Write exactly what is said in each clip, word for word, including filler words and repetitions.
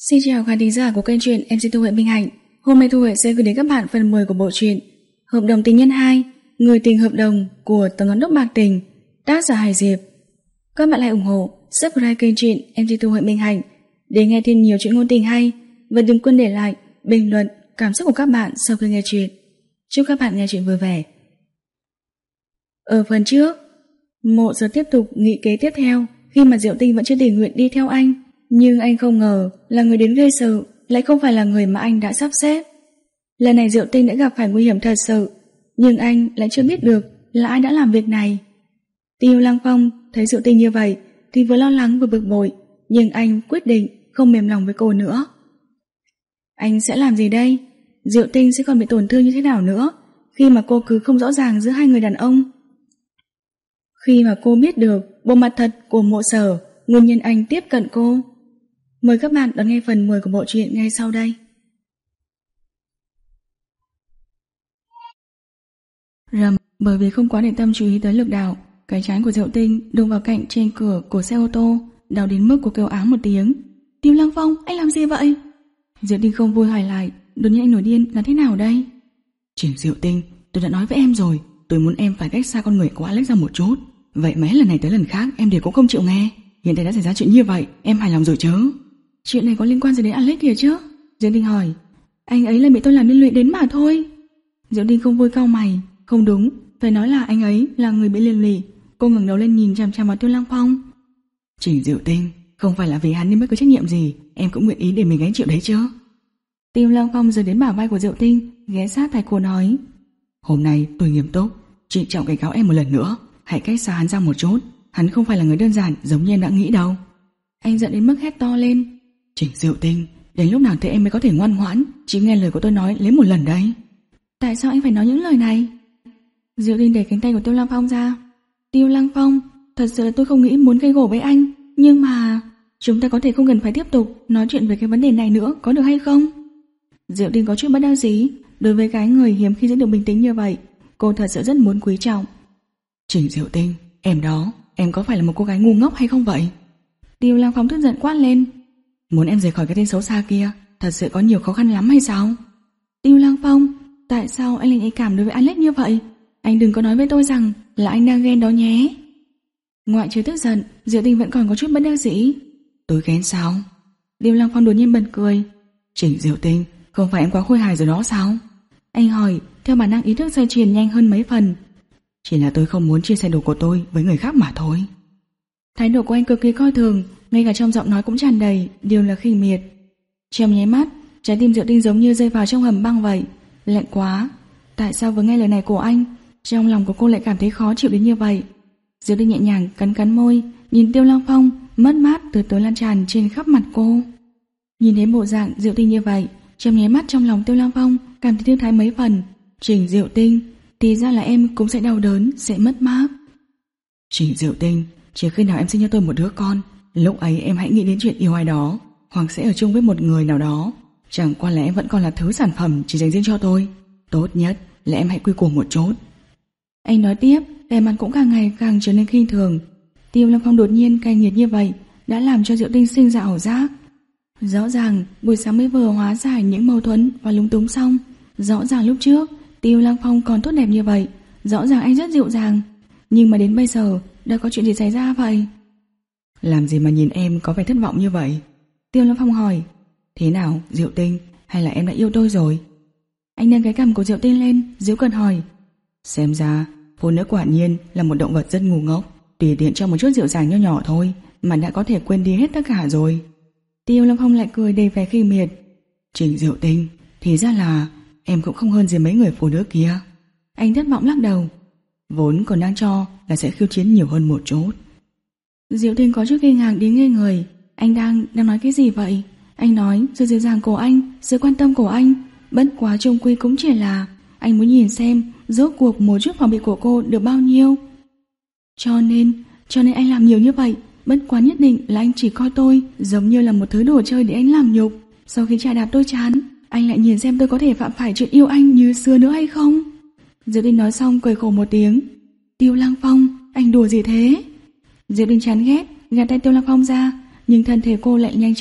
Xin chào khán thính giả của kênh truyện em xê Thu Huệ Minh Hạnh. Hôm nay Thu Huệ sẽ gửi đến các bạn phần mười của bộ truyện Hợp đồng tình nhân hai, Người tình hợp đồng của Tổng giám đốc Bạc Tình, tác giả Hải Diệp. Các bạn hãy ủng hộ, subscribe kênh truyện em xê Thu Huệ Minh Hạnh để nghe thêm nhiều chuyện ngôn tình hay, và đừng quên để lại bình luận cảm xúc của các bạn sau khi nghe truyện. Chúc các bạn nghe truyện vui vẻ. Ở phần trước, Mộ Sở tiếp tục nghị kế tiếp theo khi mà Diệu Tinh vẫn chưa tình nguyện đi theo anh. Nhưng anh không ngờ là người đến gây sự lại không phải là người mà anh đã sắp xếp. Lần này Diệu Tinh đã gặp phải nguy hiểm thật sự, nhưng anh lại chưa biết được là ai đã làm việc này. Tiêu Lăng Phong thấy Diệu Tinh như vậy thì vừa lo lắng vừa bực bội, nhưng anh quyết định không mềm lòng với cô nữa. Anh sẽ làm gì đây? Diệu Tinh sẽ còn bị tổn thương như thế nào nữa khi mà cô cứ không rõ ràng giữa hai người đàn ông? Khi mà cô biết được bộ mặt thật của Mộ Sở, nguyên nhân anh tiếp cận cô. Mời các bạn đón nghe phần mười của bộ truyện ngay sau đây. Rầm, bởi vì không quá để tâm chú ý tới lực đạo, cái chán của Diệu Tinh đụng vào cạnh trên cửa của xe ô tô, đau đến mức cô kêu áng một tiếng. Tiêu Lăng Phong, anh làm gì vậy? Diệu Tinh không vui hỏi lại, đột nhiên anh nổi điên là thế nào đây? Trình Diệu Tinh, tôi đã nói với em rồi, tôi muốn em phải cách xa con người của Alex ra một chút. Vậy mà hết lần này tới lần khác em đều cũng không chịu nghe. Hiện tại đã xảy ra chuyện như vậy, em hài lòng rồi chứ? Chuyện này có liên quan gì đến Alex kìa chứ? Diệu Tinh hỏi. Anh ấy là bị tôi làm liên lụy đến mà thôi. Diệu Tinh không vui cau mày. Không đúng, phải nói là anh ấy là người bị liên lụy. Cô ngẩng đầu lên nhìn chằm chằm vào Tiêu Lăng Phong. Trình Diệu Tinh, không phải là vì hắn nên mới có trách nhiệm gì, em cũng nguyện ý để mình gánh chịu đấy chứ? Tiêu Lăng Phong rời đến bả vai của Diệu Tinh, ghé sát tai cô nói. Hôm nay tôi nghiêm túc, trịnh trọng cảnh cáo em một lần nữa, hãy cách xa hắn ra một chút. Hắn không phải là người đơn giản giống như em đã nghĩ đâu. Anh giận đến mức hét to lên. Trình Diệu Tinh, đến lúc nào thì em mới có thể ngoan ngoãn chỉ nghe lời của tôi nói lấy một lần đấy? Tại sao anh phải nói những lời này? Diệu Tinh đẩy cánh tay của Tiêu Lăng Phong ra. Tiêu Lăng Phong, thật sự là tôi không nghĩ muốn gây gổ với anh, nhưng mà chúng ta có thể không cần phải tiếp tục nói chuyện về cái vấn đề này nữa, có được hay không? Diệu Tinh có chút bất đắc dĩ. Đối với cái người hiếm khi giữ được bình tĩnh như vậy, cô thật sự rất muốn quý trọng. Trình Diệu Tinh, em đó, em có phải là một cô gái ngu ngốc hay không vậy? Tiêu Lăng Phong tức giận quát lên. Muốn em rời khỏi cái tên xấu xa kia thật sự có nhiều khó khăn lắm hay sao? Tiêu Lăng Phong, tại sao anh lại nhạy cảm đối với Alex như vậy? Anh đừng có nói với tôi rằng là anh đang ghen đó nhé. Ngoại trừ tức giận, Diệu Tinh vẫn còn có chút bất đắc dĩ. Tôi ghen sao? Tiêu Lăng Phong đột nhiên bật cười. Trình Diệu Tinh, không phải em quá khôi hài rồi đó sao? Anh hỏi theo bản năng ý thức xoay chuyển nhanh hơn mấy phần. Chỉ là tôi không muốn chia sẻ đồ của tôi với người khác mà thôi. Thái độ của anh cực kỳ coi thường, ngay cả trong giọng nói cũng tràn đầy đều là khinh miệt. Trong nháy mắt, trái tim Diệu Tinh giống như rơi vào trong hầm băng vậy. Lạnh quá. Tại sao vừa nghe lời này của anh, trong lòng của cô lại cảm thấy khó chịu đến như vậy? Diệu Tinh nhẹ nhàng cắn cắn môi, nhìn Tiêu Lăng Phong, mất mát từ từ lan tràn trên khắp mặt cô. Nhìn thấy bộ dạng Diệu Tinh như vậy, trong nháy mắt trong lòng Tiêu Lăng Phong cảm thấy thư thái mấy phần. Trình Diệu Tinh, thì ra là em cũng sẽ đau đớn, sẽ mất mát. Trình Diệu Tinh, chỉ khi nào em sinh cho tôi một đứa con, lúc ấy em hãy nghĩ đến chuyện yêu ai đó, hoặc sẽ ở chung với một người nào đó. Chẳng qua là em vẫn còn là thứ sản phẩm chỉ dành riêng cho tôi. Tốt nhất là em hãy quy củ một chút. Anh nói tiếp, vẻ mặt cũng càng ngày càng trở nên khinh thường. Tiêu Lăng Phong đột nhiên cay nghiệt như vậy đã làm cho Diệu Tinh sinh ra ảo giác. Rõ ràng buổi sáng mới vừa hóa giải những mâu thuẫn và lúng túng xong. Rõ ràng lúc trước Tiêu Lăng Phong còn tốt đẹp như vậy, rõ ràng anh rất dịu dàng, nhưng mà đến bây giờ đã có chuyện gì xảy ra vậy? Làm gì mà nhìn em có vẻ thất vọng như vậy? Tiêu Lăng Phong hỏi. Thế nào, Diệu Tinh, hay là em đã yêu tôi rồi? Anh nâng cái cằm của Diệu Tinh lên, giễu cợt hỏi. Xem ra phụ nữ quả nhiên là một động vật rất ngu ngốc, tùy tiện cho một chút dịu dàng nho nhỏ thôi mà đã có thể quên đi hết tất cả rồi. Tiêu Lăng Phong lại cười đầy vẻ khinh miệt. Trình Diệu Tinh, thì ra là em cũng không hơn gì mấy người phụ nữ kia. Anh thất vọng lắc đầu. Vốn còn đang cho là sẽ khiêu chiến nhiều hơn một chút. Diệu Tinh có chút kinh ngạc đến ngây người. Anh đang, đang nói cái gì vậy? Anh nói sự dịu dàng của anh, sự quan tâm của anh, bất quá chung quy cũng chỉ là anh muốn nhìn xem rốt cuộc một chút phòng bị của cô được bao nhiêu. Cho nên, cho nên anh làm nhiều như vậy, bất quá nhất định là anh chỉ coi tôi giống như là một thứ đồ chơi để anh làm nhục. Sau khi chà đạp tôi chán, anh lại nhìn xem tôi có thể phạm phải chuyện yêu anh như xưa nữa hay không. Diệu Tinh nói xong cười khổ một tiếng. Tiêu Lăng Phong, anh đùa gì thế? Diệu Tinh chán ghét, gạt tay Tiêu Lăng Phong ra, nhưng thân thể cô lại nhanh chóng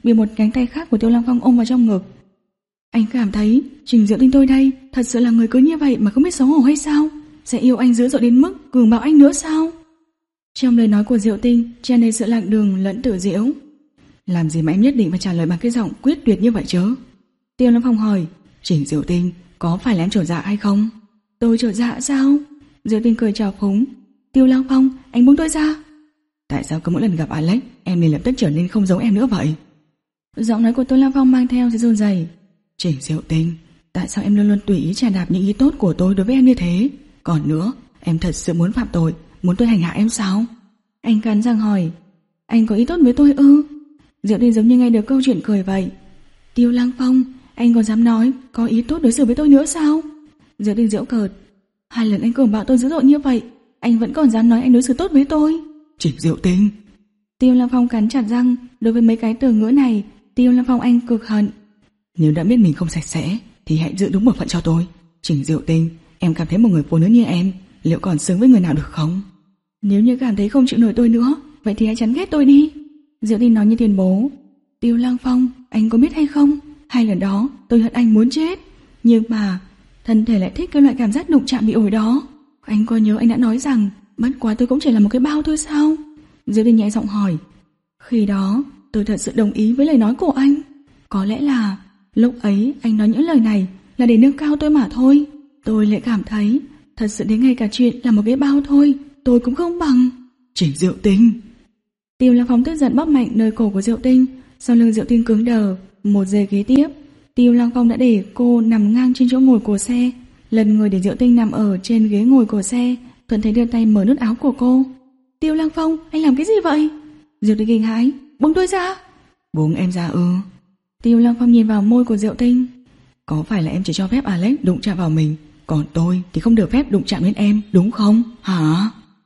bị một cánh tay khác của Tiêu Lăng Phong ôm vào trong ngực. Anh cảm thấy Trình Diệu Tinh tôi đây thật sự là người cứ như vậy mà không biết xấu hổ hay sao? Sẽ yêu anh dữ dội đến mức cường bạo anh nữa sao? Trong lời nói của Diệu Tinh tràn đầy sự lạc đường lẫn tự giễu. Làm gì mà em nhất định phải trả lời bằng cái giọng quyết tuyệt như vậy chứ? Tiêu Lăng Phong hỏi. Trình Diệu Tinh, có phải là em trột dạ hay không? Tôi trột dạ sao? Diệu Tinh cười trào phúng. Tiêu Lăng Phong, anh buông tôi ra. Tại sao cứ mỗi lần gặp Alex em liền lập tức trở nên không giống em nữa vậy? Giọng nói của Tiêu Lăng Phong mang theo sự run rẩy. Trình Diệu Tinh, tại sao em luôn luôn tùy ý trà đạp những ý tốt của tôi đối với em như thế? Còn nữa, em thật sự muốn phạm tội, muốn tôi hành hạ em sao? Anh cắn răng hỏi. Anh có ý tốt với tôi ư? Diệu Tinh giống như nghe được câu chuyện cười vậy. Tiêu Lăng Phong, anh còn dám nói có ý tốt đối xử với tôi nữa sao? Diệu Tinh giễu cợt. Hai lần anh cường bạo tôi dữ dội như vậy, anh vẫn còn dám nói anh đối xử tốt với tôi? Trình Diệu Tinh. Tiêu Lăng Phong cắn chặt răng. Đối với mấy cái từ ngữ này, Tiêu Lăng Phong anh cực hận. Nếu đã biết mình không sạch sẽ thì hãy giữ đúng bổn phận cho tôi. Trình Diệu Tinh, em cảm thấy một người phụ nữ như em liệu còn xứng với người nào được không? Nếu như cảm thấy không chịu nổi tôi nữa, vậy thì hãy chán ghét tôi đi. Diệu Tinh nói như tuyên bố. Tiêu Lăng Phong, anh có biết hay không, hai lần đó tôi hận anh muốn chết, nhưng mà thân thể lại thích cái loại cảm giác đụng chạm bị ổi đó. Anh có nhớ anh đã nói rằng bất quá tôi cũng chỉ là một cái bao thôi sao? Diệu Tinh nhẹ giọng hỏi. Khi đó tôi thật sự đồng ý với lời nói của anh. Có lẽ là lúc ấy anh nói những lời này là để nâng cao tôi mà thôi. Tôi lại cảm thấy thật sự đến ngay cả chuyện là một cái bao thôi tôi cũng không bằng. Trình Diệu Tinh. Tiêu Lăng Phong tức giận bóp mạnh nơi cổ của Diệu Tinh. Sau lưng Diệu Tinh cứng đờ. Một giây kế tiếp, Tiêu Lăng Phong đã để cô nằm ngang trên chỗ ngồi của xe, lần người để Diệu Tinh nằm ở trên ghế ngồi của xe, thuận thấy đưa tay mở nút áo của cô. Tiêu Lăng Phong, anh làm cái gì vậy? Diệu Tinh kinh hãi. Buông tôi ra. Buông em ra ư? Tiêu Lăng Phong nhìn vào môi của Diệu Tinh. Có phải là em chỉ cho phép Alex đụng chạm vào mình, còn tôi thì không được phép đụng chạm đến em, đúng không? Hả?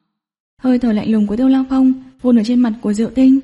Hơi thở lạnh lùng của Tiêu Lăng Phong vun ở trên mặt của Diệu Tinh.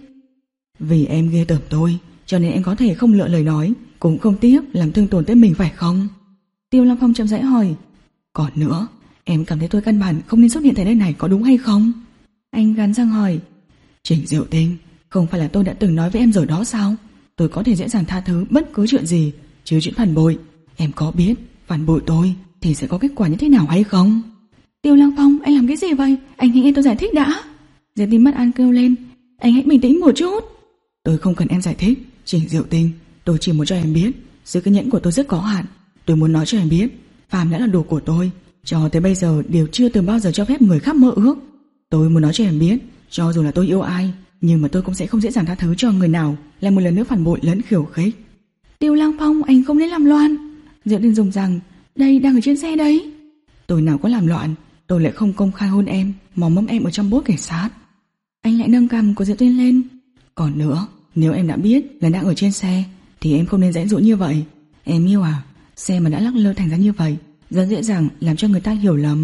Vì em ghê tởm tôi, cho nên em có thể không lựa lời nói, cũng không tiếc làm thương tổn tới mình phải không? Tiêu Lăng Phong chậm rãi hỏi. Còn nữa, em cảm thấy tôi căn bản không nên xuất hiện tại nơi này có đúng hay không? Anh gắn răng hỏi. Trình Diệu Tinh, không phải là tôi đã từng nói với em rồi đó sao? Tôi có thể dễ dàng tha thứ bất cứ chuyện gì, chứ chuyện phản bội, em có biết phản bội tôi thì sẽ có kết quả như thế nào hay không? Tiêu Lăng Phong, anh làm cái gì vậy? Anh hãy nghe tôi giải thích đã. Diệu Tinh mất an kêu lên. Anh hãy bình tĩnh một chút. Tôi không cần em giải thích, Trình Diệu Tinh, tôi chỉ muốn cho em biết sự kiên nhẫn của tôi rất có hạn. Tôi muốn nói cho em biết, phàm đã là đồ của tôi, cho tới bây giờ đều chưa từng bao giờ cho phép người khác mơ ước. Tôi muốn nói cho em biết, cho dù là tôi yêu ai, nhưng mà tôi cũng sẽ không dễ dàng tha thứ cho người nào lại một lần nữa phản bội lẫn khiêu khích. Tiêu Lăng Phong, anh không nên làm loạn. Diệu Tinh dùng rằng, đây đang ở trên xe đấy. Tôi nào có làm loạn, tôi lại không công khai hôn em, mò mẫm em ở trong bốt cảnh sát. Anh lại nâng cằm của Diệu Tinh lên. Còn nữa, nếu em đã biết là đang ở trên xe thì em không nên giãn dụ như vậy. Em yêu à, xe mà đã lắc lơ thành ra như vậy rất dễ dàng làm cho người ta hiểu lầm.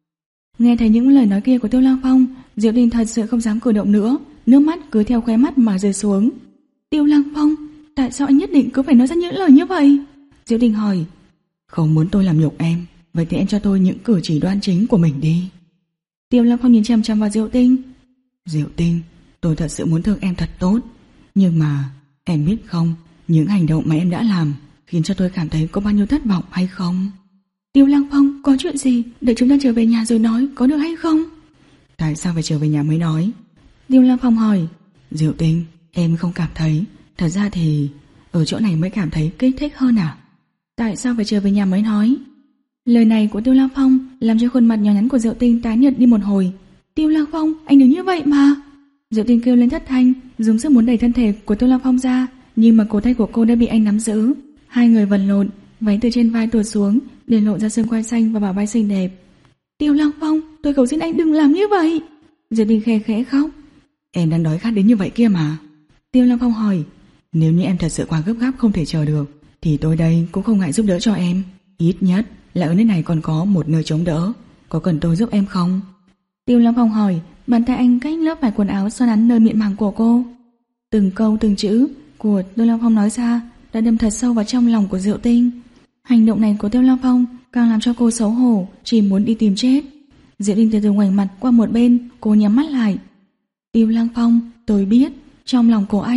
Nghe thấy những lời nói kia của Tiêu Lăng Phong, Diệu Tinh thật sự không dám cử động nữa, nước mắt cứ theo khóe mắt mà rơi xuống. Tiêu Lăng Phong, tại sao anh nhất định cứ phải nói ra những lời như vậy? Diệu Tinh hỏi. Không muốn tôi làm nhục em, vậy thì em cho tôi những cử chỉ đoan chính của mình đi. Tiêu Lăng Phong nhìn chằm chằm vào Diệu Tinh. Diệu Tinh, tôi thật sự muốn thương em thật tốt, nhưng mà em biết không, những hành động mà em đã làm khiến cho tôi cảm thấy có bao nhiêu thất vọng hay không? Tiêu Lăng Phong, có chuyện gì? Để chúng ta trở về nhà rồi nói, có được hay không? Tại sao phải trở về nhà mới nói? Tiêu Lăng Phong hỏi. Diệu Tinh, em không cảm thấy, thật ra thì ở chỗ này mới cảm thấy kích thích hơn à? Tại sao phải trở về nhà mới nói? Lời này của Tiêu Lăng Phong làm cho khuôn mặt nhỏ nhắn của Diệu Tinh tái nhợt đi một hồi. Tiêu Lăng Phong, anh đừng như vậy mà. Diệu Tinh kêu lên thất thanh, dùng sức muốn đẩy thân thể của Tiêu Lăng Phong ra, nhưng mà cổ tay của cô đã bị anh nắm giữ. Hai người vật lộn, váy từ trên vai tuột xuống, để lộ ra xương quai xanh và bả vai xinh đẹp. Tiêu Lăng Phong, tôi cầu xin anh đừng làm như vậy. Diệu Tinh khẽ khẽ khóc. Em đang đói khát đến như vậy kia mà. Tiêu Lăng Phong hỏi. Nếu như em thật sự quá gấp gáp không thể chờ được thì tôi đây cũng không ngại giúp đỡ cho em. Ít nhất là ở nơi này còn có một nơi chống đỡ. Có cần tôi giúp em không? Tiêu Lăng Phong hỏi. Bàn tay anh cách lớp vải quần áo xoa nắn nơi miệng màng của cô. Từng câu từng chữ của Tiêu Lăng Phong nói ra đã đâm thật sâu vào trong lòng của Diệu Tinh. Hành động này của Tiêu Lăng Phong càng làm cho cô xấu hổ, chỉ muốn đi tìm chết. Diệu Tinh từ từ ngoảnh mặt qua một bên, cô nhắm mắt lại. Tiêu Lăng Phong, tôi biết trong lòng của anh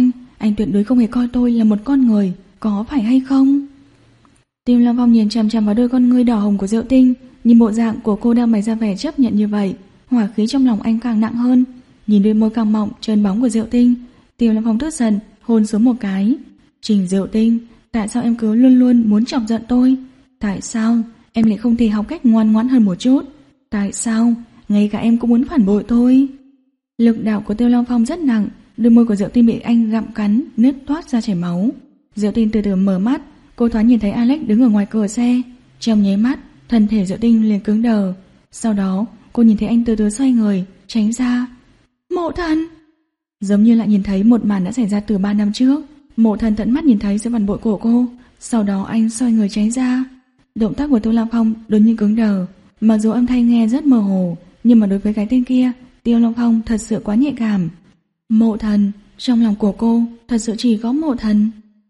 anh tuyệt đối không hề coi tôi là một con người, có phải hay không? Tiêu Long Phong nhìn chằm chằm vào đôi con ngươi đỏ hồng của Diệu Tinh, nhìn bộ dạng của cô đang bày ra vẻ chấp nhận như vậy, hỏa khí trong lòng anh càng nặng hơn. Nhìn đôi môi căng mọng trơn bóng của Diệu Tinh, Tiêu Long Phong tức giận hôn xuống một cái. Trình Diệu Tinh, tại sao em cứ luôn luôn muốn chọc giận tôi? Tại sao em lại không thể học cách ngoan ngoãn hơn một chút? Tại sao ngay cả em cũng muốn phản bội tôi? Lực đạo của Tiêu Long Phong rất nặng, đôi môi của Diệu Tinh bị anh gặm cắn, nứt toát ra chảy máu. Diệu Tinh từ từ mở mắt, cô thoáng nhìn thấy Alex đứng ở ngoài cửa xe. Trong nháy mắt, thân thể Diệu Tinh liền cứng đờ. Sau đó, cô nhìn thấy anh từ từ xoay người, tránh ra. Mộ Thần! Giống như lại nhìn thấy một màn đã xảy ra từ ba năm trước. Mộ Thần tận mắt nhìn thấy sự phản bội của cô. Sau đó anh xoay người tránh ra. Động tác của Tiêu Long Phong đột nhiên cứng đờ. Mặc dù âm thanh nghe rất mơ hồ, nhưng mà đối với cái tên kia, Tiêu Long Phong thật sự quá nhạy cảm. Mộ Thần, trong lòng của cô thật sự chỉ có Mộ Thần.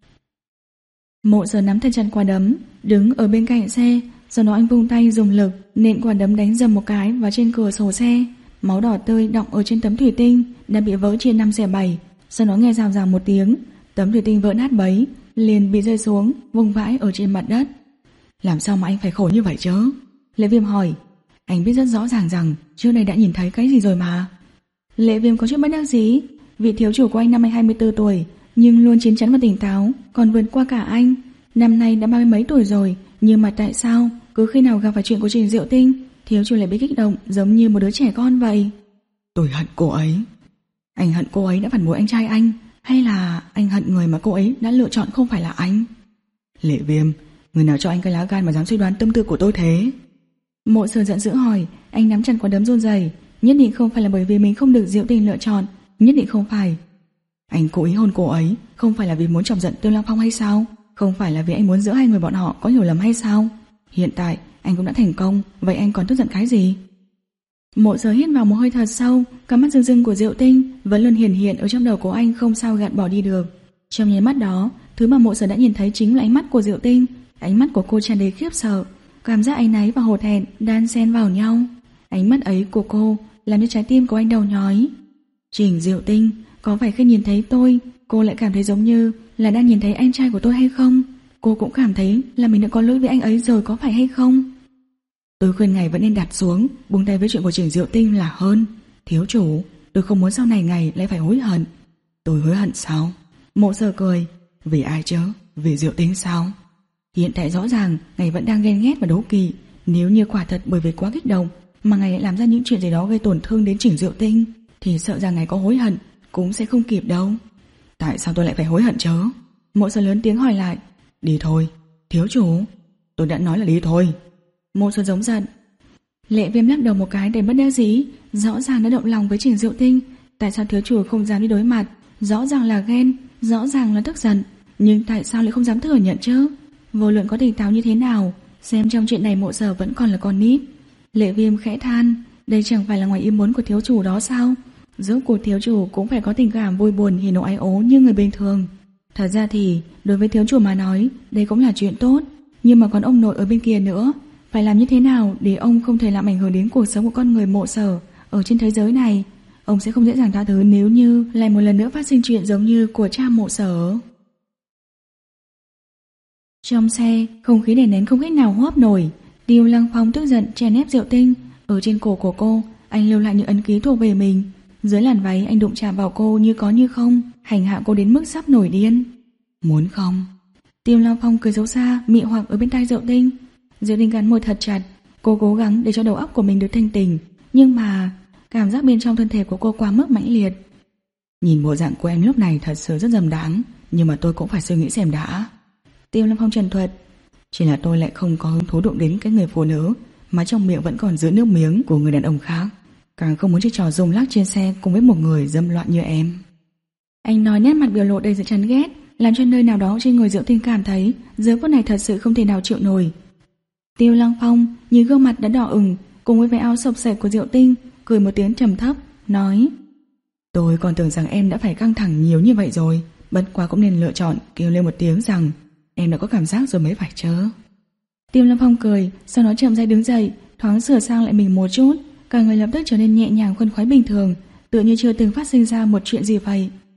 Mộ Sở nắm thật chặt quả đấm, đứng ở bên cạnh xe. Sau đó anh vung tay dùng lực nện quả đấm đánh dầm một cái vào trên cửa sổ xe. Máu đỏ tươi đọng ở trên tấm thủy tinh đã bị vỡ chia năm xẻ bảy. Sau đó nghe rào rào một tiếng, tấm thủy tinh vỡ nát bấy, liền bị rơi xuống, vung vãi ở trên mặt đất. Làm sao mà anh phải khổ như vậy chứ? Lệ Viêm hỏi. Anh biết rất rõ ràng rằng trước đây đã nhìn thấy cái gì rồi mà. Lệ Viêm có chút bất đắc dĩ. Vị thiếu chủ của anh năm nay hai mươi tư tuổi, nhưng luôn chín chắn và tỉnh táo, còn vượt qua cả anh. Năm nay đã ba mươi mấy tuổi rồi, nhưng mà tại sao cứ khi nào gặp phải chuyện của Trình Diệu Tinh, thiếu chủ lại bị kích động giống như một đứa trẻ con vậy? Tôi hận cô ấy. Anh hận cô ấy đã phản bội anh trai anh, hay là anh hận người mà cô ấy đã lựa chọn không phải là anh? Lệ Viêm, người nào cho anh cái lá gan mà dám suy đoán tâm tư của tôi thế? Mộ Sở giận dữ hỏi. Anh nắm chặt quả đấm run rẩy. Nhất định không phải là bởi vì mình không được Diệu Tinh lựa chọn, nhất định không phải. Anh cố ý hôn cô ấy không phải là vì muốn chọc giận Tiêu Long Phong hay sao? Không phải là vì anh muốn giữa hai người bọn họ có hiểu lầm hay sao? Hiện tại anh cũng đã thành công, vậy anh còn tức giận cái gì? Mộ Sở hít vào một hơi thật sâu, cặp mắt rưng rưng của Diệu Tinh vẫn luôn hiển hiện ở trong đầu của anh, không sao gạt bỏ đi được. Trong nháy mắt đó, thứ mà Mộ Sở đã nhìn thấy chính là ánh mắt của Diệu Tinh. Ánh mắt của cô tràn đầy khiếp sợ, cảm giác áy náy và hổ thẹn đan xen vào nhau. Ánh mắt ấy của cô làm cho trái tim của anh đầu nhói. Trình Diệu Tinh, có phải khi nhìn thấy tôi, cô lại cảm thấy giống như là đang nhìn thấy anh trai của tôi hay không? Cô cũng cảm thấy là mình đã có lỗi với anh ấy rồi, có phải hay không? Tôi khuyên ngài vẫn nên đặt xuống, buông tay với chuyện của Trình Diệu Tinh là hơn. Thiếu chủ, tôi không muốn sau này ngài lại phải hối hận. Tôi hối hận sao? Mộ Sở cười. Vì ai chứ? Vì Diệu Tinh sao? Hiện tại rõ ràng ngài vẫn đang ghen ghét và đố kỵ. Nếu như quả thật bởi vì quá kích động mà ngài lại làm ra những chuyện gì đó gây tổn thương đến Trình Diệu Tinh, thì sợ rằng ngài có hối hận cũng sẽ không kịp đâu. Tại sao tôi lại phải hối hận chứ? Mộ Sở lớn tiếng hỏi lại. Đi thôi, thiếu chủ. Tôi đã nói là đi thôi. Mộ Sở giống giận. Lệ Viêm lắc đầu một cái đầy bất đắc dĩ. Rõ ràng đã động lòng với Trình Diệu Tinh, tại sao thiếu chủ không dám đi đối mặt? Rõ ràng là ghen, rõ ràng là tức giận, nhưng tại sao lại không dám thừa nhận chứ? Vô luận có tỉnh táo như thế nào, xem trong chuyện này Mộ Sở vẫn còn là con nít. Lệ Viêm khẽ than. Đây chẳng phải là ngoài ý muốn của thiếu chủ đó sao? Giúp cuộc thiếu chủ cũng phải có tình cảm vui buồn hỉ nộ ái ố như người bình thường. Thật ra thì đối với thiếu chủ mà nói, đây cũng là chuyện tốt. Nhưng mà còn ông nội ở bên kia nữa, phải làm như thế nào để ông không thể làm ảnh hưởng đến cuộc sống của con người Mộ Sở ở trên thế giới này? Ông sẽ không dễ dàng tha thứ nếu như lại một lần nữa phát sinh chuyện giống như của cha Mộ Sở. Trong xe, không khí đè nén không cách nào hóp nổi. Tiêu Lăng Phong tức giận chèn ép Diệu Tinh. Ở trên cổ của cô, anh lưu lại những ấn ký thuộc về mình. Dưới làn váy anh đụng chạm vào cô như có như không, hành hạ cô đến mức sắp nổi điên. Muốn không? Tiêu Lăng Phong cười xấu xa, mị hoặc ở bên tai Diệu Tinh. Diệu Tinh cắn môi thật chặt. Cô cố gắng để cho đầu óc của mình được thanh tỉnh, nhưng mà cảm giác bên trong thân thể của cô quá mức mãnh liệt. Nhìn bộ dạng của em lúc này thật sự rất dâm đáng, nhưng mà tôi cũng phải suy nghĩ xem đã. Tiêu Lăng Phong trần thuật. Chỉ là tôi lại không có hứng thú đụng đến cái người phụ nữ mà trong miệng vẫn còn giữ nước miếng của người đàn ông khác, càng không muốn chơi trò rung lắc trên xe cùng với một người dâm loạn như em. Anh nói nét mặt biểu lộ đầy sự chán ghét, làm cho nơi nào đó trên người Diệu Tinh cảm thấy giờ phút này thật sự không thể nào chịu nổi. Tiêu Lăng Phong nhìn gương mặt đã đỏ ửng cùng với váy áo sộc sạch của Diệu Tinh, cười một tiếng trầm thấp, nói: Tôi còn tưởng rằng em đã phải căng thẳng nhiều như vậy rồi, bất quá cũng nên lựa chọn kêu lên một tiếng rằng em đã có cảm giác rồi mới phải chớ. Tiêu Lăng Phong cười, sau đó chậm rãi đứng dậy, thoáng sửa sang lại mình một chút, cả người lập tức trở nên nhẹ nhàng khoan khoái bình thường, tựa như chưa từng phát sinh ra một chuyện gì vậy.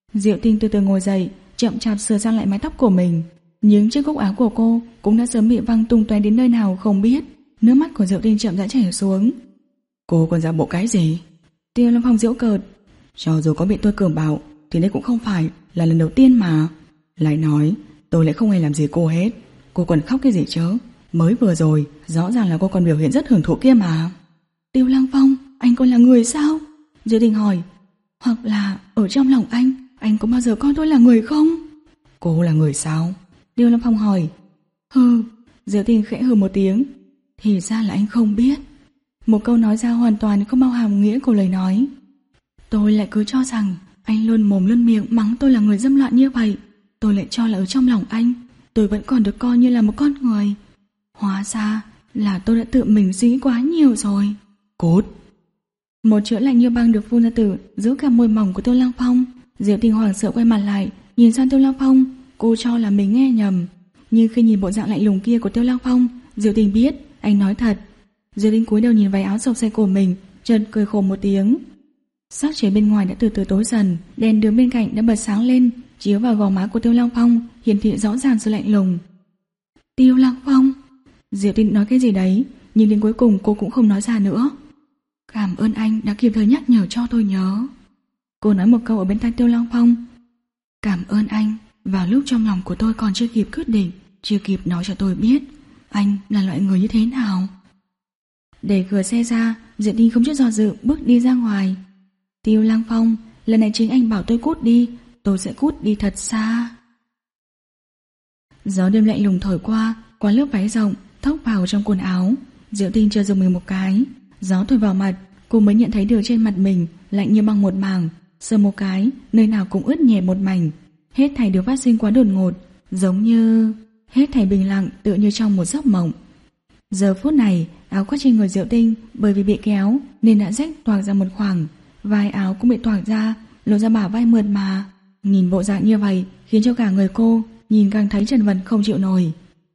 Diệu Tinh từ từ ngồi dậy, chậm chạp sửa sang lại mái tóc của mình. Những chiếc cúc áo của cô cũng đã sớm bị văng tung tóe đến nơi nào không biết. Nước mắt của Diệu Tinh chậm rãi chảy xuống. Cô còn giả bộ cái gì? Tiêu Lăng Phong giễu cợt. Cho dù có bị tôi cường bạo thì đây cũng không phải là lần đầu tiên mà. Lại nói tôi lại không hề làm gì cô hết. Cô còn khóc cái gì chứ? Mới vừa rồi rõ ràng là cô còn biểu hiện rất hưởng thụ kia mà. Tiêu Lăng Phong, anh còn là người sao? Diệu Tinh hỏi. Hoặc là ở trong lòng anh, anh có bao giờ coi tôi là người không? Cô là người sao? Tiêu Lăng Phong hỏi. Hừ. Diệu Tinh khẽ hừ một tiếng. Thì ra là anh không biết. Một câu nói ra hoàn toàn không bao hàm nghĩa của lời nói. Tôi lại cứ cho rằng anh luôn mồm luôn miệng mắng tôi là người dâm loạn như vậy. Tôi lại cho là ở trong lòng anh tôi vẫn còn được coi như là một con người. Hóa ra là tôi đã tự mình suy nghĩ quá nhiều rồi. Cút. Một chữ lạnh như băng được phun ra từ giữa cả môi mỏng của Tiêu Lăng Phong. Diệu Tinh hoảng sợ quay mặt lại, nhìn sang Tiêu Lăng Phong. Cô cho là mình nghe nhầm, nhưng khi nhìn bộ dạng lạnh lùng kia của Tiêu Lăng Phong, Diệu Tinh biết anh nói thật. Diệu Tinh cúi đầu nhìn váy áo xộc xệch của mình, chợt cười khổ một tiếng. Sắc trời bên ngoài đã từ từ tối dần, đèn đường bên cạnh đã bật sáng lên, chiếu vào gò má của Tiêu Lăng Phong, hiển thị rõ ràng sự lạnh lùng. Tiêu Lăng Phong. Diệu Tinh nói cái gì đấy, nhưng đến cuối cùng cô cũng không nói ra nữa. Cảm ơn anh đã kịp thời nhắc nhở cho tôi nhớ. Cô nói một câu ở bên tai Tiêu Lăng Phong. Cảm ơn anh, vào lúc trong lòng của tôi còn chưa kịp quyết định, chưa kịp nói cho tôi biết anh là loại người như thế nào. Đẩy cửa xe ra, Diệu Tinh không chút do dự bước đi ra ngoài. Tiêu Lăng Phong, lần này chính anh bảo tôi cút đi, tôi sẽ cút đi thật xa. Gió đêm lạnh lùng thổi qua, qua lớp váy rộng, thốc vào trong quần áo. Diệu Tinh chưa dùng mình một cái, gió thổi vào mặt, cô mới nhận thấy được trên mặt mình lạnh như băng một mảng, sờ một cái, nơi nào cũng ướt nhẹ một mảnh. Hết thảy đều phát sinh quá đột ngột, giống như hết thảy bình lặng, tựa như trong một giấc mộng. Giờ phút này, áo khoác trên người Diệu Tinh bởi vì bị kéo nên đã rách toạc ra một khoảng, vai áo cũng bị toạc ra, lộ ra bả vai mượt mà. Nhìn bộ dạng như vậy khiến cho cả người cô nhìn càng thấy chật vật không chịu nổi.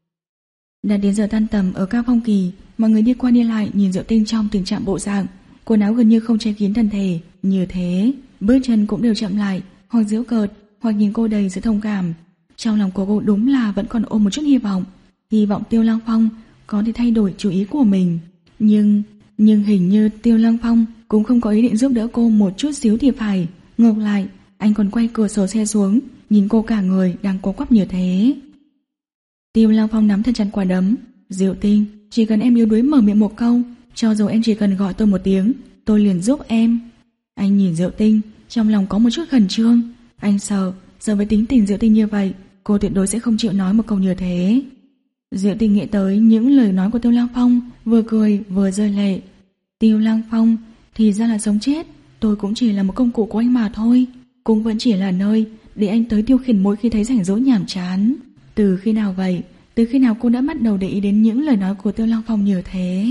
Đã đến giờ tan tầm ở Cao Phong Kỳ, mọi người đi qua đi lại nhìn Diệu Tinh trong tình trạng bộ dạng quần áo gần như không che kín thân thể, như thế bước chân cũng đều chậm lại, hoặc giễu cợt, hoặc nhìn cô đầy sự thông cảm. Trong lòng của cô đúng là vẫn còn ôm một chút hy vọng, hy vọng Tiêu Lăng Phong có thể thay đổi chủ ý của mình. Nhưng nhưng hình như Tiêu Lăng Phong cũng không có ý định giúp đỡ cô một chút xíu thì phải. Ngược lại, anh còn quay cửa sổ xe xuống, nhìn cô cả người đang co quắp như thế. Tiêu Lăng Phong nắm thật chặt quả đấm. Diệu Tinh, chỉ cần em yếu đuối mở miệng một câu, cho dù em chỉ cần gọi tôi một tiếng, tôi liền giúp em. Anh nhìn Diệu Tinh, trong lòng có một chút khẩn trương. Anh sợ, giờ với tính tình Diệu Tinh như vậy, cô tuyệt đối sẽ không chịu nói một câu như thế. Diệu Tinh nghĩ tới những lời nói của Tiêu Lăng Phong, vừa cười vừa rơi lệ. Tiêu Lăng Phong, thì ra là sống chết, tôi cũng chỉ là một công cụ của anh mà thôi, cũng vẫn chỉ là nơi để anh tới tiêu khiển mỗi khi thấy rảnh rỗi nhàm chán. Từ khi nào vậy? Từ khi nào cô đã bắt đầu để ý đến những lời nói của Tiêu Lăng Phong như thế?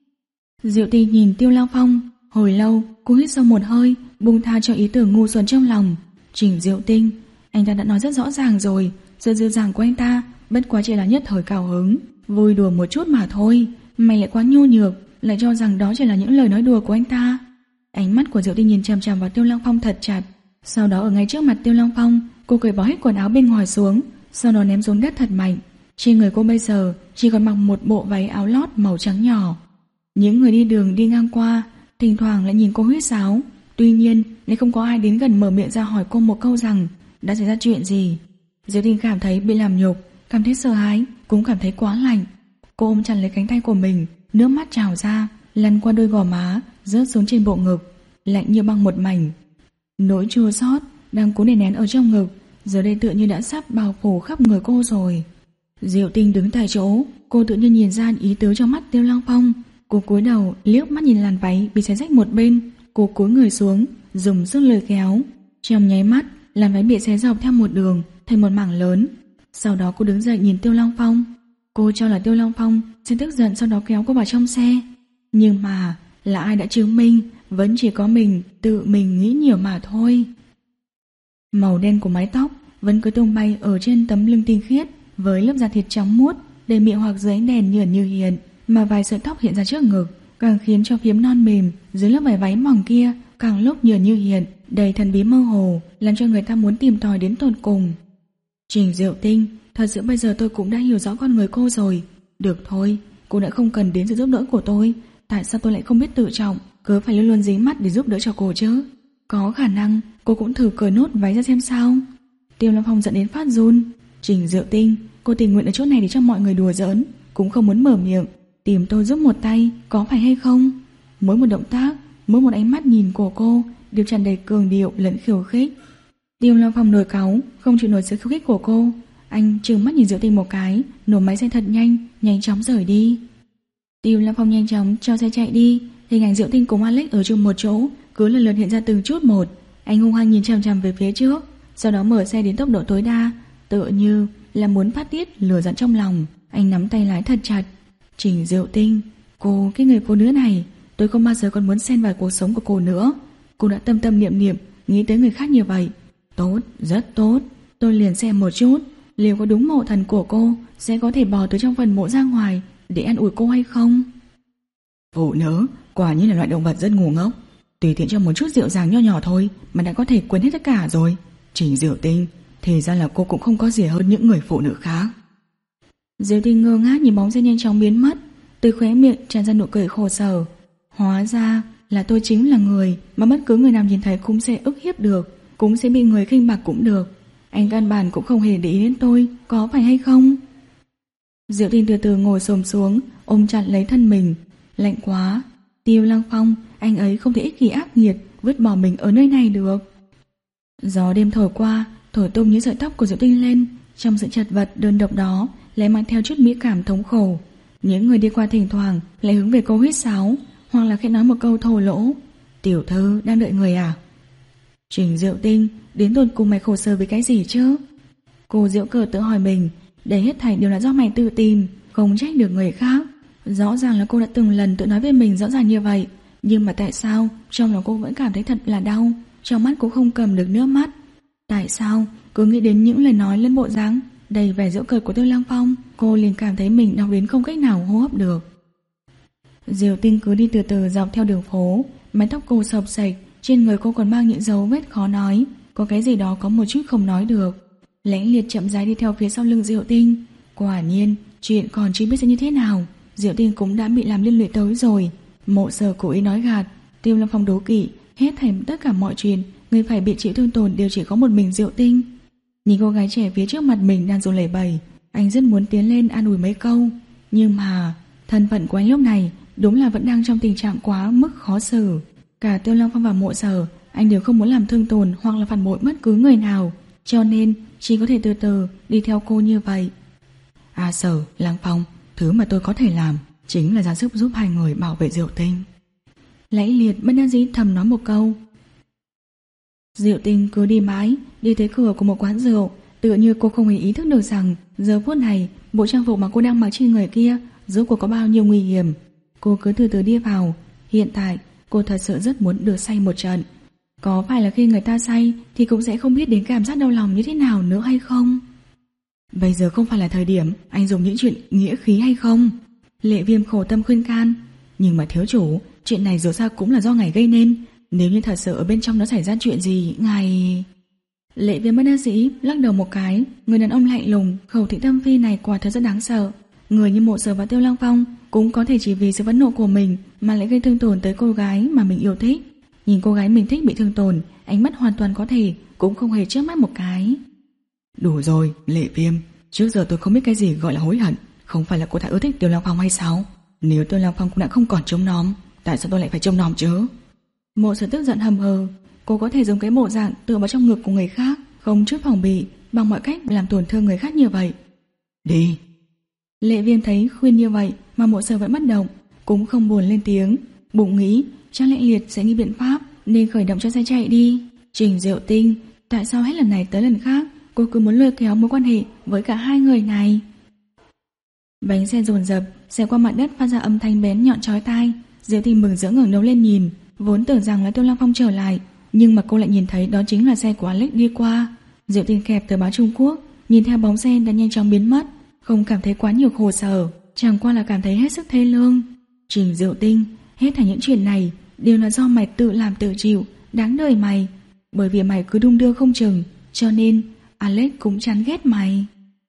Diệu Tinh nhìn Tiêu Lăng Phong, hồi lâu cô hít sâu một hơi, buông tha cho ý tưởng ngu xuẩn trong lòng. Trình Diệu Tinh, anh ta đã nói rất rõ ràng rồi, sự dư dàng của anh ta bất quá chỉ là nhất thời cao hứng, vui đùa một chút mà thôi. Mày lại quá nhu nhược, lại cho rằng đó chỉ là những lời nói đùa của anh ta. Ánh mắt của Diệu Tinh nhìn chằm chằm vào Tiêu Lăng Phong thật chặt. Sau đó ở ngay trước mặt Tiêu Lăng Phong, cô cởi bỏ hết quần áo bên ngoài xuống, sau đó ném xuống đất thật mạnh. Trên người cô bây giờ chỉ còn mặc một bộ váy áo lót màu trắng nhỏ. Những người đi đường đi ngang qua thỉnh thoảng lại nhìn cô huýt sáo. Tuy nhiên lại không có ai đến gần mở miệng ra hỏi cô một câu rằng đã xảy ra chuyện gì. Diệu Tinh cảm thấy bị làm nhục, cảm thấy sợ hãi, cũng cảm thấy quá lạnh. Cô ôm chặt lấy cánh tay của mình, nước mắt trào ra, lăn qua đôi gò má, rớt xuống trên bộ ngực, lạnh như băng một mảnh. Nỗi chua xót đang cố đè nén ở trong ngực, giờ đây tựa như đã sắp bao phủ khắp người cô rồi. Diệu Tinh đứng tại chỗ, cô tự nhiên nhìn ra ý tứ trong mắt Tiêu Lăng Phong. Cô cúi đầu liếc mắt nhìn làn váy bị xé rách một bên, cô cúi người xuống, dùng sức lôi kéo. Trong nháy mắt, làn váy bị xé dọc theo một đường thành một mảng lớn. Sau đó cô đứng dậy nhìn Tiêu Lăng Phong. Cô cho là Tiêu Lăng Phong sẽ tức giận, sau đó kéo cô vào trong xe. Nhưng mà là ai đã chứng minh, vẫn chỉ có mình tự mình nghĩ nhiều mà thôi. Màu đen của mái tóc vẫn cứ tung bay ở trên tấm lưng tinh khiết, với lớp da thịt trắng muốt để miệng hoặc dưới ánh đèn nhởn như hiện, mà vài sợi tóc hiện ra trước ngực càng khiến cho phiếm non mềm dưới lớp vải váy mỏng kia càng lúc nhờ như hiện, đầy thần bí mơ hồ, làm cho người ta muốn tìm tòi đến tột cùng. Trình Diệu Tinh, thật sự bây giờ tôi cũng đã hiểu rõ con người cô rồi. Được thôi, cô đã không cần đến sự giúp đỡ của tôi, tại sao tôi lại không biết tự trọng, cứ phải luôn luôn dính mắt để giúp đỡ cho cô chứ? Có khả năng cô cũng thử cởi nốt váy ra xem sao. Tiêu Lâm Phong giận đến phát run. Trình Diệu Tinh, cô tình nguyện ở chỗ này để cho mọi người đùa giỡn, cũng không muốn mở miệng tìm tôi giúp một tay, có phải hay không? Mỗi một động tác, mỗi một ánh mắt nhìn của cô đều tràn đầy cường điệu lẫn khiêu khích. Tiêu Lâm Phong nổi cáu, không chịu nổi sự khiêu khích của cô. Anh trừng mắt nhìn Diệu Tinh một cái, nổ máy xe thật nhanh, nhanh chóng rời đi. Tiêu Lâm Phong nhanh chóng cho xe chạy đi. Hình ảnh Diệu Tinh cùng Alex ở chung một chỗ cứ lần lượt hiện ra từng chút một. Anh hung hăng nhìn chằm chằm về phía trước, sau đó mở xe đến tốc độ tối đa, tựa như là muốn phát tiết lửa giận trong lòng. Anh nắm tay lái thật chặt. Trình Diệu Tinh, cô, cái người phụ nữ này, tôi không bao giờ còn muốn xen vào cuộc sống của cô nữa. Cô đã tâm tâm niệm niệm nghĩ tới người khác như vậy. Tốt, rất tốt. Tôi liền xem một chút, liệu có đúng mộ thần của cô sẽ có thể bò từ trong phần mộ ra ngoài để an ủi cô hay không? Phụ nữ quả nhiên là loại động vật rất ngu ngốc, tùy tiện cho một chút dịu dàng nho nhỏ thôi mà đã có thể quên hết tất cả rồi. Trình Diệu Tinh, thì ra là cô cũng không có gì hơn những người phụ nữ khác. Diệu Tinh ngơ ngác nhìn bóng dáng nhanh chóng biến mất, từ khóe miệng tràn ra nụ cười khổ sở. Hóa ra là tôi chính là người mà bất cứ người nào nhìn thấy cũng sẽ ức hiếp được, cũng sẽ bị người khinh bạc cũng được. Anh căn bản cũng không hề để ý đến tôi, có phải hay không? Diệu Tinh từ từ ngồi xổm xuống, ôm chặt lấy thân mình. Lạnh quá. Tiêu Lăng Phong, anh ấy không thể ích kỷ ác nghiệt vứt bỏ mình ở nơi này được. Gió đêm thổi qua, thổi tung những sợi tóc của Diệu Tinh lên. Trong sự chật vật đơn độc đó lại mang theo chút mỹ cảm thống khổ. Những người đi qua thỉnh thoảng lại hướng về cô huýt sáo, hoặc là khẽ nói một câu thô lỗ. Tiểu thư đang đợi người à? Trình Diệu Tinh, đến tột cùng mày khổ sở với cái gì chứ? Cô giễu cợt tự hỏi mình, đây hết thảy đều là do mày tự tìm, không trách được người khác. Rõ ràng là cô đã từng lần tự nói với mình rõ ràng như vậy, nhưng mà tại sao trong lòng cô vẫn cảm thấy thật là đau, trong mắt cũng không cầm được nước mắt. Tại sao cứ nghĩ đến những lời nói lên bộ dáng đầy vẻ giễu cợt của Tiêu Lăng Phong, cô liền cảm thấy mình đau đến không cách nào hô hấp được. Diệu Tinh cứ đi từ từ dọc theo đường phố, mái tóc cô xộc xệch, trên người cô còn mang những dấu vết khó nói, có cái gì đó có một chút không nói được. Lãnh Liệt chậm rãi đi theo phía sau lưng Diệu Tinh. Quả nhiên chuyện còn chưa biết sẽ như thế nào, Diệu Tinh cũng đã bị làm liên lụy tới rồi. Mộ Sở cố ý nói gạt, Tiêu Lâm Phong đố kỵ, hết thảy tất cả mọi chuyện, người phải bị chịu thương tổn đều chỉ có một mình Diệu Tinh. Nhìn cô gái trẻ phía trước mặt mình đang run lẩy bẩy, anh rất muốn tiến lên an ủi mấy câu, nhưng mà thân phận của anh lúc này đúng là vẫn đang trong tình trạng quá mức khó xử. Cả Tiêu Lâm Phong và Mộ Sở, anh đều không muốn làm thương tổn hoặc là phản bội bất cứ người nào, cho nên chỉ có thể từ từ đi theo cô như vậy. À Sở, Lăng Phong, thứ mà tôi có thể làm chính là ra sức giúp hai người bảo vệ Diệu Tinh. Lãnh Liệt bất đắc dĩ thầm nói một câu. Diệu Tinh cứ đi mãi, đi tới cửa của một quán rượu, tựa như cô không hề ý thức được rằng giờ phút này bộ trang phục mà cô đang mặc trên người kia rốt cuộc có bao nhiêu nguy hiểm. Cô cứ từ từ đi vào. Hiện tại cô thật sự rất muốn được say một trận. Có phải là khi người ta say thì cũng sẽ không biết đến cảm giác đau lòng như thế nào nữa hay không? Bây giờ không phải là thời điểm anh dùng những chuyện nghĩa khí hay không? Lệ Viêm khổ tâm khuyên can. Nhưng mà thiếu chủ, chuyện này dù sao cũng là do ngài gây nên. Nếu như thật sự ở bên trong nó xảy ra chuyện gì, ngài... Lệ Viêm bất đắc dĩ lắc đầu một cái. Người đàn ông lạnh lùng, khẩu thị tâm phi này quả thật rất đáng sợ. Người như Mộ Sở và Tiêu Lăng Phong cũng có thể chỉ vì sự phẫn nộ của mình mà lại gây thương tổn tới cô gái mà mình yêu thích. Nhìn cô gái mình thích bị thương tổn, ánh mắt hoàn toàn có thể cũng không hề chớp mắt một cái. Đủ rồi, Lệ Viêm, trước giờ tôi không biết cái gì gọi là hối hận. Không phải là cô ta ưa thích Tiêu Lăng Phong hay sao? Nếu Tiêu Lăng Phong cũng đã không còn trông nom, tại sao tôi lại phải trông nom chứ? Mộ Sở tức giận hầm hừ. Cô có thể dùng cái bộ dạng tựa vào trong ngực của người khác, không chút phòng bị, bằng mọi cách làm tổn thương người khác như vậy. Đi. Lệ Viêm thấy khuyên như vậy mà Mộ Sở vẫn bất động, cũng không buồn lên tiếng, bụng nghĩ chắc Lãnh Liệt sẽ nghĩ biện pháp nên khởi động cho xe chạy đi. Trình Diệu Tinh, tại sao hết lần này tới lần khác cô cứ muốn lôi kéo mối quan hệ với cả hai người này? Bánh xe dồn dập xe qua mặt đất phát ra âm thanh bén nhọn chói tai. Diệu Tinh mừng rỡ ngẩng đầu lên nhìn, vốn tưởng rằng là Tiêu Lăng Phong trở lại, nhưng mà cô lại nhìn thấy đó chính là xe của Alex đi qua. Diệu Tinh kẹp tờ báo Trung Quốc, nhìn theo bóng xe đã nhanh chóng biến mất, không cảm thấy quá nhiều khổ sở, chẳng qua là cảm thấy hết sức thê lương. Trình Diệu Tinh, hết thảy những chuyện này đều là do mày tự làm tự chịu, đáng đời mày. Bởi vì mày cứ đung đưa không chừng, cho nên Alex cũng chán ghét mày.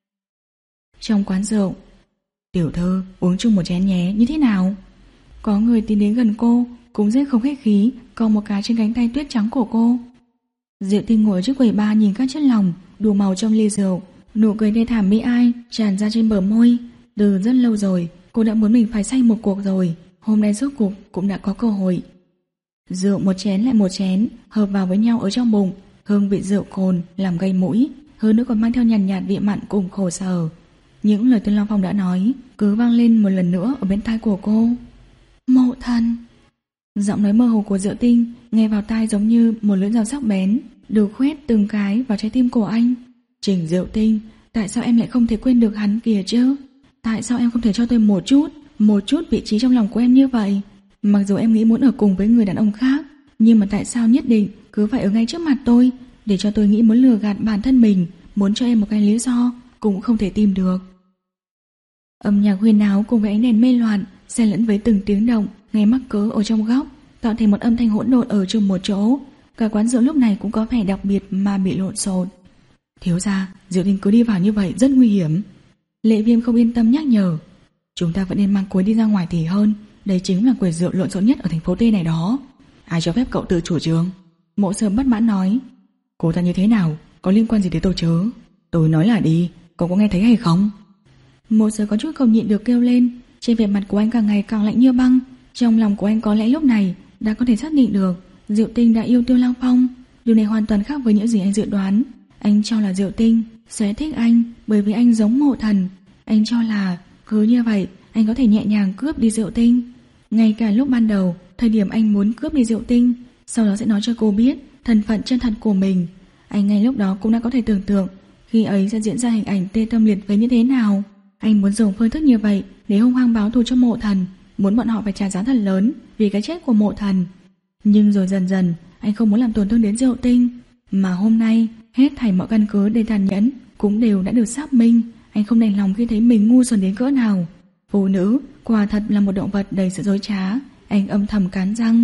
Trong quán rượu, tiểu thư uống chung một chén nhé, như thế nào? Có người tiến đến gần cô, cũng rất không khách khí, cong một cái trên cánh tay tuyết trắng của cô. Diệu Tinh ngồi trước quầy bar nhìn các chất lỏng đủ màu trong ly rượu, nụ cười thê thảm bi ai tràn ra trên bờ môi. Từ rất lâu rồi, cô đã muốn mình phải say một cuộc rồi, hôm nay rốt cuộc cũng đã có cơ hội. Rượu một chén lại một chén, hợp vào với nhau ở trong bụng, hương vị rượu cồn làm gây mũi, hơn nữa còn mang theo nhàn nhạt, nhạt vị mặn cùng khổ sở. Những lời Tôn Long Phong đã nói cứ vang lên một lần nữa ở bên tai của cô. Mộ thần. Giọng nói mơ hồ của Diệu Tinh nghe vào tai giống như một lưỡi dao sắc bén, được khoét từng cái vào trái tim của anh. Trình Diệu Tinh, tại sao em lại không thể quên được hắn kìa chứ? Tại sao em không thể cho tôi một chút, một chút vị trí trong lòng của em như vậy? Mặc dù em nghĩ muốn ở cùng với người đàn ông khác, nhưng mà tại sao nhất định cứ phải ở ngay trước mặt tôi, để cho tôi nghĩ muốn lừa gạt bản thân mình, muốn cho em một cái lý do cũng không thể tìm được. Âm nhạc huyền áo cùng với ánh đèn mê loạn xen lẫn với từng tiếng động nghe mắc cớ ở trong góc, tạo thành một âm thanh hỗn độn ở chung một chỗ. Cả quán rượu lúc này cũng có vẻ đặc biệt mà bị lộn xộn. Thiếu gia, Diệu Tinh cứ đi vào như vậy rất nguy hiểm. Lệ Viêm không yên tâm nhắc nhở. Chúng ta vẫn nên mang cuối đi ra ngoài thì hơn. Đây chính là quầy rượu lộn xộn nhất ở thành phố T này đó. Ai cho phép cậu tự chủ trương? Mộ Sơ bất mãn nói. Cô ta như thế nào, có liên quan gì tới tôi chứ? Tôi nói là đi, cậu có nghe thấy hay không? Mộ Sơ có chút không nhịn được kêu lên. Trên vẻ mặt của anh càng ngày càng lạnh như băng. Trong lòng của anh có lẽ lúc này đã có thể xác định được Diệu Tinh đã yêu Tiêu Long Phong. Điều này hoàn toàn khác với những gì anh dự đoán. Anh cho là Diệu Tinh sẽ thích anh bởi vì anh giống Mộ Thần. Anh cho là cứ như vậy anh có thể nhẹ nhàng cướp đi Diệu Tinh. Ngay cả lúc ban đầu, thời điểm anh muốn cướp đi Diệu Tinh, sau đó sẽ nói cho cô biết thân phận chân thật của mình. Anh ngay lúc đó cũng đã có thể tưởng tượng khi ấy sẽ diễn ra hình ảnh tê tâm liệt phế như thế nào. Anh muốn dùng phương thức như vậy để hung hăng báo thù cho Mộ Thần, muốn bọn họ phải trả giá thật lớn vì cái chết của Mộ Thần. Nhưng rồi dần dần anh không muốn làm tổn thương đến Diệu Tinh. Mà hôm nay hết thảy mọi căn cứ để tàn nhẫn cũng đều đã được xác minh. Anh không đành lòng khi thấy mình ngu xuẩn đến cỡ nào. Phụ nữ quả thật là một động vật đầy sự dối trá. Anh âm thầm cắn răng.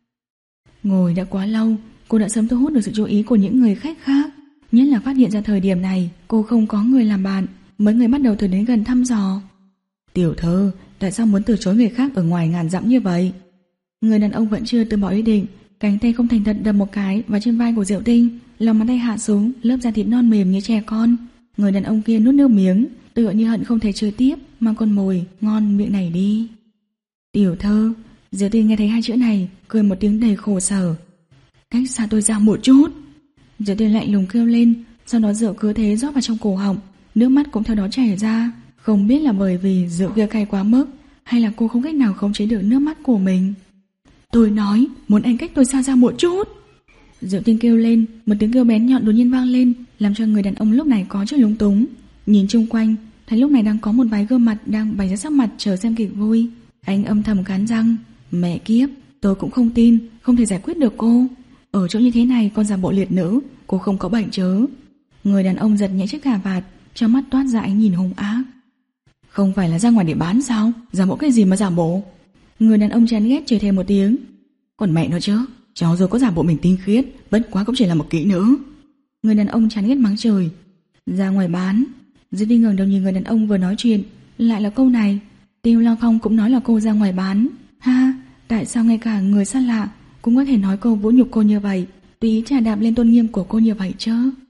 Ngồi đã quá lâu, cô đã sớm thu hút được sự chú ý của những người khách khác. Nhất là phát hiện ra thời điểm này cô không có người làm bạn, mấy người bắt đầu từ đến gần thăm dò. Tiểu thư, tại sao muốn từ chối người khác ở ngoài ngàn dặm như vậy? Người đàn ông vẫn chưa từ bỏ ý định, cánh tay không thành thật đập một cái vào trên vai của Diệu Tinh, lòng bàn tay hạ xuống, lớp da thịt non mềm như trẻ con. Người đàn ông kia nuốt nước miếng, tựa như hận không thể chơi tiếp, mang con mồi ngon miệng này đi. Tiểu thư. Diệu Tinh nghe thấy hai chữ này, cười một tiếng đầy khổ sở. Cách xa tôi ra một chút. Diệu Tinh lạnh lùng kêu lên, sau đó rượu cứ thế rót vào trong cổ họng, nước mắt cũng theo đó chảy ra. Không biết là bởi vì rượu kia cay quá mức, hay là cô không cách nào khống chế được nước mắt của mình. Tôi nói muốn anh cách tôi xa ra một chút. Diệu Tinh kêu lên, một tiếng kêu bén nhọn đột nhiên vang lên, làm cho người đàn ông lúc này có chút lúng túng. Nhìn chung quanh, thấy lúc này đang có một vài gương mặt đang bày ra sắc mặt chờ xem kịch vui. Anh âm thầm cắn răng. Mẹ kiếp, tôi cũng không tin không thể giải quyết được cô. Ở chỗ như thế này còn giả bộ liệt nữ, cô không có bệnh chớ. Người đàn ông giật nhẹ chiếc cà vạt, trong mắt toát ra ánh nhìn hung ác. Không phải là ra ngoài để bán sao? Giả bộ cái gì mà giả bộ? Người đàn ông chán ghét chửi thề một tiếng. Còn mẹ nó chứ, cháu rồi có giả bộ mình tinh khiết, bất quá cũng chỉ là một kỹ nữ. Người đàn ông chán ghét mắng chửi. Ra ngoài bán. Diệp Tinh ngẩng đầu nhìn người đàn ông vừa nói chuyện, lại là câu này. Tiêu Long Phong cũng nói là cô ra ngoài bán. Ha, tại sao ngay cả người xa lạ cũng có thể nói câu vũ nhục cô như vậy, tùy ý trà đạp lên tôn nghiêm của cô như vậy chứ?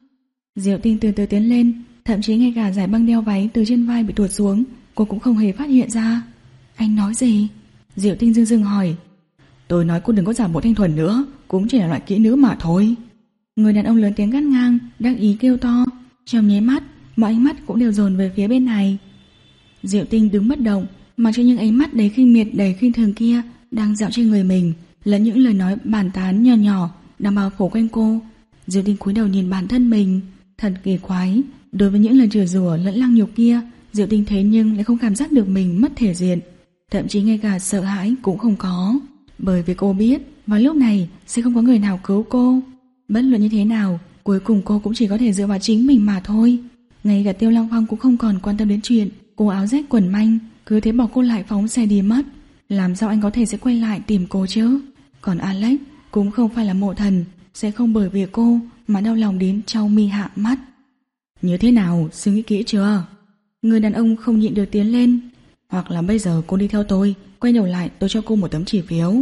Diệu Tinh từ từ tiến lên, thậm chí ngay cả dải băng đeo váy từ trên vai bị tuột xuống, cô cũng không hề phát hiện ra. Anh nói gì? Diệu Tinh dưng dưng hỏi. Tôi nói cô đừng có giả bộ thanh thuần nữa, cũng chỉ là loại kỹ nữ mà thôi. Người đàn ông lớn tiếng gắt ngang, đắc ý kêu to. Trong nháy mắt, mọi ánh mắt cũng đều dồn về phía bên này. Diệu Tinh đứng bất động, mặc cho những ánh mắt đầy khinh miệt đầy khinh thường kia đang dạo trên người mình, lẫn những lời nói bàn tán nhỏ nhỏ đang bao phủ quanh cô. Diệu Tinh cúi đầu nhìn bản thân mình, thật kỳ quái. Đối với những lời chửi rủa lẫn lăng nhục kia, Diệu Tinh thế nhưng lại không cảm giác được mình mất thể diện, thậm chí ngay cả sợ hãi cũng không có, bởi vì cô biết vào lúc này sẽ không có người nào cứu cô. Bất luận như thế nào, cuối cùng cô cũng chỉ có thể dựa vào chính mình mà thôi. Ngay cả Tiêu Long Phong cũng không còn quan tâm đến chuyện cô áo rách quần manh, cứ thế bỏ cô lại phóng xe đi mất. Làm sao anh có thể sẽ quay lại tìm cô chứ? Còn Alex cũng không phải là Mộ Thần, sẽ không bởi vì cô mà đau lòng đến trao mi hạ mắt. Như thế nào, suy nghĩ kỹ chưa? Người đàn ông không nhịn được tiến lên. Hoặc là bây giờ cô đi theo tôi, quay đầu lại tôi cho cô một tấm chỉ phiếu.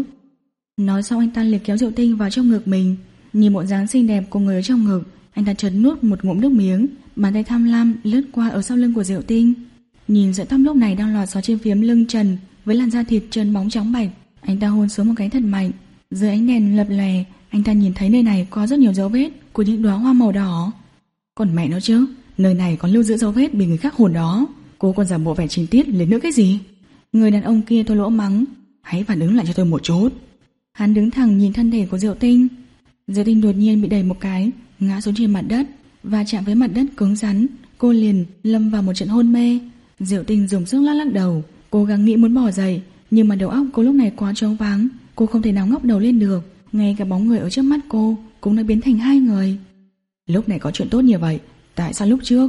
Nói xong anh ta liền kéo Diệu Tinh vào trong ngực mình. Nhìn bộ dáng xinh đẹp của người ở trong ngực, anh ta chợt nuốt một ngụm nước miếng, bàn tay tham lam lướt qua ở sau lưng của Diệu Tinh. Nhìn sợi tóc lúc này đang lọt xóa trên phiếm lưng trần với làn da thịt trơn bóng trắng bạch, anh ta hôn xuống một cái thật mạnh. Dưới ánh đèn lập lòe, anh ta nhìn thấy nơi này có rất nhiều dấu vết của những đóa hoa màu đỏ. Còn mẹ nó chứ, nơi này còn lưu giữ dấu vết bị người khác hồn đó. Cô còn giả bộ vẻ trình tiết lên nữa cái gì? Người đàn ông kia thô lỗ mắng. Hãy phản ứng lại cho tôi một chút. Hắn đứng thẳng nhìn thân thể của Diệu Tinh. Diệu Tinh đột nhiên bị đẩy một cái, ngã xuống trên mặt đất và chạm với mặt đất cứng rắn. Cô liền lâm vào một trận hôn mê. Diệu Tinh dùng sức lắc lắc đầu, cố gắng nghĩ muốn bỏ dậy, nhưng mà đầu óc cô lúc này quá trống váng. Cô không thể nào ngóc đầu lên được. Ngay cả bóng người ở trước mắt cô cũng đã biến thành hai người. Lúc này có chuyện tốt như vậy, tại sao lúc trước...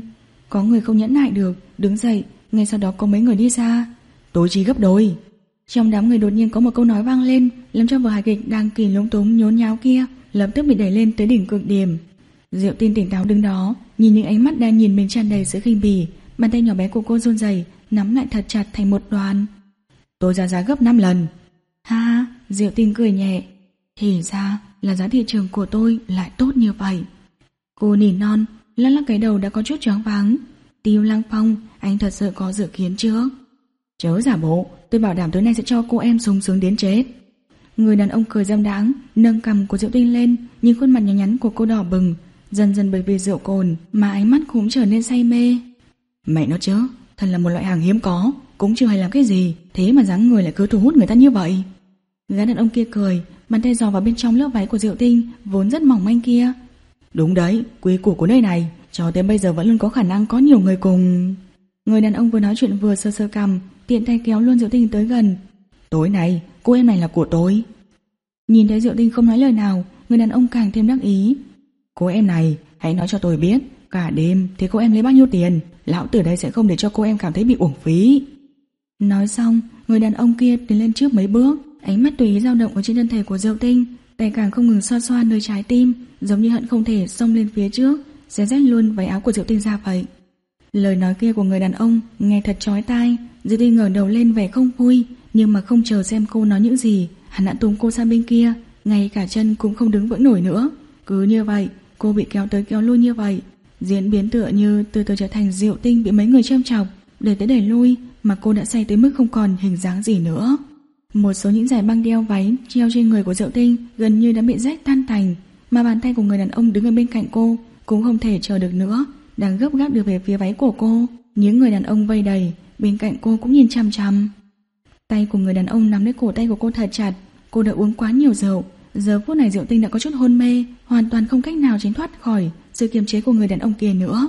Có người không nhẫn nại được, đứng dậy. Ngay sau đó có mấy người đi ra. Tối trí gấp đôi. Trong đám người đột nhiên có một câu nói vang lên, làm cho vở hài kịch đang kỳ lúng túng nhốn nháo kia lập tức bị đẩy lên tới đỉnh cực điểm. Diệu Tinh tỉnh táo đứng đó, nhìn những ánh mắt đang nhìn mình tràn đầy sự khinh bỉ. Bàn tay nhỏ bé của cô run rẩy, nắm lại thật chặt thành một đoàn. Tôi ra giá gấp năm lần. Ha, Diệu Tinh cười nhẹ. Thì ra là giá thị trường của tôi lại tốt như vậy. Cô nỉ non, lắc lắc cái đầu đã có chút choáng váng. Tiêu Lăng Phong, anh thật sự có dự kiến trước. Chớ giả bộ, tôi bảo đảm tối nay sẽ cho cô em sung sướng đến chết. Người đàn ông cười dâm đãng, nâng cằm của Diệu Tinh lên, nhìn khuôn mặt nhỏ nhắn của cô đỏ bừng. Dần dần bởi vì rượu cồn mà ánh mắt cũng trở nên say mê. Mẹ nó chứ, thật là một loại hàng hiếm có, cũng chưa hay làm cái gì, thế mà dáng người lại cứ thu hút người ta như vậy. Gã đàn ông kia cười, bàn tay dò vào bên trong lớp váy của Diệu Tinh vốn rất mỏng manh kia. Đúng đấy, quý củ của nơi này cho tới bây giờ vẫn luôn có khả năng có nhiều người cùng. Người đàn ông vừa nói chuyện vừa sơ sơ cằm, tiện tay kéo luôn Diệu Tinh tới gần. Tối nay cô em này là của tôi. Nhìn thấy Diệu Tinh không nói lời nào, người đàn ông càng thêm đắc ý. Cô em này, hãy nói cho tôi biết, cả đêm thì cô em lấy bao nhiêu tiền, lão tử đây sẽ không để cho cô em cảm thấy bị uổng phí. Nói xong, người đàn ông kia tiến lên trước mấy bước, ánh mắt tùy ý dao động ở trên thân thể của Diệu Tinh, tay càng không ngừng xoa xoa nơi trái tim, giống như hận không thể xông lên phía trước, xé rách luôn váy áo của Diệu Tinh ra vậy. Lời nói kia của người đàn ông nghe thật chói tai. Diệu Tinh ngẩng đầu lên vẻ không vui, nhưng mà không chờ xem cô nói những gì, hắn đã túm cô sang bên kia, ngay cả chân cũng không đứng vững nổi nữa. Cứ như vậy, cô bị kéo tới kéo lui như vậy, diễn biến tựa như từ từ trở thành Diệu Tinh bị mấy người trêu chọc, đẩy tới đẩy lui, mà cô đã say tới mức không còn hình dáng gì nữa. Một số những dải băng đeo váy treo trên người của Diệu Tinh gần như đã bị rách tan tành, mà bàn tay của người đàn ông đứng ở bên cạnh cô cũng không thể chờ được nữa, đang gấp gáp đưa về phía váy của cô. Những người đàn ông vây đầy, bên cạnh cô cũng nhìn chằm chằm. Tay của người đàn ông nắm lấy cổ tay của cô thật chặt. Cô đã uống quá nhiều rượu, giờ phút này Diệu Tinh đã có chút hôn mê, hoàn toàn không cách nào tránh thoát khỏi sự kiềm chế của người đàn ông kia nữa.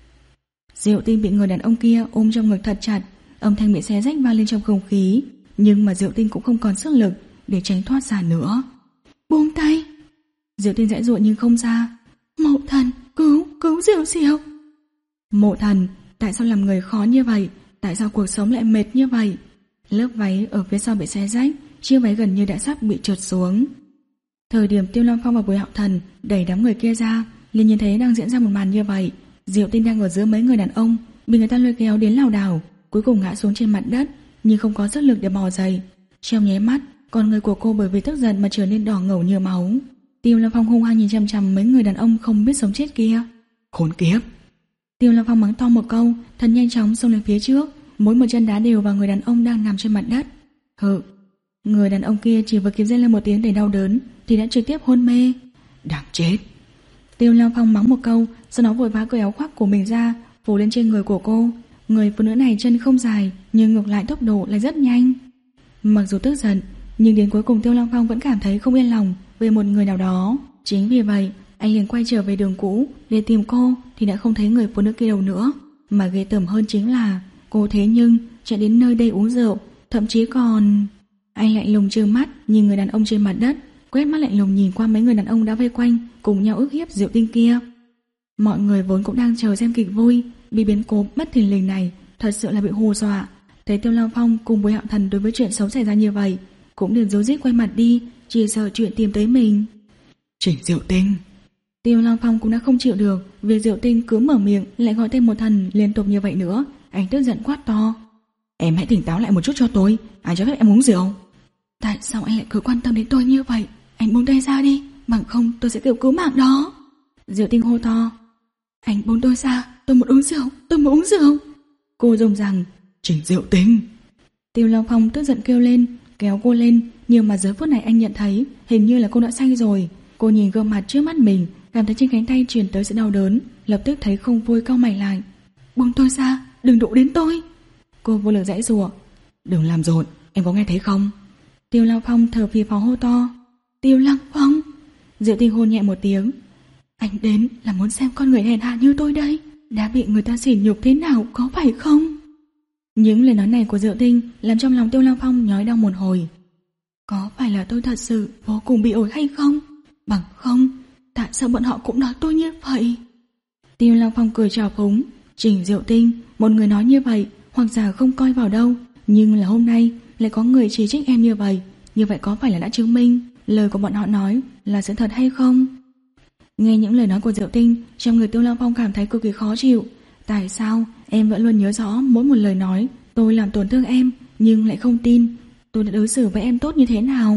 Diệu Tinh bị người đàn ông kia ôm trong ngực thật chặt, âm thanh bị xé rách vang lên trong không khí, nhưng mà Diệu Tinh cũng không còn sức lực để tránh thoát ra nữa. Buông tay! Diệu Tinh giãy giụa nhưng không ra. Mộ Thần, cứu, cứu Diệu Diệu! Mộ Thần, tại sao làm người khó như vậy? Tại sao cuộc sống lại mệt như vậy? Lớp váy ở phía sau bị xé rách, chiếc váy gần như đã sắp bị trượt xuống. Thời điểm Tiêu Long Phong và Bùi Hạo Thần đẩy đám người kia ra, liền nhìn thấy đang diễn ra một màn như vậy. Diệu Tinh đang ở giữa mấy người đàn ông, bị người ta lôi kéo đến lảo đảo, cuối cùng ngã xuống trên mặt đất, nhưng không có sức lực để bò dậy. Trong nháy mắt, con người của cô bởi vì tức giận mà trở nên đỏ ngầu như máu. Tiêu Long Phong hung hăng nhìn chằm chằm mấy người đàn ông không biết sống chết kia. Khốn kiếp! Tiêu Long Phong mắng to một câu, thật nhanh chóng xông lên phía trước, mỗi một chân đá đều vào người đàn ông đang nằm trên mặt đất. Hự! Người đàn ông kia chỉ vừa kịp rên lên một tiếng để đau đớn thì đã trực tiếp hôn mê. Đáng chết! Tiêu Long Phong mắng một câu, sau đó vội vã cởi áo khoác của mình ra, phủ lên trên người của cô. Người phụ nữ này chân không dài, nhưng ngược lại tốc độ lại rất nhanh. Mặc dù tức giận, nhưng đến cuối cùng Tiêu Long Phong vẫn cảm thấy không yên lòng về một người nào đó. Chính vì vậy, anh liền quay trở về đường cũ để tìm cô thì đã không thấy người phụ nữ kia đâu nữa. Mà ghê tởm hơn chính là cô thế nhưng chạy đến nơi đây uống rượu, thậm chí còn... Anh lạnh lùng trừng mắt nhìn người đàn ông trên mặt đất, quét mắt lạnh lùng nhìn qua mấy người đàn ông đã vây quanh cùng nhau ức hiếp Diệu Tinh kia. Mọi người vốn cũng đang chờ xem kịch vui, bị biến cố bất thình lình này thật sự là bị hù dọa. Thấy Tiêu Long Phong cùng Bùi Hạo Thần đối với chuyện xấu xảy ra như vậy, cũng liền rối rít quay mặt đi, chỉ sợ chuyện tìm tới mình. Trình Diệu Tinh. Tiêu Lăng Phong cũng đã không chịu được việc Diệu Tinh cứ mở miệng lại gọi tên một thần liên tục như vậy nữa. Anh tức giận quát to: Em hãy tỉnh táo lại một chút cho tôi. Ai cho phép em uống rượu? Tại sao anh lại cứ quan tâm đến tôi như vậy? Anh buông tay ra đi, bằng không tôi sẽ kêu cứu mạng đó. Diệu Tinh hô to: Anh buông tôi ra, tôi muốn uống rượu, tôi muốn uống rượu. Cô dùng rằng: Trình Diệu Tinh. Tiêu Lăng Phong tức giận kêu lên, kéo cô lên, nhưng mà giờ phút này anh nhận thấy hình như là cô đã say rồi. Cô nhìn gương mặt trước mắt mình, cảm thấy trên cánh tay truyền tới sự đau đớn, lập tức thấy không vui, cau mày lại. Buông tôi ra, đừng đụng đến tôi. Cô vô lực giãy giụa. Đừng làm rộn, em có nghe thấy không? Tiêu Lăng Phong thở phì phò hô to: Tiêu Lăng Phong. Diệu Tinh hôn nhẹ một tiếng. Anh đến là muốn xem con người hèn hạ như tôi đây đã bị người ta sỉ nhục thế nào, có phải không? Những lời nói này của Diệu Tinh làm trong lòng Tiêu Lăng Phong nhói đau một hồi. Có phải là tôi thật sự vô cùng bị ổi hay không? Bằng không, tại sao bọn họ cũng nói tôi như vậy? Tiêu Lăng Phong cười trào phúng. Trình Diệu Tinh, một người nói như vậy hoặc giả không coi vào đâu, nhưng là hôm nay lại có người chỉ trích em như vậy. Như vậy có phải là đã chứng minh lời của bọn họ nói là sự thật hay không? Nghe những lời nói của Diệu Tinh, trong người Tiêu Lăng Phong cảm thấy cực kỳ khó chịu. Tại sao em vẫn luôn nhớ rõ mỗi một lời nói tôi làm tổn thương em, nhưng lại không tin tôi đã đối xử với em tốt như thế nào?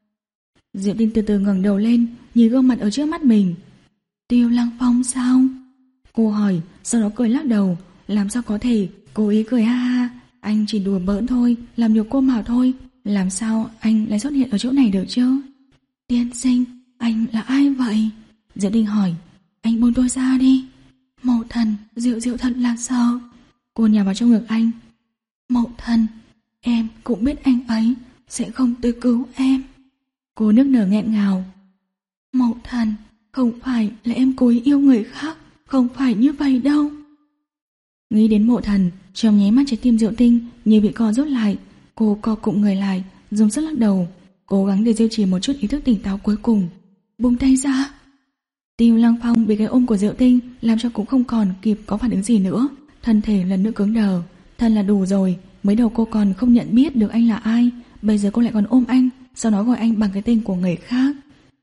Diệu Tinh từ từ ngẩng đầu lên, nhìn gương mặt ở trước mắt mình. Tiêu Lăng Phong sao? Cô hỏi, sau đó cười lắc đầu. Làm sao có thể, cố ý cười ha ha. Anh chỉ đùa bỡn thôi, làm nhục cô mà thôi. Làm sao anh lại xuất hiện ở chỗ này được chứ? Tiên sinh, anh là ai vậy? Diệu Tinh hỏi. Anh buông tôi ra đi. Mậu thần, Diệu Diệu thật là sợ. Cô nhào vào trong ngực anh. Mậu thần, em cũng biết anh ấy sẽ không tới cứu em. Cô nức nở nghẹn ngào. Mậu thần, không phải là em cố ý yêu người khác, không phải như vậy đâu. Nghĩ đến Mậu thần, trong nháy mắt trái tim Diệu Tinh như bị co rút lại. Cô co cụm người lại, dùng sức lắc đầu, cố gắng để duy trì một chút ý thức tỉnh táo cuối cùng. Buông tay ra. Tiêu Lăng Phong bị cái ôm của Diệu Tinh làm cho cũng không còn kịp có phản ứng gì nữa, thân thể lần nữa cứng đờ. Thật là đủ rồi, mới đầu cô còn không nhận biết được anh là ai, bây giờ cô lại còn ôm anh, sau đó gọi anh bằng cái tên của người khác.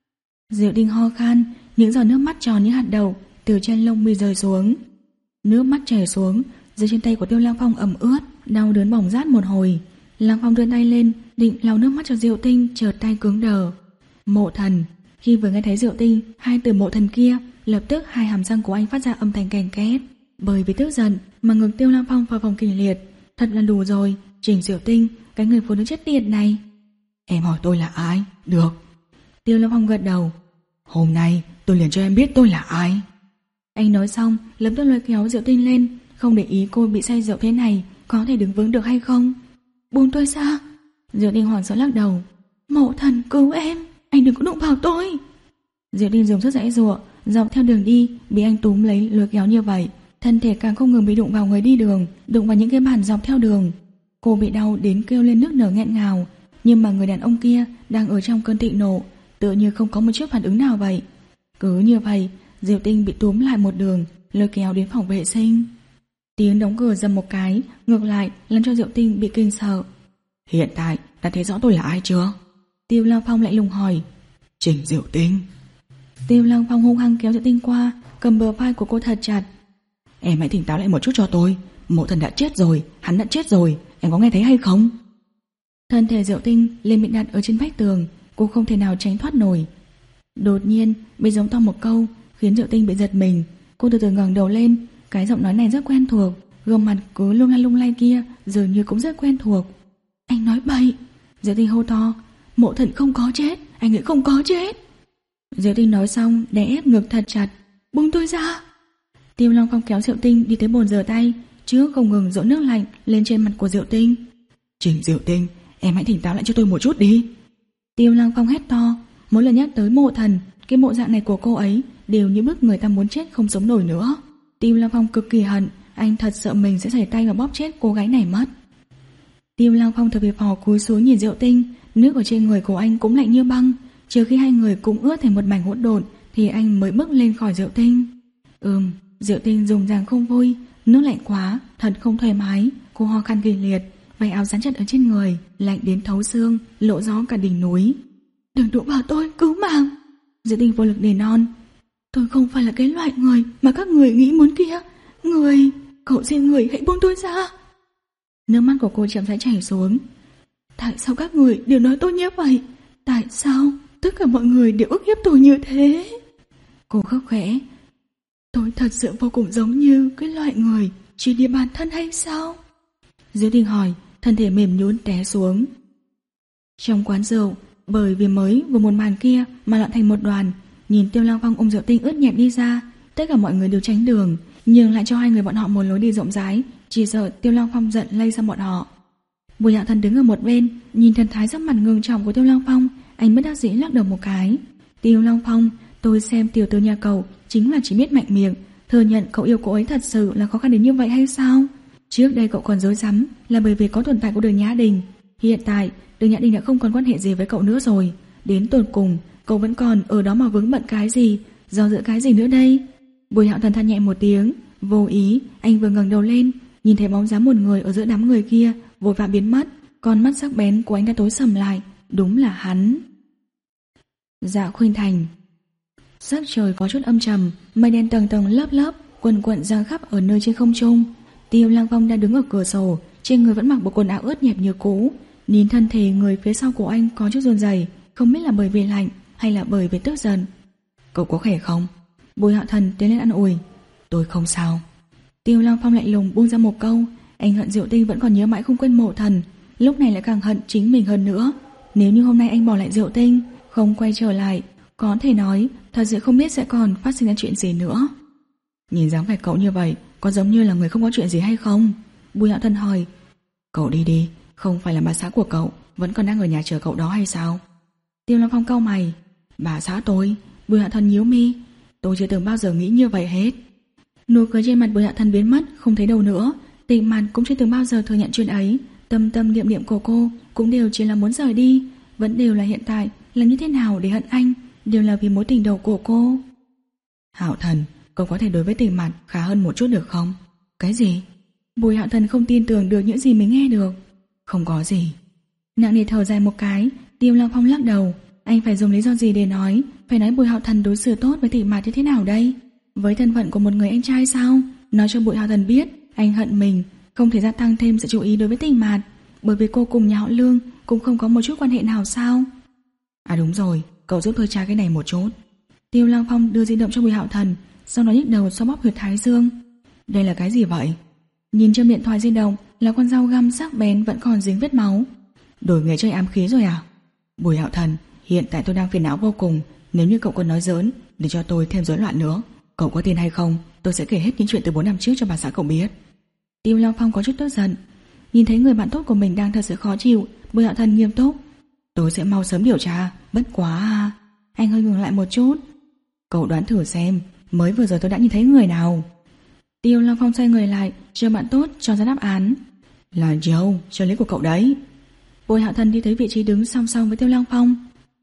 Diệu Tinh ho khan, những giọt nước mắt tròn như hạt đậu từ trên lông mi rơi xuống. Nước mắt chảy xuống, dưới trên tay của Tiêu Lăng Phong ẩm ướt, đau đớn bỏng rát một hồi. Lăng Phong đưa tay lên định lau nước mắt cho Diệu Tinh, chợt tay cứng đờ. Mộ thần. Khi vừa nghe thấy Diệu Tinh, hai từ mộ thần kia, lập tức hai hàm răng của anh phát ra âm thanh kèn két. Bởi vì tức giận mà ngực Tiêu Lăng Phong phập phồng kịch liệt. Thật là đủ rồi, Trình Diệu Tinh, cái người phụ nữ chết tiệt này. Em hỏi tôi là ai? Được. Tiêu Lăng Phong gật đầu. Hôm nay tôi liền cho em biết tôi là ai. Anh nói xong, lập tức lôi kéo Diệu Tinh lên, không để ý cô bị say rượu thế này có thể đứng vững được hay không. Buông tôi ra. Diệu Tinh hoảng sợ lắc đầu. Mộ thần cứu em, anh đừng có đụng vào tôi. Diệu Tinh dùng sức giãy giụa, dọc theo đường đi bị anh túm lấy lôi kéo như vậy, thân thể càng không ngừng bị đụng vào người đi đường, đụng vào những cái bàn dọc theo đường. Cô bị đau đến kêu lên nức nở nghẹn ngào, nhưng mà người đàn ông kia đang ở trong cơn thịnh nộ, tựa như không có một chút phản ứng nào vậy. Cứ như vậy, Diệu Tinh bị túm lại một đường, lôi kéo đến phòng vệ sinh. Tiếng đóng cửa dầm một cái, ngược lại làm cho Diệu Tinh bị kinh sợ. Hiện tại đã thấy rõ tôi là ai chưa? Tiêu Lăng Phong lại lùng hỏi. Trình Diệu Tinh. Tiêu Lăng Phong hung hăng kéo Diệu Tinh qua, cầm bờ vai của cô thật chặt. Em hãy tỉnh táo lại một chút cho tôi. Mộ thần đã chết rồi, hắn đã chết rồi, em có nghe thấy hay không? Thân thể Diệu Tinh lên bị đặt ở trên vách tường, cô không thể nào tránh thoát nổi. Đột nhiên bị giống to một câu khiến Diệu Tinh bị giật mình. Cô từ từ ngẩng đầu lên, cái giọng nói này rất quen thuộc, gương mặt cứ lung lay lung lay kia dường như cũng rất quen thuộc. Anh nói bậy. Diệu Tinh hô to. Mộ thần không có chết, anh ấy không có chết. Diệu Tinh nói xong đè ép ngực thật chặt. Buông tôi ra. Tiêu Lăng Phong kéo Diệu Tinh đi tới bồn rửa tay, trước không ngừng dội nước lạnh lên trên mặt của Diệu Tinh. Trình Diệu Tinh, em hãy tỉnh táo lại cho tôi một chút đi. Tiêu Lăng Phong hét to. Mỗi lần nhắc tới mộ thần, cái bộ dạng này của cô ấy đều như bức người ta muốn chết không sống nổi nữa. Tiêu Lăng Phong cực kỳ hận, anh thật sợ mình sẽ xảy tay và bóp chết cô gái này mất. Tiêu Lăng Phong thở phì phò cúi xuống nhìn Diệu Tinh, nước ở trên người của anh cũng lạnh như băng. Trừ khi hai người cũng ướt thành một mảnh hỗn độn thì anh mới bước lên khỏi Diệu Tinh. Ừm, Diệu Tinh dùng dàng không vui, nước lạnh quá, thật không thoải mái. Cô ho khan kịch liệt, váy áo dán chặt ở trên người, lạnh đến thấu xương, lộ rõ cả đỉnh núi. Đừng đụng vào tôi, cứu mạng. Diệu Tinh vô lực nỉ non. Tôi không phải là cái loại người mà các người nghĩ muốn kia. Người, cậu xin người hãy buông tôi ra. Nước mắt của cô chậm rãi chảy xuống. Tại sao các người đều nói tôi như vậy? Tại sao tất cả mọi người đều ức hiếp tôi như thế? Cô khóc khẽ. Tôi thật sự vô cùng giống như cái loại người chỉ đi bản thân hay sao? Diệu Tinh hỏi, thân thể mềm nhũn té xuống. Trong quán rượu, bởi vì mới vừa một màn kia mà loạn thành một đoàn, nhìn Tiêu Lăng Phong ôm Diệu Tinh ướt nhẹp đi ra, tất cả mọi người đều tránh đường, nhường lại cho hai người bọn họ một lối đi rộng rãi, chỉ sợ Tiêu Lăng Phong giận lây sang bọn họ. Bùi Hạo Thần đứng ở một bên, nhìn thần thái sắc mặt ngưng trọng của Tiêu Lăng Phong, anh bất đắc dĩ lắc đầu một cái. Tiêu Lăng Phong, tôi xem tiểu tử nhà cậu chính là chỉ biết mạnh miệng, thừa nhận cậu yêu cô ấy thật sự là khó khăn đến như vậy hay sao? Trước đây cậu còn dối rắm là bởi vì có tồn tại của Đường Nhã Đình, hiện tại Đường Nhã Đình đã không còn quan hệ gì với cậu nữa rồi, đến tột cùng cậu vẫn còn ở đó mà vướng bận cái gì, do dự cái gì nữa đây? Bùi Hạo Thần than nhẹ một tiếng, vô ý anh vừa ngẩng đầu lên, nhìn thấy bóng dáng một người ở giữa đám người kia vội vã biến mất, con mắt sắc bén của anh đã tối sầm lại, đúng là hắn. Dạ Khuynh Thành. Sắc trời có chút âm trầm, mây đen tầng tầng lớp lớp quần quận giăng khắp ở nơi trên không trung. Tiêu Lăng Phong đang đứng ở cửa sổ, trên người vẫn mặc bộ quần áo ướt nhẹp như cũ, nhìn thân thể người phía sau của anh có chút run rẩy, không biết là bởi vì lạnh hay là bởi vì tức giận. Cậu có khỏe không? Bùi Hạo Thần tiến lên an ủi. Tôi không sao. Tiêu Lăng Phong lạnh lùng buông ra một câu, anh hận Diệu Tinh vẫn còn nhớ mãi không quên Mộ Thần, lúc này lại càng hận chính mình hơn nữa. Nếu như hôm nay anh bỏ lại Diệu Tinh, không quay trở lại, có thể nói thật sự không biết sẽ còn phát sinh ra chuyện gì nữa. Nhìn dáng vẻ cậu như vậy, có giống như là người không có chuyện gì hay không? Bùi Hạo Thần hỏi. Cậu đi đi, không phải là bà xã của cậu vẫn còn đang ở nhà chờ cậu đó hay sao? Tiêu Lăng Phong cau mày. Bà xã tôi? Bùi Hạo Thần nhíu mi. Tôi chưa từng bao giờ nghĩ như vậy hết. Nụ cười trên mặt Bùi Hạo Thần biến mất, không thấy đâu nữa. Tịnh Mạn cũng chưa từng bao giờ thừa nhận chuyện ấy. Tâm tâm niệm niệm của cô cũng đều chỉ là muốn rời đi, vẫn đều là hiện tại là như thế nào để hận anh, đều là vì mối tình đầu của cô. Hạo Thần, cậu có thể đối với Tịnh Mạn khá hơn một chút được không? Cái gì? Bùi Hạo Thần không tin tưởng được những gì mình nghe được. Không có gì. Nặng nề thở dài một cái, Tiêu Lăng Phong lắc đầu. Anh phải dùng lý do gì để nói, phải nói Bùi Hạo Thần đối xử tốt với Tịnh Mạn như thế nào đây? Với thân phận của một người anh trai sao? Nói cho Bùi Hạo Thần biết anh hận mình, không thể gia tăng thêm sự chú ý đối với Tịnh Mạn, bởi vì cô cùng nhà họ Lương cũng không có một chút quan hệ nào sao? À đúng rồi, cậu giúp tôi tra cái này một chút. Tiêu Lăng Phong đưa di động cho Bùi Hạo Thần, sau đó nhấc đầu xoa bóp huyệt thái dương. Đây là cái gì vậy? Nhìn trên điện thoại di động là con dao găm sắc bén vẫn còn dính vết máu. Đổi nghề chơi ám khí rồi à? Bùi Hạo Thần, hiện tại tôi đang phiền não vô cùng, nếu như cậu còn nói giỡn để cho tôi thêm rối loạn nữa, cậu có tin hay không? Tôi sẽ kể hết những chuyện từ bốn năm trước cho bà xã cậu biết. Tiêu Lăng Phong có chút tức giận, nhìn thấy người bạn tốt của mình đang thật sự khó chịu, Bùi Hạo Thần nghiêm túc. Tôi sẽ mau sớm điều tra, bất quá à... Anh hơi ngừng lại một chút. Cậu đoán thử xem, mới vừa rồi tôi đã nhìn thấy người nào? Tiêu Lăng Phong xoay người lại, chờ bạn tốt cho ra đáp án. Là Joe, trợ lý của cậu đấy. Bùi Hạo Thần đi tới vị trí đứng song song với Tiêu Lăng Phong.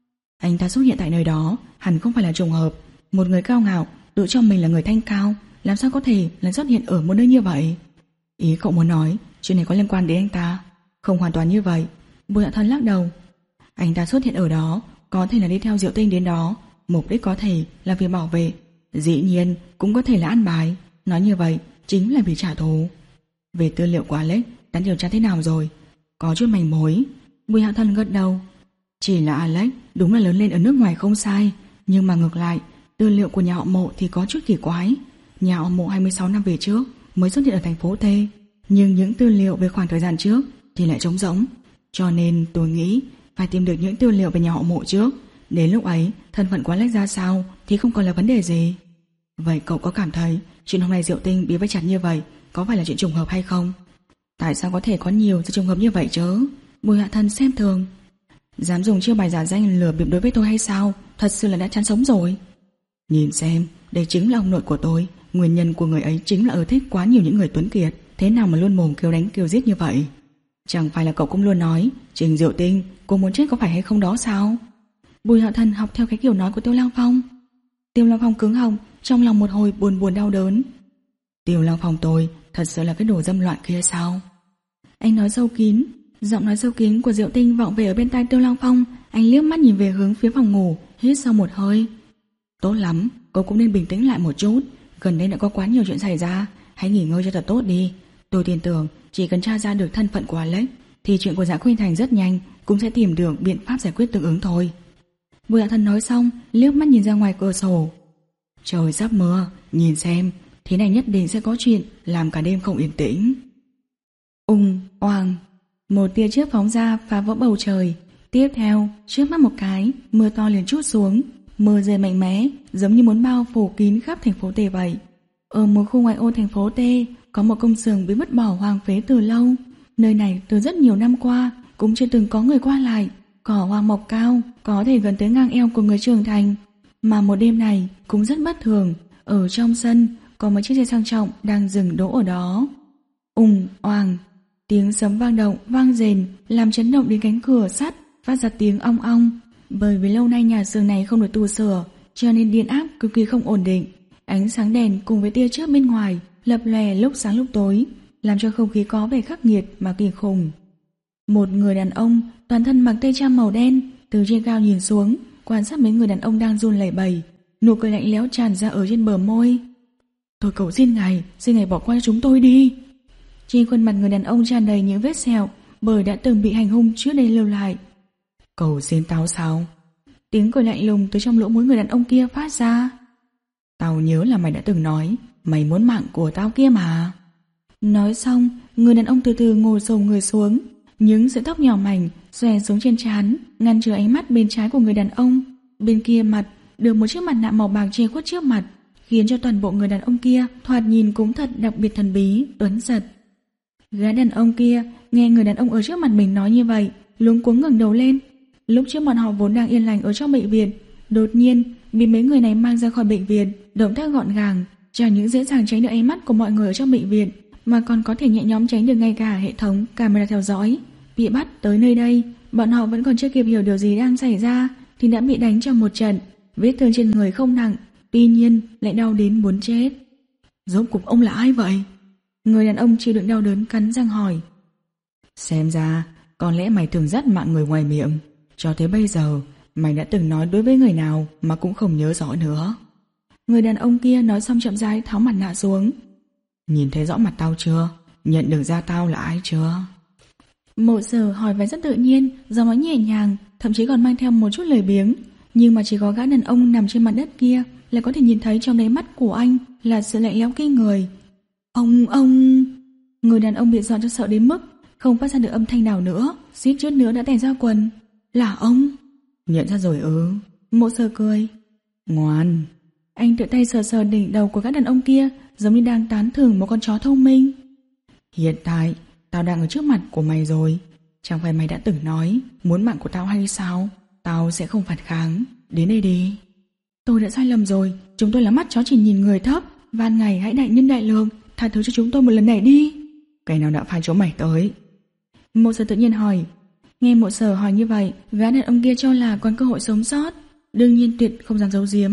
Anh ta xuất hiện tại nơi đó hẳn không phải là trùng hợp. Một người cao ngạo tự cho mình là người thanh cao, làm sao có thể lại xuất hiện ở một nơi như vậy? Ý cậu muốn nói chuyện này có liên quan đến anh ta? Không hoàn toàn như vậy. Bùi Hạo Thần lắc đầu. Anh ta xuất hiện ở đó có thể là đi theo Diệu Tinh đến đó, mục đích có thể là vì bảo vệ, dĩ nhiên cũng có thể là ăn bài. Nói như vậy chính là vì trả thù. Về tư liệu của Alex đã điều tra thế nào rồi? Có chút manh mối. Bùi Hạo Thần gật đầu. Chỉ là Alex đúng là lớn lên ở nước ngoài không sai, nhưng mà ngược lại tư liệu của nhà họ Mộ thì có chút kỳ quái. Nhà họ Mộ hai mươi sáu năm về trước mới xuất hiện ở thành phố T, nhưng những tư liệu về khoảng thời gian trước thì lại trống rỗng. Cho nên tôi nghĩ phải tìm được những tư liệu về nhà họ Mộ trước. Đến lúc ấy thân phận của Alex ra sao thì không còn là vấn đề gì. Vậy cậu có cảm thấy chuyện hôm nay Diệu Tinh bị vây chặt như vậy có phải là chuyện trùng hợp hay không? Tại sao có thể có nhiều sự trùng hợp như vậy chứ? Bùi Hạo Thần xem thường. Dám dùng chiêu bài giả danh lừa bịp đối với tôi hay sao? Thật sự là đã chán sống rồi. Nhìn xem, đây chính là ông nội của tôi. Nguyên nhân của người ấy chính là ưa thích quá nhiều những người tuấn kiệt. Thế nào mà luôn mồm kêu đánh kêu giết như vậy? Chẳng phải là cậu cũng luôn nói Trình Diệu Tinh, cô muốn chết có phải hay không đó sao? Bùi Hạo Thần học theo cái kiểu nói của Tiêu Lăng Phong. Tiêu Lăng Phong cứng họng, trong lòng một hồi buồn buồn đau đớn. Tiêu Lăng Phong tôi thật sự là cái đồ dâm loạn kia sao? Anh nói sâu kín. Giọng nói sâu kín của Diệu Tinh vọng về ở bên tai Tiêu Lăng Phong. Anh liếc mắt nhìn về hướng phía phòng ngủ, hít sâu một hơi. Tốt lắm, cô cũng nên bình tĩnh lại một chút. Gần đây đã có quá nhiều chuyện xảy ra, hãy nghỉ ngơi cho thật tốt đi. Tôi tin tưởng chỉ cần tra ra được thân phận của Alex thì chuyện của Dạ Khuynh Thành rất nhanh cũng sẽ tìm được biện pháp giải quyết tương ứng thôi. Bùi Dạ Thần nói xong, liếc mắt nhìn ra ngoài cửa sổ. Trời sắp mưa, nhìn xem, thế này nhất định sẽ có chuyện làm cả đêm không yên tĩnh. Ung, oang, một tia chớp phóng ra phá vỡ bầu trời. Tiếp theo, trước mắt một cái, mưa to liền trút xuống. Mưa rơi mạnh mẽ, giống như muốn bao phủ kín khắp thành phố T vậy. Ở một khu ngoại ô thành phố T, có một công xưởng bị vứt bỏ hoang phế từ lâu. Nơi này từ rất nhiều năm qua cũng chưa từng có người qua lại. Cỏ hoang mọc cao, có thể gần tới ngang eo của người trưởng thành. Mà một đêm này cũng rất bất thường. Ở trong sân, có một chiếc xe sang trọng đang dừng đỗ ở đó. Ùng, oàng, tiếng sấm vang động, vang rền, làm chấn động đến cánh cửa sắt, phát ra tiếng ong ong. Bởi vì lâu nay nhà xưởng này không được tu sửa, cho nên điện áp cực kỳ không ổn định. Ánh sáng đèn cùng với tia chớp bên ngoài lập lòe lúc sáng lúc tối, làm cho không khí có vẻ khắc nghiệt mà kinh khủng. Một người đàn ông toàn thân mặc tây trang màu đen từ trên cao nhìn xuống, quan sát mấy người đàn ông đang run lẩy bẩy, nụ cười lạnh lẽo tràn ra ở trên bờ môi. Tôi cầu xin ngài, xin ngài bỏ qua cho chúng tôi đi. Trên khuôn mặt người đàn ông tràn đầy những vết sẹo bởi đã từng bị hành hung trước đây lưu lại. Cầu xin tao sao? Tiếng cười lạnh lùng từ trong lỗ mũi người đàn ông kia phát ra. Tao nhớ là mày đã từng nói mày muốn mạng của tao kia mà. Nói xong, người đàn ông từ từ ngồi xổm người xuống, những sợi tóc nhỏ mảnh xòe xuống trên trán, ngăn chứa ánh mắt bên trái của người đàn ông. Bên kia mặt được một chiếc mặt nạ màu bạc che khuất trước mặt, khiến cho toàn bộ người đàn ông kia thoạt nhìn cũng thật đặc biệt thần bí, tuấn giật. Gã đàn ông kia nghe người đàn ông ở trước mặt mình nói như vậy, luống cuống ngẩng đầu lên. Lúc trước bọn họ vốn đang yên lành ở trong bệnh viện, đột nhiên bị mấy người này mang ra khỏi bệnh viện, động tác gọn gàng, chẳng những dễ dàng tránh được ánh mắt của mọi người ở trong bệnh viện, mà còn có thể nhẹ nhõm tránh được ngay cả hệ thống camera theo dõi. Bị bắt tới nơi đây, bọn họ vẫn còn chưa kịp hiểu điều gì đang xảy ra thì đã bị đánh trong một trận. Vết thương trên người không nặng, tuy nhiên lại đau đến muốn chết. Rốt cuộc ông là ai vậy? Người đàn ông chịu đựng đau đớn cắn răng hỏi. Xem ra có lẽ mày thường dắt mạng người ngoài miệng. Cho tới bây giờ mày đã từng nói đối với người nào mà cũng không nhớ rõ nữa. Người đàn ông kia nói xong chậm rãi tháo mặt nạ xuống. Nhìn thấy rõ mặt tao chưa? Nhận được ra tao là ai chưa? Mộ Sở hỏi vẻ rất tự nhiên, giọng nói nhẹ nhàng, thậm chí còn mang theo một chút lười biếng. Nhưng mà chỉ có gã đàn ông nằm trên mặt đất kia là có thể nhìn thấy trong đáy mắt của anh là sự lạnh lẽo kinh người. Ông, ông... Người đàn ông bị dọa cho sợ đến mức không phát ra được âm thanh nào nữa, suýt chút nữa đã tè ra quần. Là ông? Nhận ra rồi ư? Mộ Sở cười. Ngoan. Anh tự tay sờ sờ đỉnh đầu của các đàn ông kia, giống như đang tán thưởng một con chó thông minh. Hiện tại tao đang ở trước mặt của mày rồi. Chẳng phải mày đã từng nói muốn mạng của tao hay sao? Tao sẽ không phản kháng. Đến đây đi. Tôi đã sai lầm rồi. Chúng tôi là mắt chó chỉ nhìn người thấp. Van ngày hãy đại nhân đại lượng, tha thứ cho chúng tôi một lần này đi. Cái nào đã phai chỗ mày tới? Mộ Sở tự nhiên hỏi. Nghe Mộ Sở hỏi như vậy, gã đàn ông kia cho là còn cơ hội sống sót, đương nhiên tuyệt không dám giấu giếm.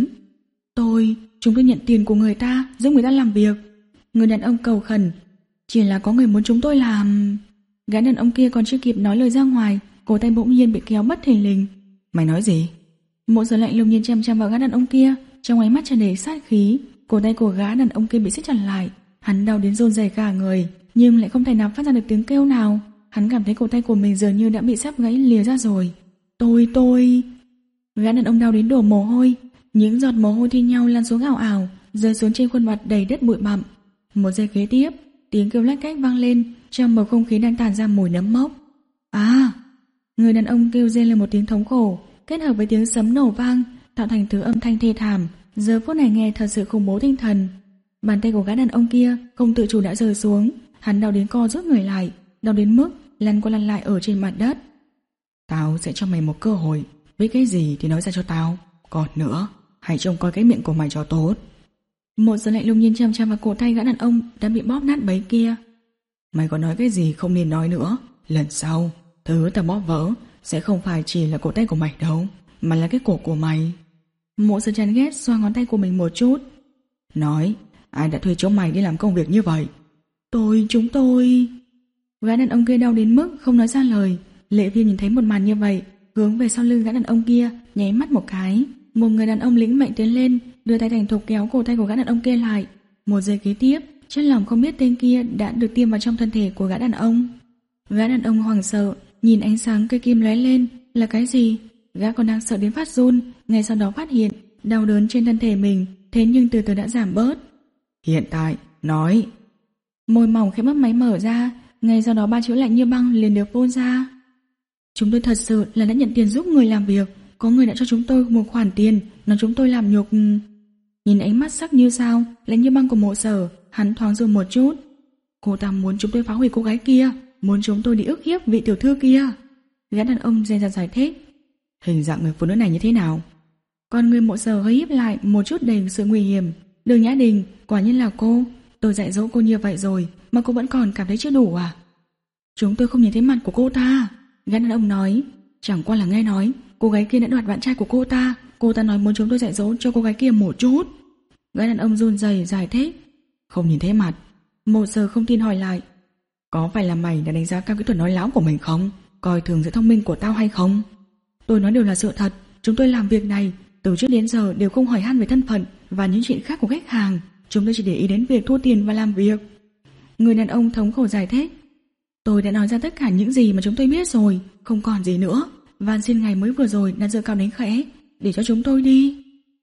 Tôi, chúng tôi nhận tiền của người ta, giúp người ta làm việc. Người đàn ông cầu khẩn. Chỉ là có người muốn chúng tôi làm... Gã đàn ông kia còn chưa kịp nói lời ra ngoài, cổ tay bỗng nhiên bị kéo bất thình lình. Mày nói gì? Mộ Sở lạnh lùng nhìn chăm chăm vào gã đàn ông kia, trong ánh mắt tràn đầy sát khí. Cổ tay của gã đàn ông kia bị siết chặt lại, hắn đau đến run rẩy cả người, nhưng lại không thể nào phát ra được tiếng kêu nào. Hắn cảm thấy cổ tay của mình dường như đã bị sắp gãy lìa ra rồi. Tôi, tôi... Gã đàn ông đau đến đổ mồ hôi, những giọt mồ hôi thi nhau lan xuống ảo ảo, rơi xuống trên khuôn mặt đầy đất bụi bặm. Một giây kế tiếp, tiếng kêu lách cách vang lên, trong bầu không khí đang tản ra mùi nấm mốc. À! Người đàn ông kêu rên lên một tiếng thống khổ, kết hợp với tiếng sấm nổ vang, tạo thành thứ âm thanh thê thảm. Giờ phút này nghe thật sự khủng bố tinh thần. Bàn tay của gã đàn ông kia không tự chủ đã rơi xuống, hắn đau đến co rút người lại, đau đến mức lăn qua lăn lại ở trên mặt đất. Tao sẽ cho mày một cơ hội, với cái gì thì nói ra cho tao. Còn nữa, hãy trông coi cái miệng của mày cho tốt. Một Sở lạnh lùng nhìn chăm chăm vào cổ tay gã đàn ông đã bị bóp nát bấy kia. Mày có nói cái gì không nên nói nữa. Lần sau, thứ tao bóp vỡ sẽ không phải chỉ là cổ tay của mày đâu, mà là cái cổ của mày. Mộ Sở chán ghét xoa ngón tay của mình một chút. Nói, ai đã thuê chúng mày đi làm công việc như vậy? Tôi, chúng tôi... Gã đàn ông kia đau đến mức không nói ra lời. Lệ Viêm nhìn thấy một màn như vậy, hướng về sau lưng gã đàn ông kia nháy mắt một cái. Một người đàn ông lĩnh mệnh tiến lên, đưa tay thành thục kéo cổ tay của gã đàn ông kia lại. Một giây kế tiếp, chất lỏng không biết tên kia đã được tiêm vào trong thân thể của gã đàn ông. Gã đàn ông hoảng sợ, nhìn ánh sáng cây kim lóe lên, là cái gì? Gã còn đang sợ đến phát run, ngay sau đó phát hiện đau đớn trên thân thể mình, thế nhưng từ từ đã giảm bớt. Hiện tại, nói. Môi mỏng khẽ mấp máy mở ra, ngay sau đó ba chữ lạnh như băng liền được phun ra. Chúng tôi thật sự là đã nhận tiền giúp người làm việc, có người đã cho chúng tôi một khoản tiền, nói chúng tôi làm nhục. Nhìn ánh mắt sắc như sao, lạnh như băng của Mộ Sở, hắn thoáng dừng một chút. Cô ta muốn chúng tôi phá hủy cô gái kia, muốn chúng tôi đi ức hiếp vị tiểu thư kia. Gã đàn ông dè dặt giải thích. Hình dạng người phụ nữ này như thế nào? Con người Mộ Sở hơi híp lại một chút đầy sự nguy hiểm. Đường Nhã Đình, quả nhiên là cô. Tôi dạy dỗ cô như vậy rồi mà cô vẫn còn cảm thấy chưa đủ à? Chúng tôi không nhìn thấy mặt của cô ta. Gã đàn ông nói. Chẳng qua là nghe nói cô gái kia đã đoạt bạn trai của cô ta. Cô ta nói muốn chúng tôi dạy dỗ cho cô gái kia một chút. Gã đàn ông run rẩy giải thích. Không nhìn thấy mặt. Mộ Sở không tin hỏi lại. Có phải là mày đã đánh giá cao kỹ thuật nói láo của mình không? Coi thường sự thông minh của tao hay không? Tôi nói đều là sự thật. Chúng tôi làm việc này từ trước đến giờ đều không hỏi han về thân phận và những chuyện khác của khách hàng. Chúng tôi chỉ để ý đến việc thu tiền và làm việc. Người đàn ông thống khổ giải thích. Tôi đã nói ra tất cả những gì mà chúng tôi biết rồi, không còn gì nữa. Van xin ngài mới vừa rồi đã giơ cao đánh khẽ, để cho chúng tôi đi.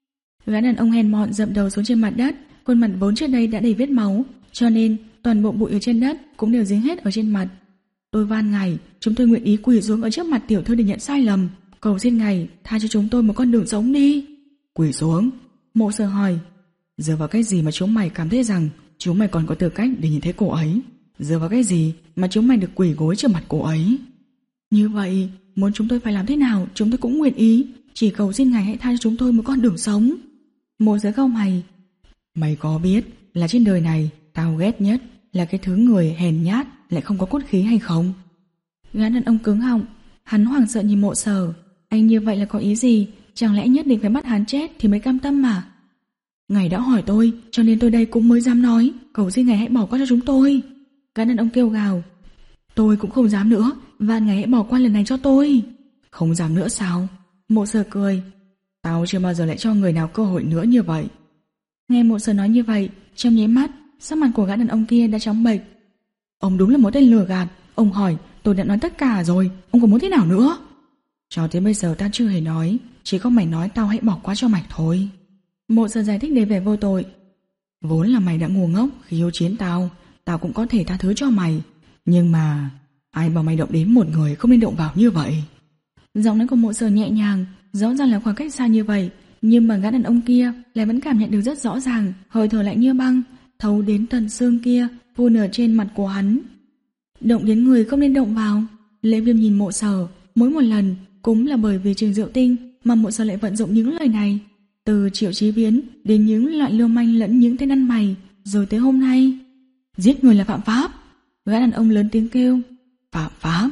Gã đàn ông hèn mọn dậm đầu xuống trên mặt đất, khuôn mặt vốn trước đây đã đầy vết máu, cho nên toàn bộ bụi ở trên đất cũng đều dính hết ở trên mặt. Tôi van ngài, chúng tôi nguyện ý quỳ xuống ở trước mặt tiểu thư để nhận sai lầm, cầu xin ngài tha cho chúng tôi một con đường sống đi. Quỳ xuống? Mộ Sở hỏi. Dựa vào cái gì mà chúng mày cảm thấy rằng chúng mày còn có tư cách để nhìn thấy cô ấy? Dựa vào cái gì mà chúng mày được quỳ gối trước mặt cô ấy? Như vậy, muốn chúng tôi phải làm thế nào chúng tôi cũng nguyện ý, chỉ cầu xin ngài hãy tha cho chúng tôi một con đường sống. Mộ Sở cau mày. Mày có biết là trên đời này tao ghét nhất là cái thứ người hèn nhát lại không có cốt khí hay không? Gã đàn ông cứng họng, hắn hoảng sợ nhìn Mộ Sở. Anh như vậy là có ý gì? Chẳng lẽ nhất định phải bắt hắn chết thì mới cam tâm mà? Ngài đã hỏi tôi, cho nên tôi đây cũng mới dám nói, cầu xin ngài hãy bỏ qua cho chúng tôi. Gã đàn ông kêu gào. Tôi cũng không dám nữa, van ngài hãy bỏ qua lần này cho tôi. Không dám nữa sao? Mộ Sở cười. Tao chưa bao giờ lại cho người nào cơ hội nữa như vậy. Nghe Mộ Sở nói như vậy, trong nháy mắt, sắc mặt của gã đàn ông kia đã trắng bệch. Ông đúng là một tên lừa gạt. Ông hỏi, tôi đã nói tất cả rồi, ông còn muốn thế nào nữa? Cho tới bây giờ tao chưa hề nói, chỉ có mày nói tao hãy bỏ qua cho mày thôi. Mộ Sở giải thích đầy vẻ vô tội. Vốn là mày đã ngu ngốc khi hiếu chiến tao, tao cũng có thể tha thứ cho mày. Nhưng mà ai bảo mày động đến một người không nên động vào như vậy? Giọng nói của Mộ Sở nhẹ nhàng, rõ ràng là khoảng cách xa như vậy, nhưng mà gã đàn ông kia lại vẫn cảm nhận được rất rõ ràng, hơi thở lạnh như băng, thấu đến tận xương kia, phun ở trên mặt của hắn. Động đến người không nên động vào. Lệ Viêm nhìn Mộ Sở, mỗi một lần cũng là bởi vì Trình Diệu Tinh mà Mộ Sở lại vận dụng những lời này. Từ Triệu Chí Viễn đến những loại lưu manh lẫn những tên ăn mày, rồi tới hôm nay. Giết người là phạm pháp. Gã đàn ông lớn tiếng kêu. Phạm pháp?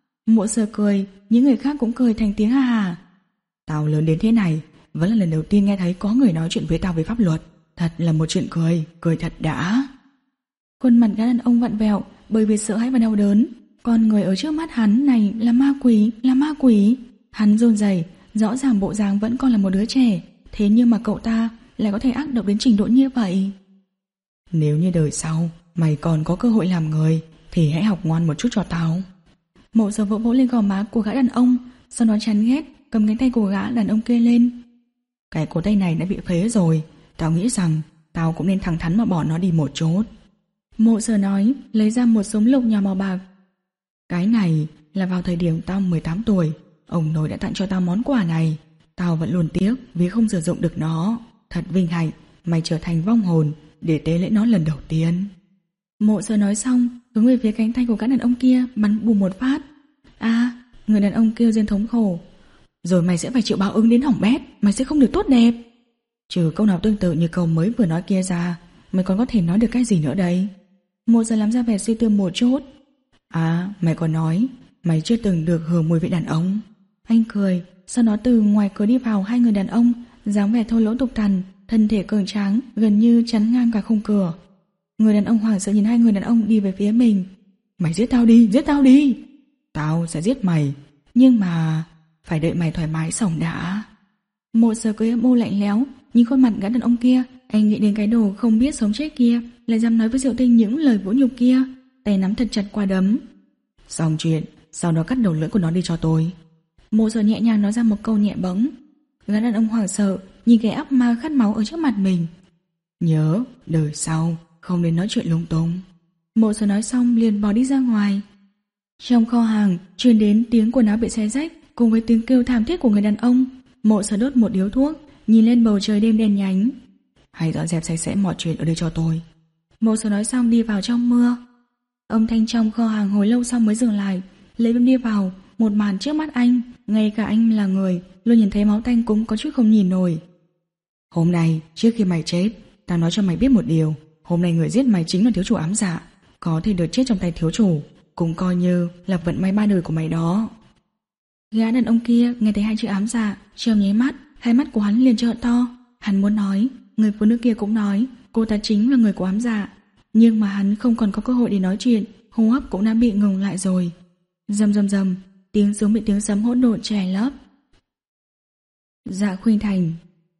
Mộ Sở cười, những người khác cũng cười thành tiếng ha hà. Tao lớn đến thế này, vẫn là lần đầu tiên nghe thấy có người nói chuyện với tao về pháp luật. Thật là một chuyện cười, cười thật đã. Khuôn mặt gã đàn ông vặn vẹo bởi vì sợ hãi và đau đớn. Con người ở trước mắt hắn này là ma quỷ, là ma quỷ. Hắn run rẩy, rõ ràng bộ dáng vẫn còn là một đứa trẻ, thế nhưng mà cậu ta lại có thể ác độc đến trình độ như vậy. Nếu như đời sau mày còn có cơ hội làm người thì hãy học ngoan một chút cho tao. Mộ Sở vỗ vỗ lên gò má của gã đàn ông, sau đó chán ghét cầm cánh tay của gã đàn ông kia lên. Cái cổ tay này đã bị phế rồi, tao nghĩ rằng tao cũng nên thẳng thắn mà bỏ nó đi một chút. Mộ Sở nói, lấy ra một súng lục nhỏ màu bạc. Cái này là vào thời điểm tao mười tám tuổi, ông nội đã tặng cho tao món quà này. Tao vẫn luôn tiếc vì không sử dụng được nó. Thật vinh hạnh mày trở thành vong hồn để tế lễ nó lần đầu tiên. Mộ Sở nói xong, hướng về phía cánh tay của các đàn ông kia bắn bùm một phát. À, người đàn ông kêu rên thống khổ. Rồi mày sẽ phải chịu báo ứng đến hỏng bét, mày sẽ không được tốt đẹp. Trừ câu nào tương tự như câu mới vừa nói kia ra, mày còn có thể nói được cái gì nữa đây? Mộ Sở làm ra vẻ suy tư một chút. À, mày còn nói mày chưa từng được hưởng mùi vị đàn ông. Anh cười, sau đó từ ngoài cửa đi vào hai người đàn ông, dáng vẻ thô lỗ tục tằn, thân thể cường tráng, gần như chắn ngang cả khung cửa. Người đàn ông hoảng sợ nhìn hai người đàn ông đi về phía mình. Mày giết tao đi, giết tao đi. Tao sẽ giết mày, nhưng mà phải đợi mày thoải mái sống đã. Một giờ cười âm u lạnh lẽo, nhìn khuôn mặt gã đàn ông kia, anh nghĩ đến cái đồ không biết sống chết kia, lại dám nói với Diệu Tinh những lời vũ nhục kia, tay nắm thật chặt quả đấm. Xong chuyện, sau đó cắt đầu lưỡi của nó đi cho tôi. Một giờ nhẹ nhàng nói ra một câu nhẹ bẫng. Gã đàn ông hoảng sợ, nhìn cái ác ma khát máu ở trước mặt mình. Nhớ, đời sau không nên nói chuyện lung tung. Một giờ nói xong liền bỏ đi ra ngoài. Trong kho hàng truyền đến tiếng quần áo bị xé rách cùng với tiếng kêu thảm thiết của người đàn ông. Mộ Sở đốt một điếu thuốc, nhìn lên bầu trời đêm đen nhánh. Hãy dọn dẹp sạch sẽ mọi chuyện ở đây cho tôi. Mộ Sở nói xong đi vào trong mưa. Âm thanh trong kho hàng hồi lâu sau mới dừng lại. Lê Viêm đi vào, một màn trước mắt anh, ngay cả anh là người luôn nhìn thấy máu tanh cũng có chút không nhìn nổi. Hôm nay trước khi mày chết, tao nói cho mày biết một điều. Hôm nay người giết mày chính là thiếu chủ ám dạ. Có thể được chết trong tay thiếu chủ cũng coi như là vận may ba đời của mày đó. Gã đàn ông kia nghe thấy hai chữ ám dạ, trong nháy mắt, hai mắt của hắn liền trợn to. Hắn muốn nói, người phụ nữ kia cũng nói, cô ta chính là người của ám dạ. Nhưng mà hắn không còn có cơ hội để nói chuyện, hô hấp cũng đã bị ngừng lại rồi. Rầm rầm rầm, tiếng giống bị tiếng sấm hỗn độn che lấp. Dạ Khuynh Thành.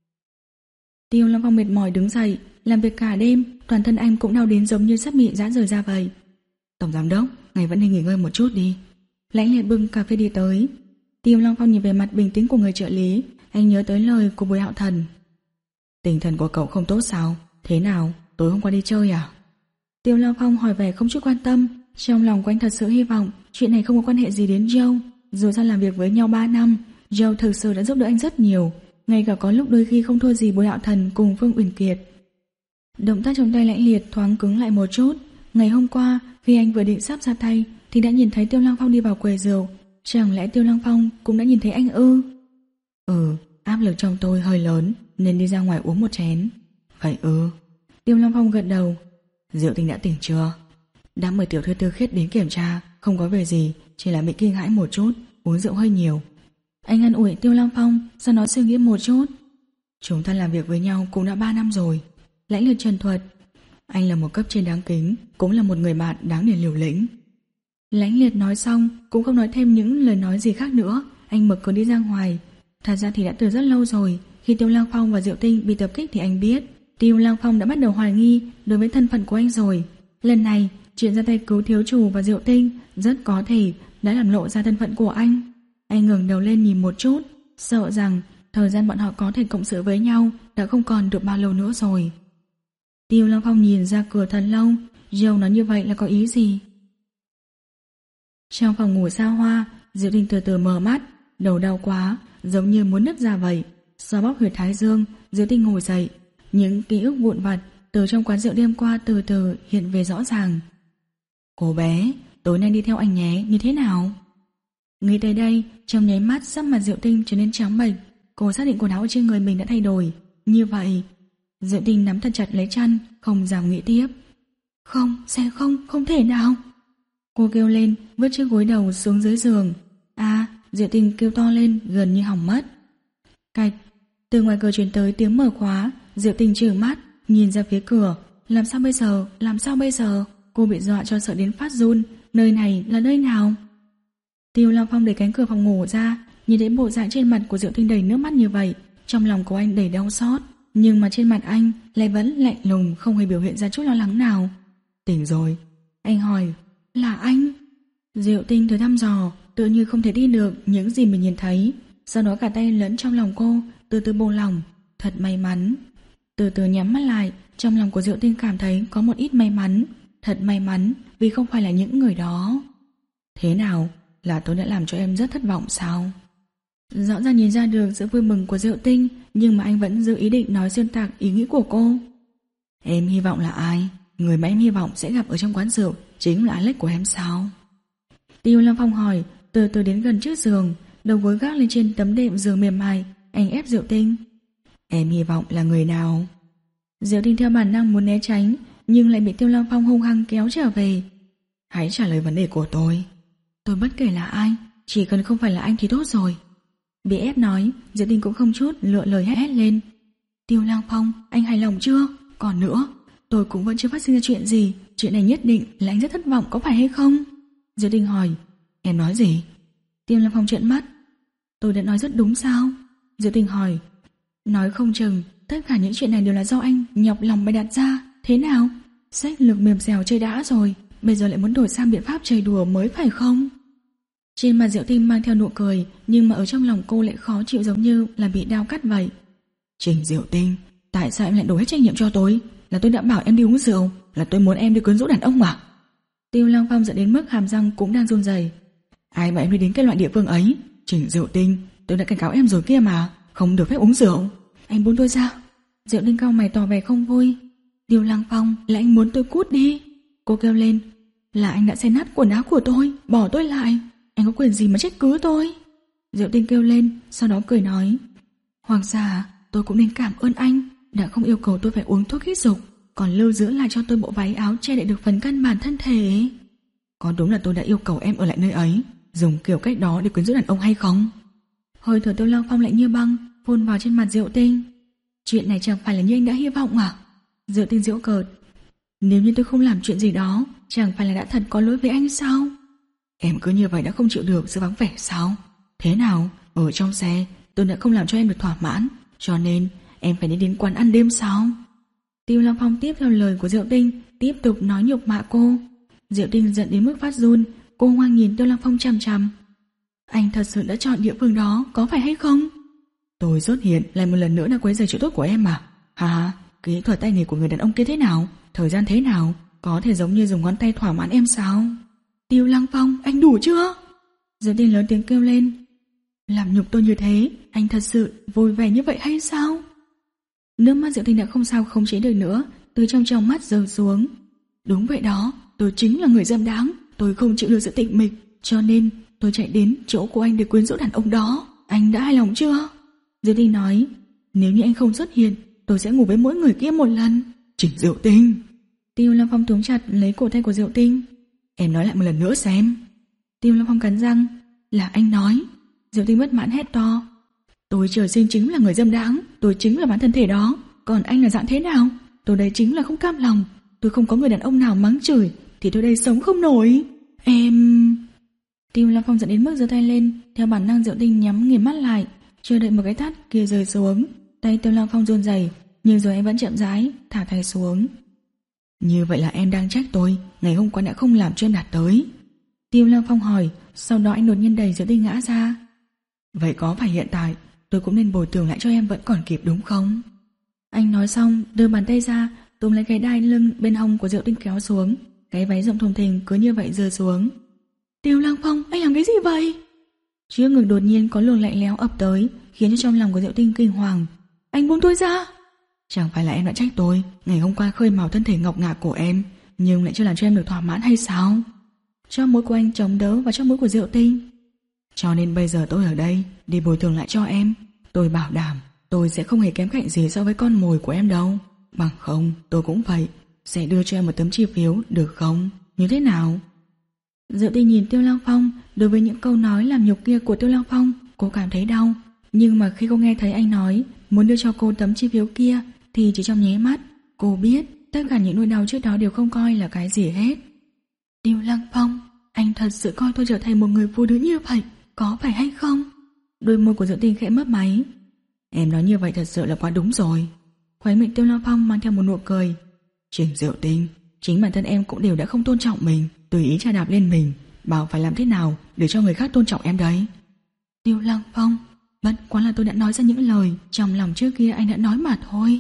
Tiêu Long Phong mệt mỏi đứng dậy, làm việc cả đêm, toàn thân anh cũng đau đến giống như sắp bị giã rời ra vậy. Tổng giám đốc, ngài vẫn nên nghỉ ngơi một chút đi. Lãnh Liệt bưng cà phê đi tới. Tiêu Long Phong nhìn về mặt bình tĩnh của người trợ lý, anh nhớ tới lời của Bùi Hạo Thần. Tinh thần của cậu không tốt sao? Thế nào, tối hôm qua đi chơi à? Tiêu Long Phong hỏi vẻ không chút quan tâm. Trong lòng của anh thật sự hy vọng chuyện này không có quan hệ gì đến Joe. Dù sao làm việc với nhau ba năm, Joe thực sự đã giúp đỡ anh rất nhiều, ngay cả có lúc đôi khi không thua gì Bùi Hạo Thần cùng Phương Uyển Kiệt. Động tác trong tay Lãnh Liệt thoáng cứng lại một chút. Ngày hôm qua, khi anh vừa định sắp ra tay thì đã nhìn thấy Tiêu Long Phong đi vào quầy rượu. Chẳng lẽ Tiêu Long Phong cũng đã nhìn thấy anh ư? Ừ, áp lực trong tôi hơi lớn nên đi ra ngoài uống một chén. Vậy ư? Tiêu Long Phong gật đầu. Diệu Tinh đã tỉnh chưa? Đã mời tiểu thư Tư Khiết đến kiểm tra, không có về gì, chỉ là bị kinh hãi một chút, uống rượu hơi nhiều. Anh an ủi Tiêu Long Phong, sau đó suy nghĩ một chút. Chúng ta làm việc với nhau cũng đã ba năm rồi. Lãnh Liệt trần thuật. Anh là một cấp trên đáng kính, cũng là một người bạn đáng để liều lĩnh. Lãnh Liệt nói xong cũng không nói thêm những lời nói gì khác nữa. Anh mở cửa đi ra ngoài. Thật ra thì đã từ rất lâu rồi. Khi Tiêu Lang Phong và Diệu Tinh bị tập kích thì anh biết Tiêu Lang Phong đã bắt đầu hoài nghi đối với thân phận của anh rồi. Lần này chuyện ra tay cứu thiếu chủ và Diệu Tinh rất có thể đã làm lộ ra thân phận của anh. Anh ngẩng đầu lên nhìn một chút, sợ rằng thời gian bọn họ có thể cộng sự với nhau đã không còn được bao lâu nữa rồi. Tiêu Lang Phong nhìn ra cửa thật lâu. Joe nói như vậy là có ý gì? Trong phòng ngủ xa hoa, Diệu Tinh từ từ mở mắt, đầu đau quá, giống như muốn nứt ra vậy. Xoa bóp huyệt thái dương, Diệu Tinh ngồi dậy. Những ký ức vụn vặt từ trong quán rượu đêm qua từ từ hiện về rõ ràng. Cô bé, tối nay đi theo anh nhé, như thế nào? Nghĩ tới đây, trong nháy mắt sắc mặt Diệu Tinh trở nên trắng bệch. Cô xác định quần áo trên người mình đã thay đổi. Như vậy, Diệu Tinh nắm thật chặt lấy chăn, không dám nghĩ tiếp. Không, sẽ không, không thể nào. Cô kêu lên, vứt chiếc gối đầu xuống dưới giường. À, Diệu Tinh kêu to lên, gần như hỏng mất. Cạch, từ ngoài cửa truyền tới tiếng mở khóa. Diệu Tinh trừng mắt, nhìn ra phía cửa. Làm sao bây giờ, làm sao bây giờ? Cô bị dọa cho sợ đến phát run. Nơi này là nơi nào? Tiêu Long Phong đẩy cánh cửa phòng ngủ ra, nhìn thấy bộ dạng trên mặt của Diệu Tinh đầy nước mắt như vậy, trong lòng của anh đầy đau xót, nhưng mà trên mặt anh lại vẫn lạnh lùng, không hề biểu hiện ra chút lo lắng nào. Tỉnh rồi? Anh hỏi. Là anh? Diệu Tinh thử thăm dò, tự như không thể tin được những gì mình nhìn thấy, sau đó cả tay lẫn trong lòng cô từ từ buông lỏng. Thật may mắn. Từ từ nhắm mắt lại, trong lòng của Diệu Tinh cảm thấy có một ít may mắn. Thật may mắn vì không phải là những người đó. Thế nào? Là tôi đã làm cho em rất thất vọng sao? Rõ ràng nhìn ra được sự vui mừng của Diệu Tinh, nhưng mà anh vẫn giữ ý định nói xuyên tạc ý nghĩ của cô. Em hy vọng là ai? Người mà em hy vọng sẽ gặp ở trong quán rượu chính là Alex của em sao? Tiêu Long Phong hỏi, từ từ đến gần trước giường, đầu gối gác lên trên tấm đệm giường mềm mại. Anh ép Diệu Tinh. Em hy vọng là người nào? Diệu Tinh theo bản năng muốn né tránh, nhưng lại bị Tiêu Long Phong hung hăng kéo trở về. Hãy trả lời vấn đề của tôi. Tôi bất kể là ai, chỉ cần không phải là anh thì tốt rồi. Bị ép nói, Diệu Tinh cũng không chút lựa lời hét lên. Tiêu Lang Phong, anh hài lòng chưa? Còn nữa, tôi cũng vẫn chưa phát sinh ra chuyện gì. Chuyện này nhất định là anh rất thất vọng có phải hay không? Diệu Tinh hỏi. Em nói gì? Tiêu Lăng Phong trợn mắt. Tôi đã nói rất đúng sao? Diệu Tinh hỏi. Nói không chừng tất cả những chuyện này đều là do anh nhọc lòng bày đặt ra. Thế nào? Sách lược mềm dẻo chơi đã rồi, bây giờ lại muốn đổi sang biện pháp chơi đùa mới phải không? Trên mặt Diệu Tinh mang theo nụ cười, nhưng mà ở trong lòng cô lại khó chịu giống như là bị đao cắt vậy. Trình Diệu Tinh, tại sao em lại đổ hết trách nhiệm cho tôi? Là tôi đã bảo em đi uống rượu, là tôi muốn em đi quyến rũ đàn ông mà. Tiêu Lăng Phong giận đến mức hàm răng cũng đang run rẩy. Ai mà em đi đến cái loại địa phương ấy? Trình Diệu Tinh, tôi đã cảnh cáo em rồi kia mà, không được phép uống rượu. Anh buông tôi ra. Diệu Tinh cau mày tỏ vẻ không vui. Tiêu Lăng Phong, là anh muốn tôi cút đi. Cô kêu lên. Là anh đã xé nát quần áo của tôi, bỏ tôi lại. Anh có quyền gì mà trách cứ tôi? Diệu Tinh kêu lên, sau đó cười nói. Hoàng gia, tôi cũng nên cảm ơn anh đã không yêu cầu tôi phải uống thuốc kích dục, còn lưu giữ lại cho tôi bộ váy áo che đậy được phần căn bản thân thể. Có đúng là tôi đã yêu cầu em ở lại nơi ấy, dùng kiểu cách đó để quyến rũ đàn ông hay không? Hơi thở Tiêu Lăng Phong lạnh như băng phun vào trên mặt Diệu Tinh. Chuyện này chẳng phải là như anh đã hy vọng à? Diệu Tinh giễu cợt. Nếu như tôi không làm chuyện gì đó, chẳng phải là đã thật có lỗi với anh sao? Em cứ như vậy đã không chịu được sự vắng vẻ sao? Thế nào? Ở trong xe tôi đã không làm cho em được thỏa mãn, cho nên em phải đi đến quán ăn đêm sao? Tiêu Lăng Phong tiếp theo lời của Diệu Tinh, tiếp tục nói nhục mạ cô. Diệu Tinh giận đến mức phát run, cô hoang nhìn Tiêu Lăng Phong chằm chằm. Anh thật sự đã chọn địa phương đó, có phải hay không? Tôi xuất hiện lại một lần nữa đã quấy rầy chuyện tốt của em mà. Hà, kỹ thuật tay nghề của người đàn ông kia thế nào? Thời gian thế nào? Có thể giống như dùng ngón tay thỏa mãn em sao? Tiêu Lăng Phong, anh đủ chưa? Diệu Tinh lớn tiếng kêu lên. Làm nhục tôi như thế, anh thật sự vui vẻ như vậy hay sao? Nước mắt Diệu Tinh đã không sao không chế được nữa, từ trong trong mắt rơi xuống. Đúng vậy đó, tôi chính là người dâm đáng, tôi không chịu được sự tịch mịch, cho nên tôi chạy đến chỗ của anh để quyến rũ đàn ông đó. Anh đã hài lòng chưa? Diệu Tinh nói. Nếu như anh không xuất hiện, tôi sẽ ngủ với mỗi người kia một lần. Trình Diệu Tinh. Tiêu Lăng Phong túm chặt lấy cổ tay của Diệu Tinh. Em nói lại một lần nữa xem. Tiêu Lăng Phong cắn răng. Là anh nói. Diệu Tinh bất mãn hét to. Tôi trời sinh chính là người dâm đáng, tôi chính là bản thân thể đó. Còn anh là dạng thế nào? Tôi đây chính là không cam lòng. Tôi không có người đàn ông nào mắng chửi thì tôi đây sống không nổi. Em... Tiêu Lăng Phong giận đến mức giơ tay lên, theo bản năng Diệu Tinh nhắm nghiền mắt lại, chưa đợi một cái tát kia rơi xuống. Tay Tiêu Lăng Phong run rẩy, nhưng rồi anh vẫn chậm rãi thả tay xuống. Như vậy là em đang trách tôi ngày hôm qua đã không làm cho em đạt tới? Tiêu Lăng Phong hỏi. Sau đó anh đột nhiên đẩy Diệu Tinh ngã ra. Vậy có phải hiện tại tôi cũng nên bồi thường lại cho em vẫn còn kịp đúng không? Anh nói xong đưa bàn tay ra túm lấy cái đai lưng bên hông của Diệu Tinh kéo xuống. Cái váy rộng thùng thình cứ như vậy rơi xuống. Tiêu Lăng Phong, anh làm cái gì vậy? Trước ngực đột nhiên có luồng lạnh lẽo ập tới, khiến cho trong lòng của Diệu Tinh kinh hoàng. Anh buông tôi ra. Chẳng phải là em đã trách tôi ngày hôm qua khơi mào thân thể ngọc ngà của em, nhưng lại chưa làm cho em được thỏa mãn hay sao? Cho mũi của anh chống đỡ vào trong mũi của Diệu Tinh. Cho nên bây giờ tôi ở đây để bồi thường lại cho em. Tôi bảo đảm tôi sẽ không hề kém cạnh gì so với con mồi của em đâu. Bằng không tôi cũng vậy, sẽ đưa cho em một tấm chi phiếu được không? Như thế nào? Diệu Tinh nhìn Tiêu Lăng Phong. Đối với những câu nói làm nhục kia của Tiêu Lăng Phong, cô cảm thấy đau. Nhưng mà khi cô nghe thấy anh nói muốn đưa cho cô tấm chi phiếu kia, thì chỉ trong nháy mắt cô biết tất cả những nỗi đau trước đó đều không coi là cái gì hết. Tiêu Lăng Phong, anh thật sự coi tôi trở thành một người phụ nữ như vậy, có phải hay không? Đôi môi của Diệu Tinh khẽ mấp máy. Em nói như vậy thật sự là quá đúng rồi. Khóe miệng Tiêu Lăng Phong mang theo một nụ cười. Trình Diệu Tinh, chính bản thân em cũng đều đã không tôn trọng mình, tùy ý chà đạp lên mình, bảo phải làm thế nào để cho người khác tôn trọng em đấy. Tiêu Lăng Phong, bất quá là tôi đã nói ra những lời trong lòng trước kia anh đã nói mà thôi.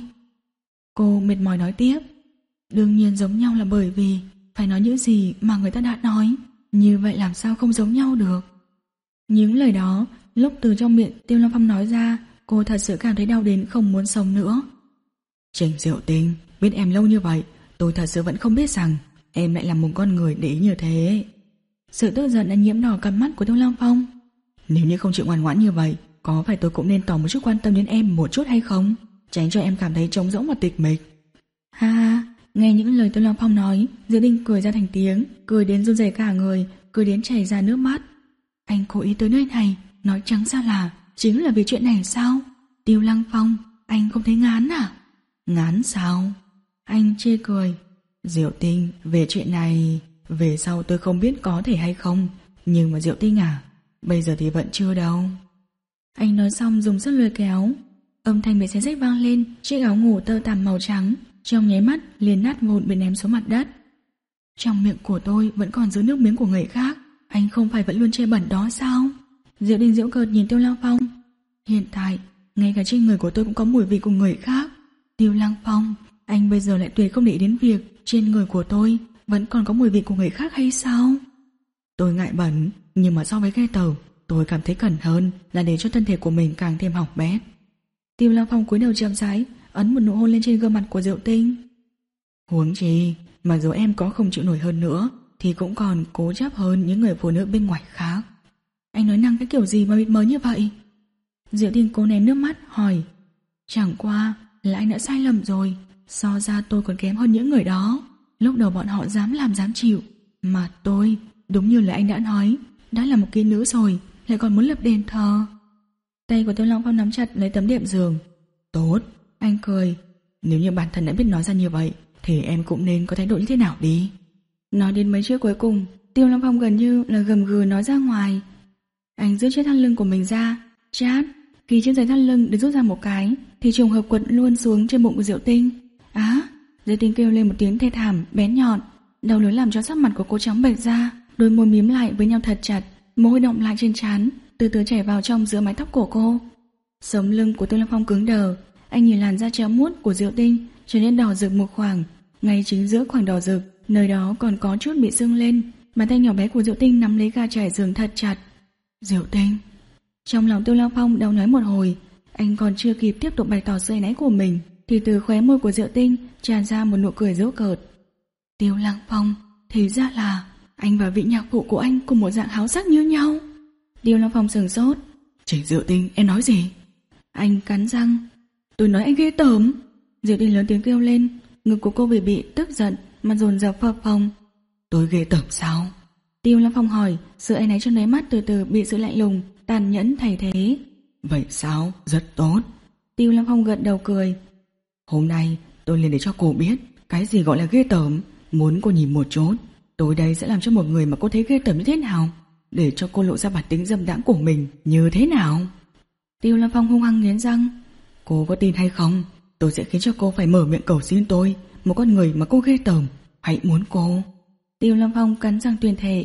Cô mệt mỏi nói tiếp. Đương nhiên giống nhau là bởi vì phải nói những gì mà người ta đã nói, như vậy làm sao không giống nhau được. Những lời đó lúc từ trong miệng Tiêu Lăng Phong nói ra, cô thật sự cảm thấy đau đến không muốn sống nữa. Trình Diệu Tinh, biết em lâu như vậy, tôi thật sự vẫn không biết rằng em lại là một con người để ý như thế. Sự tức giận đã nhiễm đỏ cặp mắt của Tiêu Lăng Phong. Nếu như không chịu ngoan ngoãn như vậy, có phải tôi cũng nên tỏ một chút quan tâm đến em một chút hay không? Tránh cho em cảm thấy trống rỗng và tịch mịch. Ha ha, nghe những lời Tiêu Lăng Phong nói, Diệu Tinh cười ra thành tiếng, cười đến run rẩy cả người, cười đến chảy ra nước mắt. Anh cố ý tới nơi này, nói trắng ra là chính là vì chuyện này sao? Tiêu Lăng Phong, anh không thấy ngán à? Ngán sao? Anh chê cười. Diệu Tinh, về chuyện này, về sau tôi không biết có thể hay không, nhưng mà Diệu Tinh à, bây giờ thì vẫn chưa đâu. Anh nói xong dùng sức lôi kéo. Âm thanh bị xé rách vang lên, chiếc áo ngủ tơ tằm màu trắng trong nháy mắt liền nát vụn bị ném xuống mặt đất. Trong miệng của tôi vẫn còn giữ nước miếng của người khác, anh không phải vẫn luôn che bẩn đó sao? Diệu Tinh giễu cợt nhìn Tiêu Lăng Phong. Hiện tại, ngay cả trên người của tôi cũng có mùi vị của người khác. Tiêu Lăng Phong, anh bây giờ lại tuyệt không để ý đến việc trên người của tôi vẫn còn có mùi vị của người khác hay sao? Tôi ngại bẩn, nhưng mà so với ghê tởm, tôi cảm thấy cần hơn là để cho thân thể của mình càng thêm hỏng bét. Tiêu Lăng Phong cúi đầu chậm rãi, ấn một nụ hôn lên trên gương mặt của Diệu Tinh. Huống chi, mặc dù em có không chịu nổi hơn nữa, thì cũng còn cố chấp hơn những người phụ nữ bên ngoài khác. Anh nói năng cái kiểu gì mà mịt mờ như vậy? Diệu Tinh cố nén nước mắt hỏi. Chẳng qua là anh đã sai lầm rồi, so ra tôi còn kém hơn những người đó. Lúc đầu bọn họ dám làm dám chịu, mà tôi, đúng như là anh đã nói, đã là một kỹ nữ rồi, lại còn muốn lập đền thờ. Tay của Tiêu Lăng Phong nắm chặt lấy tấm đệm giường. Tốt, anh cười. Nếu như bản thân đã biết nói ra như vậy, thì em cũng nên có thái độ như thế nào đi. Nói đến mấy chữ cuối cùng, Tiêu Lăng Phong gần như là gầm gừ nói ra ngoài. Anh giữ chiếc thắt lưng của mình ra, chát. Khi chiếc dây thắt lưng được rút ra một cái, thì trùng hợp quật luôn xuống trên bụng của Diệu Tinh. Á, Diệu Tinh kêu lên một tiếng thê thảm bén nhọn, đau đớn làm cho sắc mặt của cô trắng bệch ra, đôi môi mím lại với nhau thật chặt, mồ hôi động lại trên trán, từ từ chảy vào trong giữa mái tóc của cô. Sống lưng của Tiêu Lăng Phong cứng đờ, anh nhìn làn da trắng muốt của Diệu Tinh trở nên đỏ rực một khoảng, ngay chính giữa khoảng đỏ rực, nơi đó còn có chút bị sưng lên. Bàn tay nhỏ bé của Diệu Tinh nắm lấy ga trải giường thật chặt. Diệu Tinh. Trong lòng Tiêu Lăng Phong đau nhói một hồi, anh còn chưa kịp tiếp tục bày tỏ sự áy náy của mình, thì từ khóe môi của Diệu Tinh tràn ra một nụ cười giễu cợt. Tiêu Lăng Phong, thì ra là anh và vị nhạc phụ của anh cùng một dạng háo sắc như nhau. Tiêu Lăng Phong sửng sốt. Chị Diệu Tinh, em nói gì? Anh cắn răng. Tôi nói anh ghê tởm. Diệu Tinh lớn tiếng kêu lên, ngực của cô vì bị tức giận mà dồn dập phập phồng. Tôi ghê tởm sao? Tiêu Lăng Phong hỏi, sự áy náy trong đáy mắt từ từ bị sự lạnh lùng tàn nhẫn thay thế. Vậy sao? Rất tốt. Tiêu Lăng Phong gật đầu cười. Hôm nay tôi liền để cho cô biết cái gì gọi là ghê tởm. Muốn cô nhìn một chút, tôi đây sẽ làm cho một người mà cô thấy ghê tởm như thế nào, để cho cô lộ ra bản tính dâm đãng của mình như thế nào. Tiêu Lăng Phong hung hăng nghiến răng. Cô có tin hay không, tôi sẽ khiến cho cô phải mở miệng cầu xin tôi, một con người mà cô ghê tởm, hãy muốn cô. Tiêu Lăng Phong cắn răng tuyên thệ.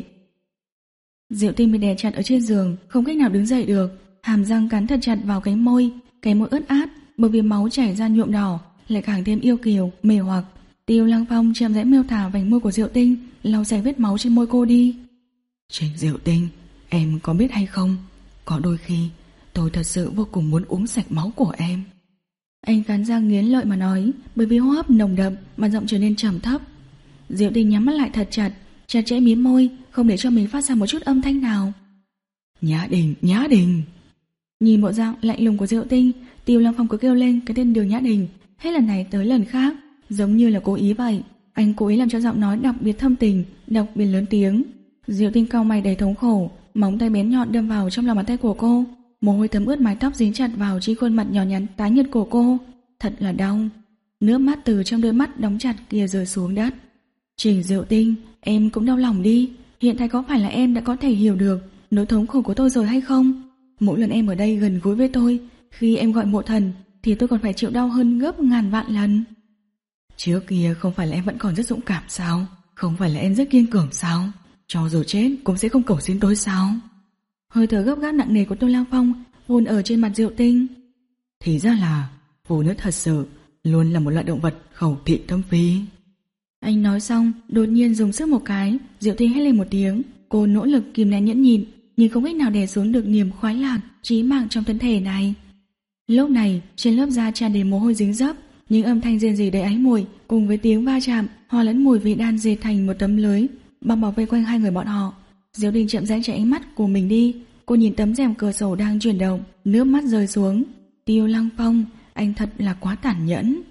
Diệu Tinh bị đè chặt ở trên giường, không cách nào đứng dậy được, hàm răng cắn thật chặt vào cánh môi, cái môi ướt át bởi vì máu chảy ra nhuộm đỏ, lại càng thêm yêu kiều, mê hoặc. Tiêu Lăng Phong chậm rãi miêu tả vành môi của Diệu Tinh, lau sạch vết máu trên môi cô đi. Trình Diệu Tinh, em có biết hay không, có đôi khi tôi thật sự vô cùng muốn uống sạch máu của em. Anh cắn răng nghiến lợi mà nói, bởi vì hô hấp nồng đậm mà giọng trở nên trầm thấp. Diệu Tinh nhắm mắt lại thật chặt, chặt chẽ mím môi, không để cho mình phát ra một chút âm thanh nào. Nhã Đình, Nhã Đình. Nhìn bộ dạng lạnh lùng của Diệu Tinh, Tiêu Lăng Phong cứ kêu lên cái tên Đường Nhã Đình, hết lần này tới lần khác, giống như là cố ý vậy. Anh cố ý làm cho giọng nói đặc biệt thâm tình, đặc biệt lớn tiếng. Diệu Tinh cau mày đầy thống khổ, móng tay bén nhọn đâm vào trong lòng bàn tay của cô, mồ hôi thấm ướt mái tóc dính chặt vào trên khuôn mặt nhỏ nhắn tái nhợt của cô, thật là đau. Nước mắt từ trong đôi mắt đóng chặt kia rơi xuống đất. Trình Diệu Tinh, em cũng đau lòng đi. Hiện tại có phải là em đã có thể hiểu được nỗi thống khổ của tôi rồi hay không? Mỗi lần em ở đây gần gũi với tôi, khi em gọi mộ thần, thì tôi còn phải chịu đau hơn gấp ngàn vạn lần. Trước kia không phải là em vẫn còn rất dũng cảm sao? Không phải là em rất kiên cường sao? Cho dù chết cũng sẽ không cầu xin tôi sao? Hơi thở gấp gáp nặng nề của Tô Lang Phong hôn ở trên mặt Diệu Tinh. Thì ra là phụ nữ thật sự luôn là một loại động vật khẩu thị tâm phi. Anh nói xong, đột nhiên dùng sức một cái, Diệu Tinh hét lên một tiếng. Cô nỗ lực kìm nén nhẫn nhịn, nhưng không cách nào đè xuống được niềm khoái lạc chí mạng trong thân thể này. Lúc này, trên lớp da tràn đầy mồ hôi dính dấp, những âm thanh rên rỉ đầy áy mùi cùng với tiếng va chạm hòa lẫn mùi vị đan dệt thành một tấm lưới bao bọc vây quanh hai người bọn họ. Diệu Tinh chậm rãi chạy ánh mắt của mình đi. Cô nhìn tấm rèm cửa sổ đang chuyển động, nước mắt rơi xuống. Tiêu Lăng Phong, anh thật là quá tàn nhẫn.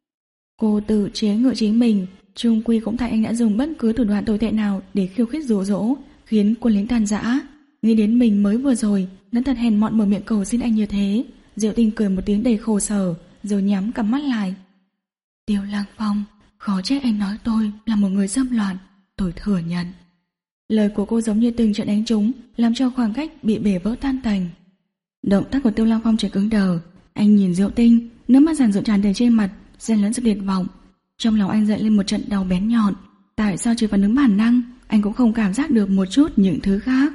Cô tự chế ngự chính mình, chung quy cũng tại anh đã dùng bất cứ thủ đoạn tồi tệ nào để khiêu khích dụ dỗ, khiến quân lính tàn dã. Nghĩ đến mình mới vừa rồi đã thật hèn mọn mở miệng cầu xin anh như thế. Diệu Tinh cười một tiếng đầy khổ sở, rồi nhắm cặp mắt lại. Tiêu Lăng Phong, khó trách anh nói tôi là một người dâm loạn. Tôi thừa nhận. Lời của cô giống như từng trận đánh trúng, làm cho khoảng cách bị bể vỡ tan tành. Động tác của Tiêu Lăng Phong trở cứng đờ. Anh nhìn Diệu Tinh, nước mắt giàn rụa tràn đầy trên mặt, xen lẫn sự tuyệt vọng. Trong lòng anh dậy lên một trận đau bén nhọn. Tại sao chỉ phản ứng bản năng, anh cũng không cảm giác được một chút những thứ khác.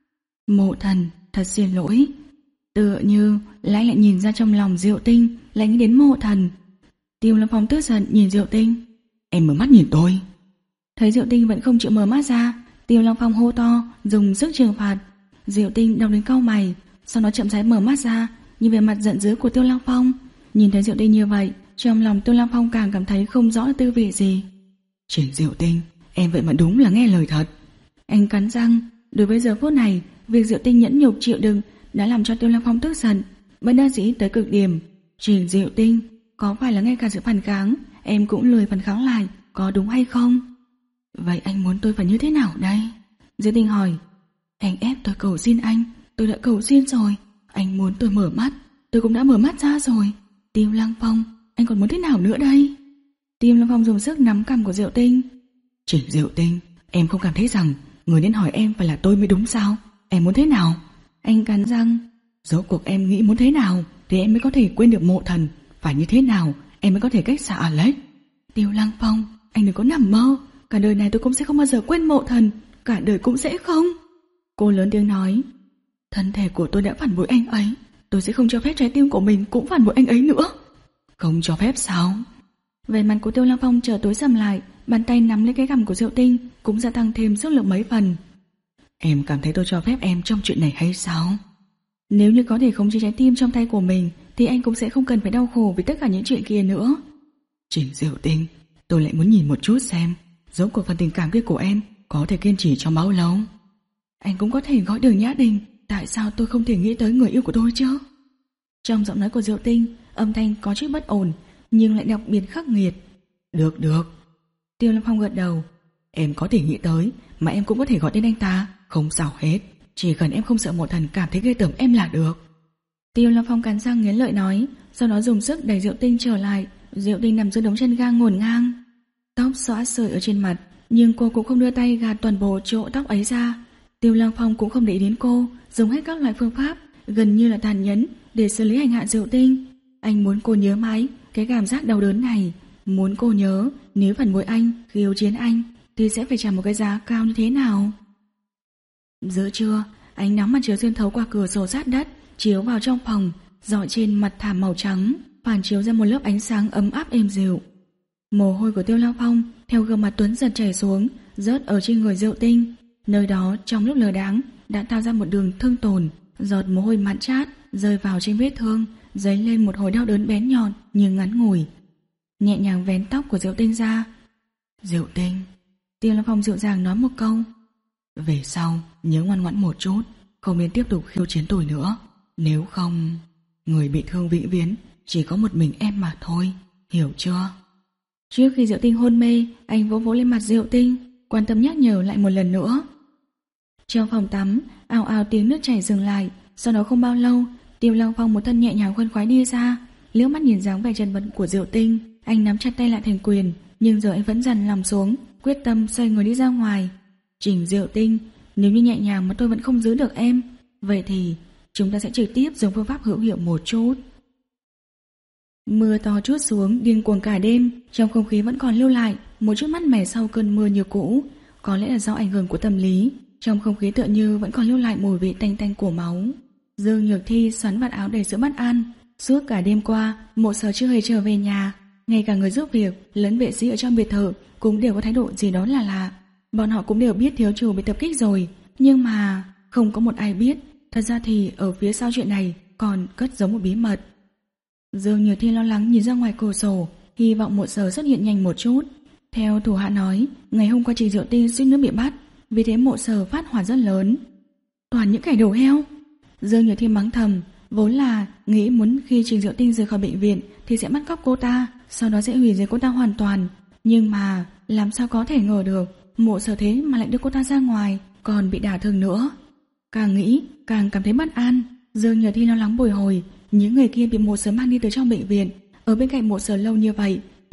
Mộ Thần, thật xin lỗi. Tựa như là anh lại nhìn ra trong lòng Diệu Tinh, lại nghĩ đến Mộ Thần. Tiêu Lăng Phong tức giận nhìn Diệu Tinh. Em mở mắt nhìn tôi. Thấy Diệu Tinh vẫn không chịu mở mắt ra, Tiêu Lăng Phong hô to, dùng sức trừng phạt. Diệu Tinh đau đến cau mày, sau đó chậm rãi mở mắt ra, nhìn về mặt giận dữ của Tiêu Lăng Phong. Nhìn thấy Diệu Tinh như vậy, trong lòng Tiêu Lăng Phong càng cảm thấy không rõ là tư vị gì. Trình Diệu Tinh, em vậy mà đúng là nghe lời thật. Anh cắn răng. Đối với giờ phút này, việc Diệu Tinh nhẫn nhục chịu đựng đã làm cho Tiêu Lăng Phong tức giận, bất đắc dĩ tới cực điểm. Trình Diệu Tinh, có phải là ngay cả sự phản kháng em cũng lười phản kháng lại, có đúng hay không? Vậy anh muốn tôi phải như thế nào đây? Diệu Tinh hỏi. Anh ép tôi cầu xin anh, tôi đã cầu xin rồi. Anh muốn tôi mở mắt, tôi cũng đã mở mắt ra rồi. Tiêu Lăng Phong, anh còn muốn thế nào nữa đây? Tiêu Lăng Phong dùng sức nắm cằm của Diệu Tinh. Trình Diệu Tinh, em không cảm thấy rằng người đến hỏi em phải là tôi mới đúng sao? Em muốn thế nào? Anh cắn răng. Rốt cuộc em nghĩ muốn thế nào thì em mới có thể quên được Mộ Thần? Phải như thế nào em mới có thể cách xa Alex? Tiêu Lăng Phong, anh đừng có nằm mơ. Cả đời này tôi cũng sẽ không bao giờ quên Mộ Thần. Cả đời cũng sẽ không. Cô lớn tiếng nói. Thân thể của tôi đã phản bội anh ấy, tôi sẽ không cho phép trái tim của mình cũng phản bội anh ấy nữa. Không cho phép sao? Về mặt của Tiêu Lăng Phong trở tối sầm lại, bàn tay nắm lấy cái cằm của Diệu Tinh cũng gia tăng thêm sức lực mấy phần. Em cảm thấy tôi cho phép em trong chuyện này hay sao? Nếu như có thể khống chế trái tim trong tay của mình thì anh cũng sẽ không cần phải đau khổ vì tất cả những chuyện kia nữa. Trình Diệu Tinh, tôi lại muốn nhìn một chút xem rốt cuộc phần tình cảm kia của em có thể kiên trì trong bao lâu. Anh cũng có thể gọi Đường Nhã Đình, tại sao tôi không thể nghĩ tới người yêu của tôi chứ? Trong giọng nói của Diệu Tinh, âm thanh có chút bất ổn nhưng lại đặc biệt khắc nghiệt. Được được. Tiêu Lâm Phong gật đầu. Em có thể nghĩ tới, mà em cũng có thể gọi tên anh ta, không sao hết. Chỉ cần em không sợ Mộ Thần cảm thấy ghê tởm em là được. Tiêu Lâm Phong cắn răng nghiến lợi nói, sau đó dùng sức đẩy Diệu Tinh trở lại. Diệu Tinh nằm dưới đống chân ga ngổn ngang, tóc xõa sợi ở trên mặt, nhưng cô cũng không đưa tay gạt toàn bộ chỗ tóc ấy ra. Tiêu Lâm Phong cũng không để ý đến cô, dùng hết các loại phương pháp gần như là tàn nhẫn để xử lý hành hạ Diệu Tinh. Anh muốn cô nhớ mãi cái cảm giác đau đớn này, muốn cô nhớ nếu phản bội anh, khiêu chiến anh thì sẽ phải trả một cái giá cao như thế nào. Giữa trưa, ánh nắng mặt trời xuyên thấu qua cửa sổ sát đất chiếu vào trong phòng, rọi trên mặt thảm màu trắng, phản chiếu ra một lớp ánh sáng ấm áp êm dịu. Mồ hôi của Tiêu Lăng Phong theo gương mặt tuấn giật chảy xuống, rớt ở trên người Diệu Tinh. Nơi đó trong lúc lờ đáng đã tạo ra một đường thương tổn, giọt mồ hôi mặn chát rơi vào trên vết thương, dấy lên một hồi đau đớn bén nhọn nhưng ngắn ngủi. Nhẹ nhàng vén tóc của Diệu Tinh ra. Diệu Tinh, Tiêu Lăng Phong dịu dàng nói một câu. Về sau nhớ ngoan ngoãn một chút, không nên tiếp tục khiêu chiến tôi nữa. Nếu không, người bị thương vĩnh viễn chỉ có một mình em mà thôi, hiểu chưa? Trước khi Diệu Tinh hôn mê, anh vỗ vỗ lên mặt Diệu Tinh, quan tâm nhắc nhở lại một lần nữa. Trong phòng tắm, ào ào tiếng nước chảy dừng lại. Sau đó không bao lâu, Tiêu Lăng Phong một thân nhẹ nhàng khoan khoái đi ra, liếc mắt nhìn dáng vẻ chật vật của Diệu Tinh, anh nắm chặt tay lại thành quyền, nhưng giờ anh vẫn dằn lòng xuống, quyết tâm xoay người đi ra ngoài. Trình Diệu Tinh, nếu như nhẹ nhàng mà tôi vẫn không giữ được em, vậy thì chúng ta sẽ trực tiếp dùng phương pháp hữu hiệu một chút. Mưa to trút xuống điên cuồng cả đêm, trong không khí vẫn còn lưu lại một chút mát mẻ sau cơn mưa như cũ. Có lẽ là do ảnh hưởng của tâm lý, trong không khí tựa như vẫn còn lưu lại mùi vị tanh tanh của máu. Dương Nhược Thi xoắn vạt áo đầy sự bất an. Suốt cả đêm qua, Mộ Sở chưa hề trở về nhà, ngay cả người giúp việc lẫn vệ sĩ ở trong biệt thự cũng đều có thái độ gì đó là lạ. Bọn họ cũng đều biết thiếu chủ bị tập kích rồi, nhưng mà không có một ai biết. Thật ra thì ở phía sau chuyện này còn cất giấu một bí mật. Dương Nhược Thi lo lắng nhìn ra ngoài cửa sổ, hy vọng Mộ Sở xuất hiện nhanh một chút. Theo thủ hạ nói, ngày hôm qua Trình Diệu Tinh suýt nữa bị bắt, vì thế Mộ Sở phát hỏa rất lớn. Toàn những kẻ đầu heo. Dương Nhược Thi mắng thầm, vốn là nghĩ muốn khi Trình Diệu Tinh rời khỏi bệnh viện thì sẽ bắt cóc cô ta, sau đó sẽ hủy diệt cô ta hoàn toàn. Nhưng mà làm sao có thể ngờ được Mộ Sở thế mà lại đưa cô ta ra ngoài, còn bị đả thương nữa. Càng nghĩ càng cảm thấy bất an. Dương Nhược Thi lo lắng bồi hồi, những người kia bị Mộ Sở mang đi từ trong bệnh viện, ở bên cạnh Mộ Sở lâu như vậy,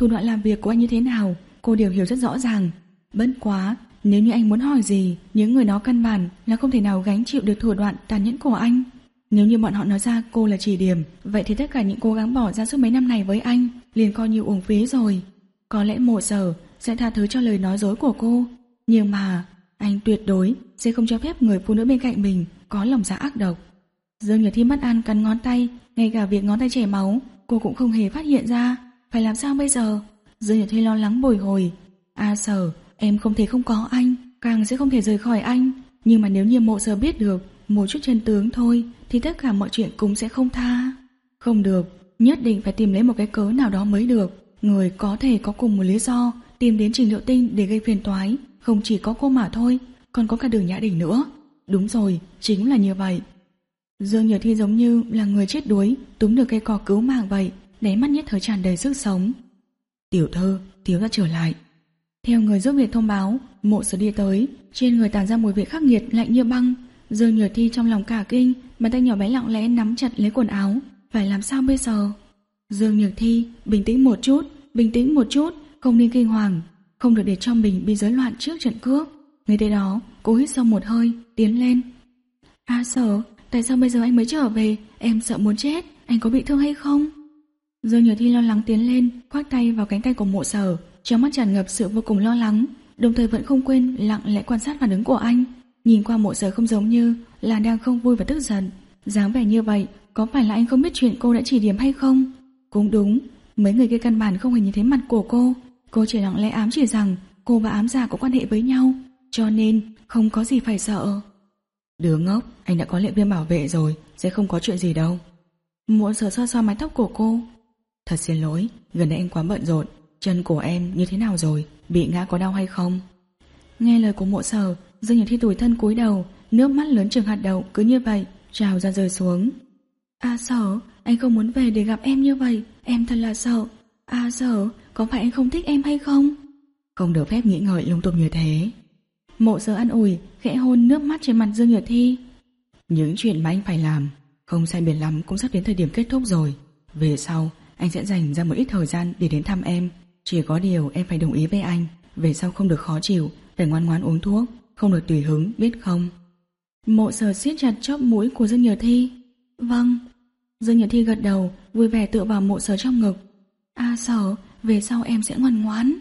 thủ đoạn làm việc của anh như thế nào, cô đều hiểu rất rõ ràng. Bất quá, nếu như anh muốn hỏi gì, những người đó căn bản là không thể nào gánh chịu được thủ đoạn tàn nhẫn của anh. Nếu như bọn họ nói ra cô là chỉ điểm, vậy thì tất cả những cố gắng bỏ ra suốt mấy năm này với anh liền coi như uổng phí rồi. Có lẽ Mộ Sở sẽ tha thứ cho lời nói dối của cô, nhưng mà anh tuyệt đối sẽ không cho phép người phụ nữ bên cạnh mình có lòng dạ ác độc. Dương Nhược Thi bất an cắn ngón tay, ngay cả việc ngón tay chảy máu cô cũng không hề phát hiện ra. Phải làm sao bây giờ? Dương Nhược Thi lo lắng bồi hồi. A Sở, em không thể không có anh, càng sẽ không thể rời khỏi anh. Nhưng mà nếu như Mộ Sở biết được một chút chân tướng thôi thì tất cả mọi chuyện cũng sẽ không tha. Không được, nhất định phải tìm lấy một cái cớ nào đó mới được. Người có thể có cùng một lý do tìm đến Trình Diệu Tinh để gây phiền toái, không chỉ có cô mà thôi, còn có cả Đường Nhã Đình nữa. Đúng rồi, chính là như vậy. Dương Nhược Thi giống như là người chết đuối túm được cây cỏ cứu mạng vậy, đáy mắt nhất thời tràn đầy sức sống. Tiểu thư, thiếu gia trở lại. Theo người giúp việc thông báo, Mộ Sở đi tới, trên người tản ra mùi vị khắc nghiệt lạnh như băng. Dương Nhược Thi trong lòng cả kinh, bàn tay nhỏ bé lặng lẽ nắm chặt lấy quần áo. Phải làm sao bây giờ? Dương Nhược Thi, bình tĩnh một chút, bình tĩnh một chút, không nên kinh hoàng, không được để cho mình bị rối loạn trước trận cướp. Ngay tới đó, cô hít sâu một hơi, tiến lên. A Sở, tại sao bây giờ anh mới trở về? Em sợ muốn chết, anh có bị thương hay không? Dương Nhược Thi lo lắng tiến lên, khoác tay vào cánh tay của Mộ Sở, trong mắt tràn ngập sự vô cùng lo lắng, đồng thời vẫn không quên lặng lẽ quan sát phản ứng của anh. Nhìn qua Mộ Sở không giống như là đang không vui và tức giận, dáng vẻ như vậy có phải là anh không biết chuyện cô đã chỉ điểm hay không? Cũng đúng, mấy người kia căn bản không hề nhìn thấy mặt của cô, cô chỉ lặng lẽ ám chỉ rằng cô và ám giả có quan hệ với nhau, cho nên không có gì phải sợ. Đứa ngốc, anh đã có lệ viên bảo vệ rồi, sẽ không có chuyện gì đâu. Mộ Sở xoa xoa mái tóc của cô. Thật xin lỗi, gần đây anh quá bận rộn. Chân của em như thế nào rồi, bị ngã có đau hay không? Nghe lời của Mộ Sở, Dương Nhược Thi tủi thân cúi đầu, nước mắt lớn chừng hạt đậu cứ như vậy trào ra rơi xuống. A Sở, anh không muốn về để gặp em như vậy, em thật là sợ. A Sở, có phải anh không thích em hay không? Không được phép nghĩ ngợi lung tung như thế. Mộ Sở an ủi, khẽ hôn nước mắt trên mặt Dương Nhược Thi. Những chuyện mà anh phải làm không sai biệt lắm cũng sắp đến thời điểm kết thúc rồi. Về sau anh sẽ dành ra một ít thời gian để đến thăm em. Chỉ có điều em phải đồng ý với anh, về sau không được khó chịu, phải ngoan ngoãn uống thuốc, không được tùy hứng, biết không? Mộ Sở siết chặt chóp mũi của Dương Nhược Thi. Vâng. Dương Nhược Thi gật đầu, vui vẻ tựa vào Mộ Sở trong ngực. A Sở, về sau em sẽ ngoan ngoãn.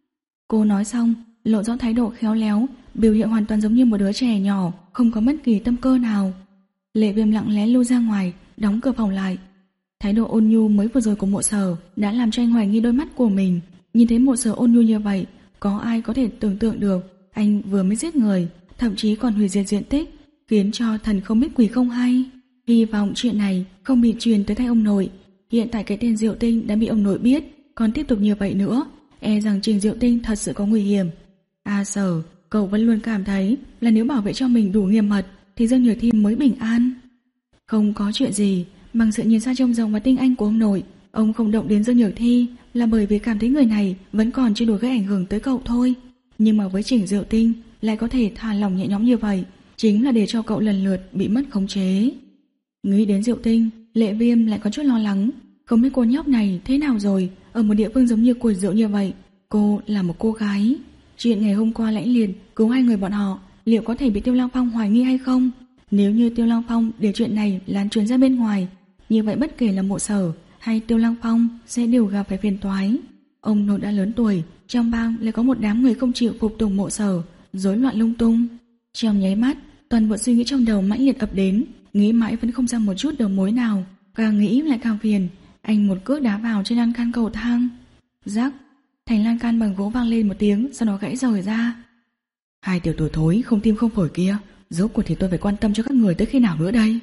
Cô nói xong, lộ rõ thái độ khéo léo, biểu hiện hoàn toàn giống như một đứa trẻ nhỏ, không có bất kỳ tâm cơ nào. Lệ Viêm lặng lẽ lui ra ngoài, đóng cửa phòng lại. Thái độ ôn nhu mới vừa rồi của Mộ Sở đã làm cho anh hoài nghi đôi mắt của mình. Nhìn thấy Mộ Sở ôn nhu như vậy, có ai có thể tưởng tượng được anh vừa mới giết người, thậm chí còn hủy diệt diện tích, khiến cho thần không biết quỷ không hay. Hy vọng chuyện này không bị truyền tới tay ông nội. Hiện tại cái tên Diệu Tinh đã bị ông nội biết, còn tiếp tục như vậy nữa, e rằng Trình Diệu Tinh thật sự có nguy hiểm. A Sở, cậu vẫn luôn cảm thấy là nếu bảo vệ cho mình đủ nghiêm mật thì Dương Nhược Thi mới bình an. Không có chuyện gì, bằng sự nhìn xa trông rộng và tinh anh của ông nội, ông không động đến Dương Nhược Thi là bởi vì cảm thấy người này vẫn còn chưa đủ gây ảnh hưởng tới cậu thôi. Nhưng mà với Trình Diệu Tinh lại có thể thả lòng nhẹ nhõm như vậy, chính là để cho cậu lần lượt bị mất khống chế. Nghĩ đến Diệu Tinh, Lệ Viêm lại có chút lo lắng. Không biết cô nhóc này thế nào rồi, ở một địa phương giống như Quỷ Diệu như vậy. Cô là một cô gái. Chuyện ngày hôm qua lãnh liệt cứu hai người bọn họ, liệu có thể bị Tiêu Lăng Phong hoài nghi hay không? Nếu như Tiêu Lăng Phong để chuyện này lan truyền ra bên ngoài, như vậy bất kể là Mộ Sở hay Tiêu Lăng Phong sẽ đều gặp phải phiền toái. Ông nội đã lớn tuổi, trong bang lại có một đám người không chịu phục tùng Mộ Sở, rối loạn lung tung. Trong nháy mắt, toàn bộ suy nghĩ trong đầu mãnh liệt ập đến, nghĩ mãi vẫn không ra một chút đầu mối nào, càng nghĩ lại càng phiền. Anh một cước đá vào trên lan can cầu thang. Rắc, thành lan can bằng gỗ vang lên một tiếng, sau đó gãy rời ra. Hai tiểu tử thối không tim không phổi kia, rốt cuộc thì tôi phải quan tâm cho các người tới khi nào nữa đây?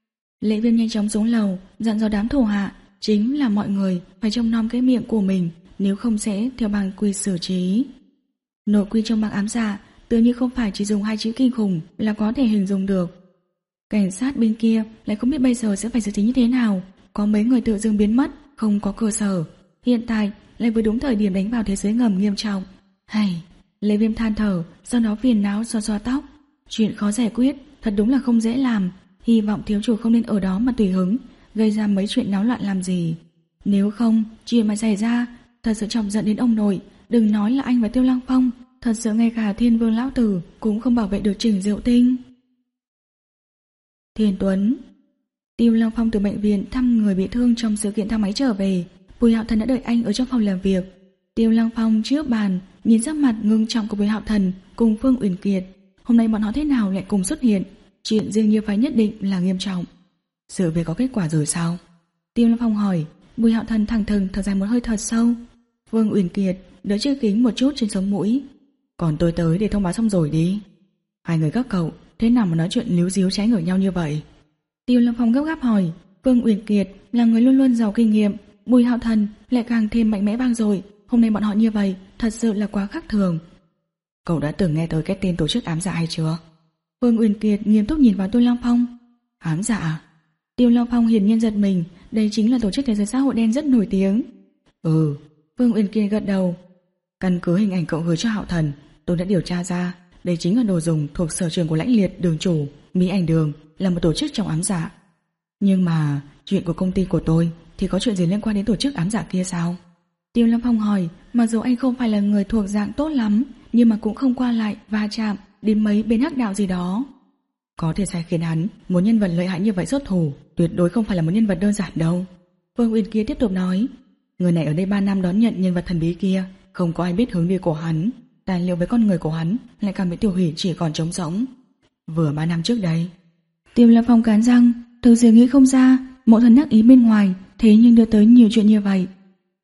Lệ Viêm nhanh chóng xuống lầu, dặn dò đám thủ hạ, chính là mọi người phải trông nom cái miệng của mình, nếu không sẽ theo bang quy xử trí. Nội quy trong bang ám dạ tự như không phải chỉ dùng hai chữ kinh khủng là có thể hình dung được. Cảnh sát bên kia lại không biết bây giờ sẽ phải xử trí như thế nào. Có mấy người tự dưng biến mất, không có cơ sở. Hiện tại lại vừa đúng thời điểm đánh vào thế giới ngầm nghiêm trọng. Hay, Lệ Viêm than thở, sau đó phiền não xoa xoa tóc. Chuyện khó giải quyết, thật đúng là không dễ làm. Hy vọng thiếu chủ không nên ở đó mà tùy hứng, gây ra mấy chuyện náo loạn làm gì. Nếu không, chuyện mà xảy ra, thật sự chọc giận đến ông nội. Đừng nói là anh và Tiêu Lăng Phong, thật sự ngay cả Thiên Vương lão tử cũng không bảo vệ được Trình Diệu Tinh. Thiên Tuấn. Tiêu Lăng Phong từ bệnh viện thăm người bị thương trong sự kiện thang máy trở về. Bùi Hạo Thần đã đợi anh ở trong phòng làm việc. Tiêu Lăng Phong trước bàn nhìn sắc mặt ngưng trọng của Bùi Hạo Thần cùng Phương Uyển Kiệt. Hôm nay bọn họ thế nào lại cùng xuất hiện? Chuyện riêng như phái nhất định là nghiêm trọng. Sự việc có kết quả rồi sao? Tiêu Lăng Phong hỏi. Bùi Hạo Thần thẳng thừng thở dài một hơi thật sâu. Phương Uyển Kiệt đỡ chiếc kính một chút trên sống mũi. Còn tôi tới để thông báo xong rồi đi. Hai người các cậu thế nào mà nói chuyện líu díu trái ngược nhau như vậy? Tiêu Lăng Phong gấp gáp hỏi. Phương Uyển Kiệt là người luôn luôn giàu kinh nghiệm, Bùi Hạo Thần lại càng thêm mạnh mẽ vang dội. Hôm nay bọn họ như vậy thật sự là quá khác thường. Cậu đã từng nghe tới cái tên tổ chức ám dạ hay chưa? Phương Uyển Kiệt nghiêm túc nhìn vào Tiêu Lăng Phong. Ám dạ? Tiêu Lăng Phong hiển nhiên giật mình. Đây chính là tổ chức thế giới xã hội đen rất nổi tiếng. Ừ. Phương Uyển Kiệt gật đầu. Căn cứ hình ảnh cậu gửi cho Hạo Thần, tôi đã điều tra ra đây chính là đồ dùng thuộc sở trường của Lãnh Liệt Đường chủ Mỹ Ảnh Đường, là một tổ chức trong ám dạ. Nhưng mà chuyện của công ty của tôi thì có chuyện gì liên quan đến tổ chức ám dạ kia sao? Tiêu Lâm Phong hỏi. Mặc dù anh không phải là người thuộc dạng tốt lắm, nhưng mà cũng không qua lại va chạm đến mấy bên hắc đạo gì đó. Có thể sai khiến hắn một nhân vật lợi hại như vậy xuất thủ, tuyệt đối không phải là một nhân vật đơn giản đâu. Vương Uyên kia tiếp tục nói. Người này ở đây ba năm đón nhận nhân vật thần bí kia, không có ai biết hướng đi của hắn. Tài liệu với con người của hắn lại càng bị tiêu hủy, chỉ còn trống rỗng. Vừa ba năm trước đây. Tiêu Lâm Phong cắn răng, thực sự nghĩ không ra Mộ Thần đắc ý bên ngoài thế nhưng đưa tới nhiều chuyện như vậy.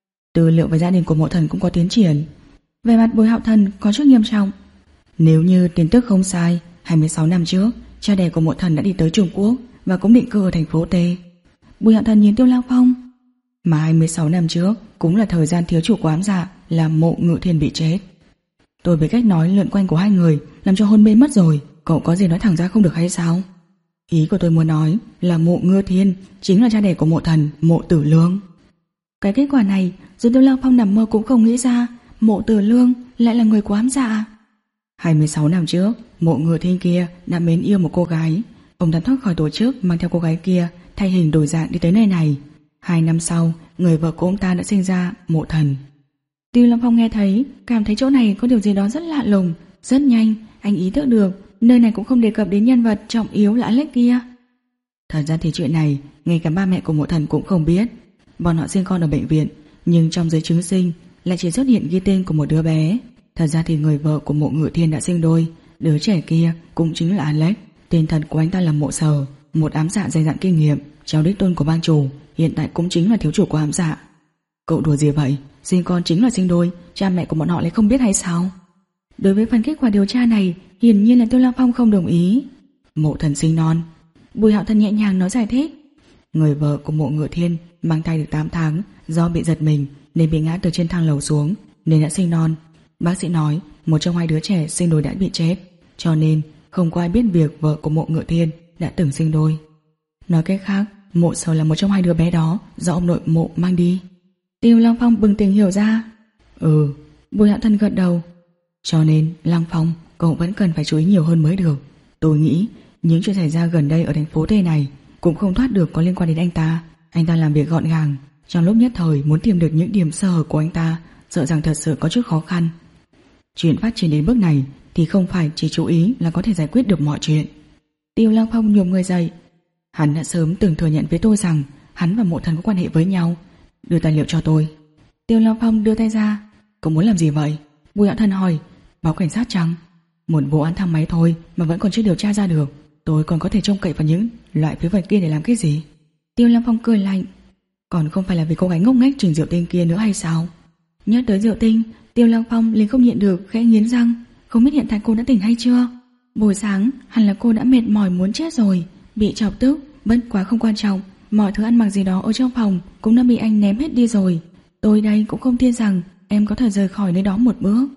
Tư liệu về gia đình của Mộ Thần cũng có tiến triển. Về mặt Bùi Hạo Thần có chút nghiêm trọng. Nếu như tin tức không sai, hai mươi sáu năm trước cha đẻ của Mộ Thần đã đi tới Trung Quốc và cũng định cư ở thành phố T. Bùi Hạo Thần nhìn Tiêu Lăng Phong. Mà hai mươi sáu năm trước cũng là thời gian thiếu chủ của ám dạ là Mộ Ngự Thiên bị chết. Tôi với cách nói lượn quanh của hai người làm cho hôn mê mất rồi. Cậu có gì nói thẳng ra không được hay sao? Ý của tôi muốn nói là Mộ Ngự Thiên chính là cha đẻ của Mộ Thần, Mộ Tử Lương. Cái kết quả này dù Tiêu Lăng Phong nằm mơ cũng không nghĩ ra Mộ Tử Lương lại là người của ám dạ. Hai mươi sáu năm trước Mộ Ngự Thiên kia đã mến yêu một cô gái. Ông ta thoát khỏi tổ chức mang theo cô gái kia thay hình đổi dạng đi tới nơi này. Hai năm sau người vợ của ông ta đã sinh ra Mộ Thần. Tiêu Lâm Phong nghe thấy cảm thấy chỗ này có điều gì đó rất lạ lùng. Rất nhanh anh ý thức được nơi này cũng không đề cập đến nhân vật trọng yếu là Alex kia. Thật ra thì chuyện này ngay cả ba mẹ của Mộ Thần cũng không biết. Bọn họ sinh con ở bệnh viện, nhưng trong giấy chứng sinh lại chỉ xuất hiện ghi tên của một đứa bé. Thật ra thì người vợ của Mộ Ngự Thiên đã sinh đôi. Đứa trẻ kia cũng chính là Alex. Tên thật của anh ta là Mộ Sở, một ám dạ dày dặn kinh nghiệm, cháu đích tôn của bang chủ, hiện tại cũng chính là thiếu chủ của ám dạ. Cậu đùa gì vậy? Sinh con chính là sinh đôi, cha mẹ của bọn họ lại không biết hay sao? Đối với phần kết quả điều tra này, hiển nhiên là Tiêu Lăng Phong không đồng ý. Mộ Thần sinh non. Bùi Hạo Thần nhẹ nhàng nói giải thích. Người vợ của Mộ Ngự Thiên mang thai được tám tháng, do bị giật mình nên bị ngã từ trên thang lầu xuống nên đã sinh non. Bác sĩ nói một trong hai đứa trẻ sinh đôi đã bị chết, cho nên không có ai biết việc vợ của Mộ Ngự Thiên đã từng sinh đôi. Nói cách khác, Mộ Sở là một trong hai đứa bé đó do ông nội Mộ mang đi. Tiêu Lăng Phong bừng tỉnh hiểu ra. Ừ. Bùi Hạo Thần gật đầu. Cho nên Lăng Phong, cậu vẫn cần phải chú ý nhiều hơn mới được. Tôi nghĩ những chuyện xảy ra gần đây ở thành phố T này cũng không thoát được có liên quan đến anh ta. Anh ta làm việc gọn gàng, trong lúc nhất thời muốn tìm được những điểm sơ hở của anh ta, sợ rằng thật sự có chút khó khăn. Chuyện phát triển đến bước này thì không phải chỉ chú ý là có thể giải quyết được mọi chuyện. Tiêu Lăng Phong nhổm người dậy. Hắn đã sớm từng thừa nhận với tôi rằng hắn và Mộ Thần có quan hệ với nhau. Đưa tài liệu cho tôi. Tiêu Lăng Phong đưa tay ra. Cậu muốn làm gì vậy? Bùi Hạo Thần hỏi. Báo cảnh sát chăng? Một vụ án thang máy thôi mà vẫn còn chưa điều tra ra được. Tôi còn có thể trông cậy vào những loại phế vật kia để làm cái gì? Tiêu Lăng Phong cười lạnh. Còn không phải là vì cô gái ngốc nghếch Trình Diệu Tinh kia nữa hay sao? Nhớ tới Diệu Tinh, Tiêu Lăng Phong liền không nhịn được khẽ nghiến răng. Không biết hiện tại cô đã tỉnh hay chưa? Buổi sáng hẳn là cô đã mệt mỏi muốn chết rồi, bị chọc tức. Bất quá không quan trọng, mọi thứ ăn mặc gì đó ở trong phòng cũng đã bị anh ném hết đi rồi. Tôi đây cũng không tin rằng em có thể rời khỏi nơi đó một bước.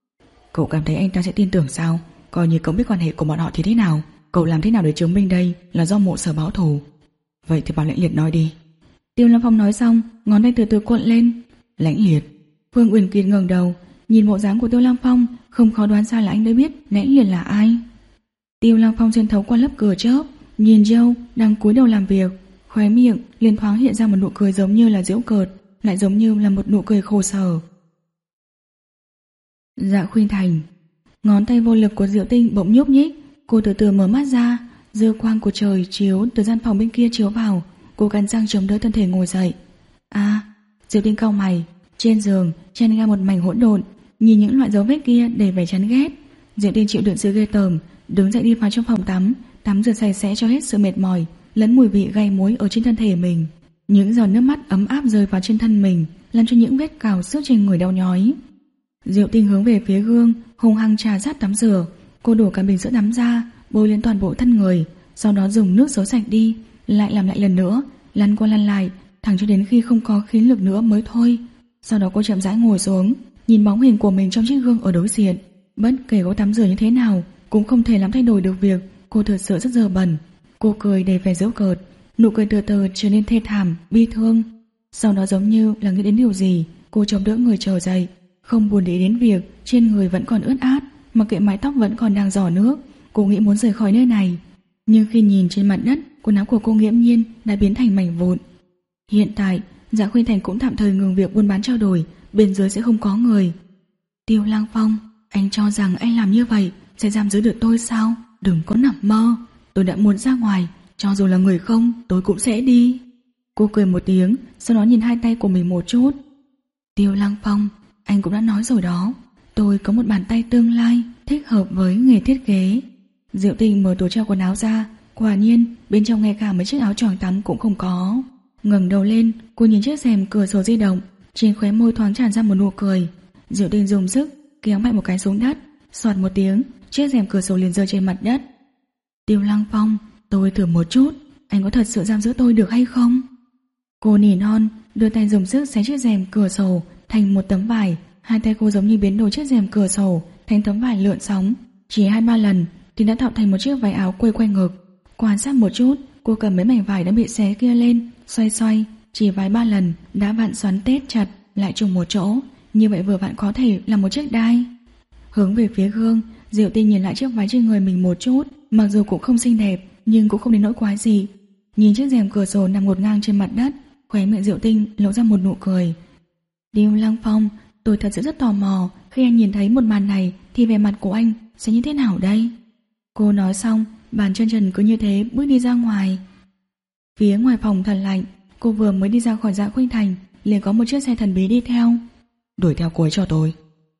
Cậu cảm thấy anh ta sẽ tin tưởng sao? Coi như cậu biết quan hệ của bọn họ thì thế nào? Cậu làm thế nào để chứng minh đây là do Mộ Sở báo thù? Vậy thì bảo Lãnh Liệt nói đi. Tiêu Lâm Phong nói xong, ngón tay từ từ cuộn lên. Lãnh Liệt. Phương Uyển Kiệt ngẩng đầu, nhìn bộ dáng của Tiêu Lâm Phong, không khó đoán ra là anh đã biết Lãnh Liệt là ai. Tiêu Lâm Phong xuyên thấu qua lớp cửa chớp, nhìn Joe đang cúi đầu làm việc, khóe miệng liền thoáng hiện ra một nụ cười giống như là giễu cợt, lại giống như là một nụ cười khổ sở. Dạ Khuynh Thành. Ngón tay vô lực của Diệu Tinh bỗng nhúc nhích. Cô từ từ mở mắt ra. Dư quang của trời chiếu từ gian phòng bên kia chiếu vào. Cô cắn răng chống đỡ thân thể ngồi dậy. À, Diệu Tinh cau mày. Trên giường chen ra một mảnh hỗn độn. Nhìn những loại dấu vết kia đầy vẻ chán ghét. Diệu Tinh chịu đựng sự ghê tởm, đứng dậy đi vào trong phòng tắm, tắm rửa sạch sẽ cho hết sự mệt mỏi lẫn mùi vị gai muối ở trên thân thể mình. Những giọt nước mắt ấm áp rơi vào trên thân mình, làm cho những vết cào xước trên người đau nhói. Diệu Tinh hướng về phía gương, hung hăng trà sát tắm rửa. Cô đổ cả bình sữa tắm ra, bôi lên toàn bộ thân người, sau đó dùng nước xối sạch đi, lại làm lại lần nữa, lăn qua lăn lại, thẳng cho đến khi không có khí lực nữa mới thôi. Sau đó cô chậm rãi ngồi xuống, nhìn bóng hình của mình trong chiếc gương ở đối diện. Bất kể cô tắm rửa như thế nào cũng không thể làm thay đổi được việc cô thật sự rất dơ bẩn. Cô cười đầy vẻ giễu cợt, nụ cười từ từ trở nên thê thảm, bi thương. Sau đó giống như là nghĩ đến điều gì, cô chống đỡ người trở dậy, không buồn để đến việc trên người vẫn còn ướt át, mặc kệ mái tóc vẫn còn đang rỏ nước. Cô nghĩ muốn rời khỏi nơi này, nhưng khi nhìn trên mặt đất, quần áo của cô nghiễm nhiên đã biến thành mảnh vụn. Hiện tại, Dạ Khuynh Thành cũng tạm thời ngừng việc buôn bán trao đổi, bên dưới sẽ không có người. Tiêu Lăng Phong, anh cho rằng anh làm như vậy sẽ giam giữ được tôi sao? Đừng có nằm mơ. Tôi đã muốn ra ngoài, cho dù là người không, tôi cũng sẽ đi. Cô cười một tiếng, sau đó nhìn hai tay của mình một chút. Tiêu Lăng Phong, anh cũng đã nói rồi đó, tôi có một bàn tay tương lai thích hợp với nghề thiết kế. Diệu Tinh mở tủ treo quần áo ra, quả nhiên bên trong ngay cả mấy chiếc áo choàng tắm cũng không có. Ngẩng đầu lên, cô nhìn chiếc rèm cửa sổ di động, trên khóe môi thoáng tràn ra một nụ cười. Diệu Tinh dùng sức kéo mạnh một cái xuống đất, xoạt một tiếng, chiếc rèm cửa sổ liền rơi trên mặt đất. Tiêu Lăng Phong, tôi thử một chút, anh có thật sự giam giữ tôi được hay không? Cô nỉ non, đưa tay dùng sức xé chiếc rèm cửa sổ thành một tấm vải. Hai tay cô giống như biến đổi chiếc rèm cửa sổ thành tấm vải lượn sóng. Chỉ hai ba lần thì đã tạo thành một chiếc váy áo quây quanh ngực. Quan sát một chút, cô cầm mấy mảnh vải đã bị xé kia lên, xoay xoay, chỉ vài ba lần đã vặn xoắn tết chặt lại trùng một chỗ. Như vậy vừa vặn có thể là một chiếc đai. Hướng về phía gương, Diệu Tinh nhìn lại chiếc váy trên người mình một chút. Mặc dù cũng không xinh đẹp, nhưng cũng không đến nỗi quái gì. Nhìn chiếc rèm cửa sổ nằm ngổn ngang trên mặt đất, khóe miệng Diệu Tinh lộ ra một nụ cười. Tiêu Lăng Phong, tôi thật sự rất tò mò, khi anh nhìn thấy một màn này thì vẻ mặt của anh sẽ như thế nào đây? Cô nói xong, bàn chân trần cứ như thế bước đi ra ngoài. Phía ngoài phòng thật lạnh, cô vừa mới đi ra khỏi Dạ Khuynh Thành liền có một chiếc xe thần bí đi theo. Đuổi theo cô ấy cho tôi.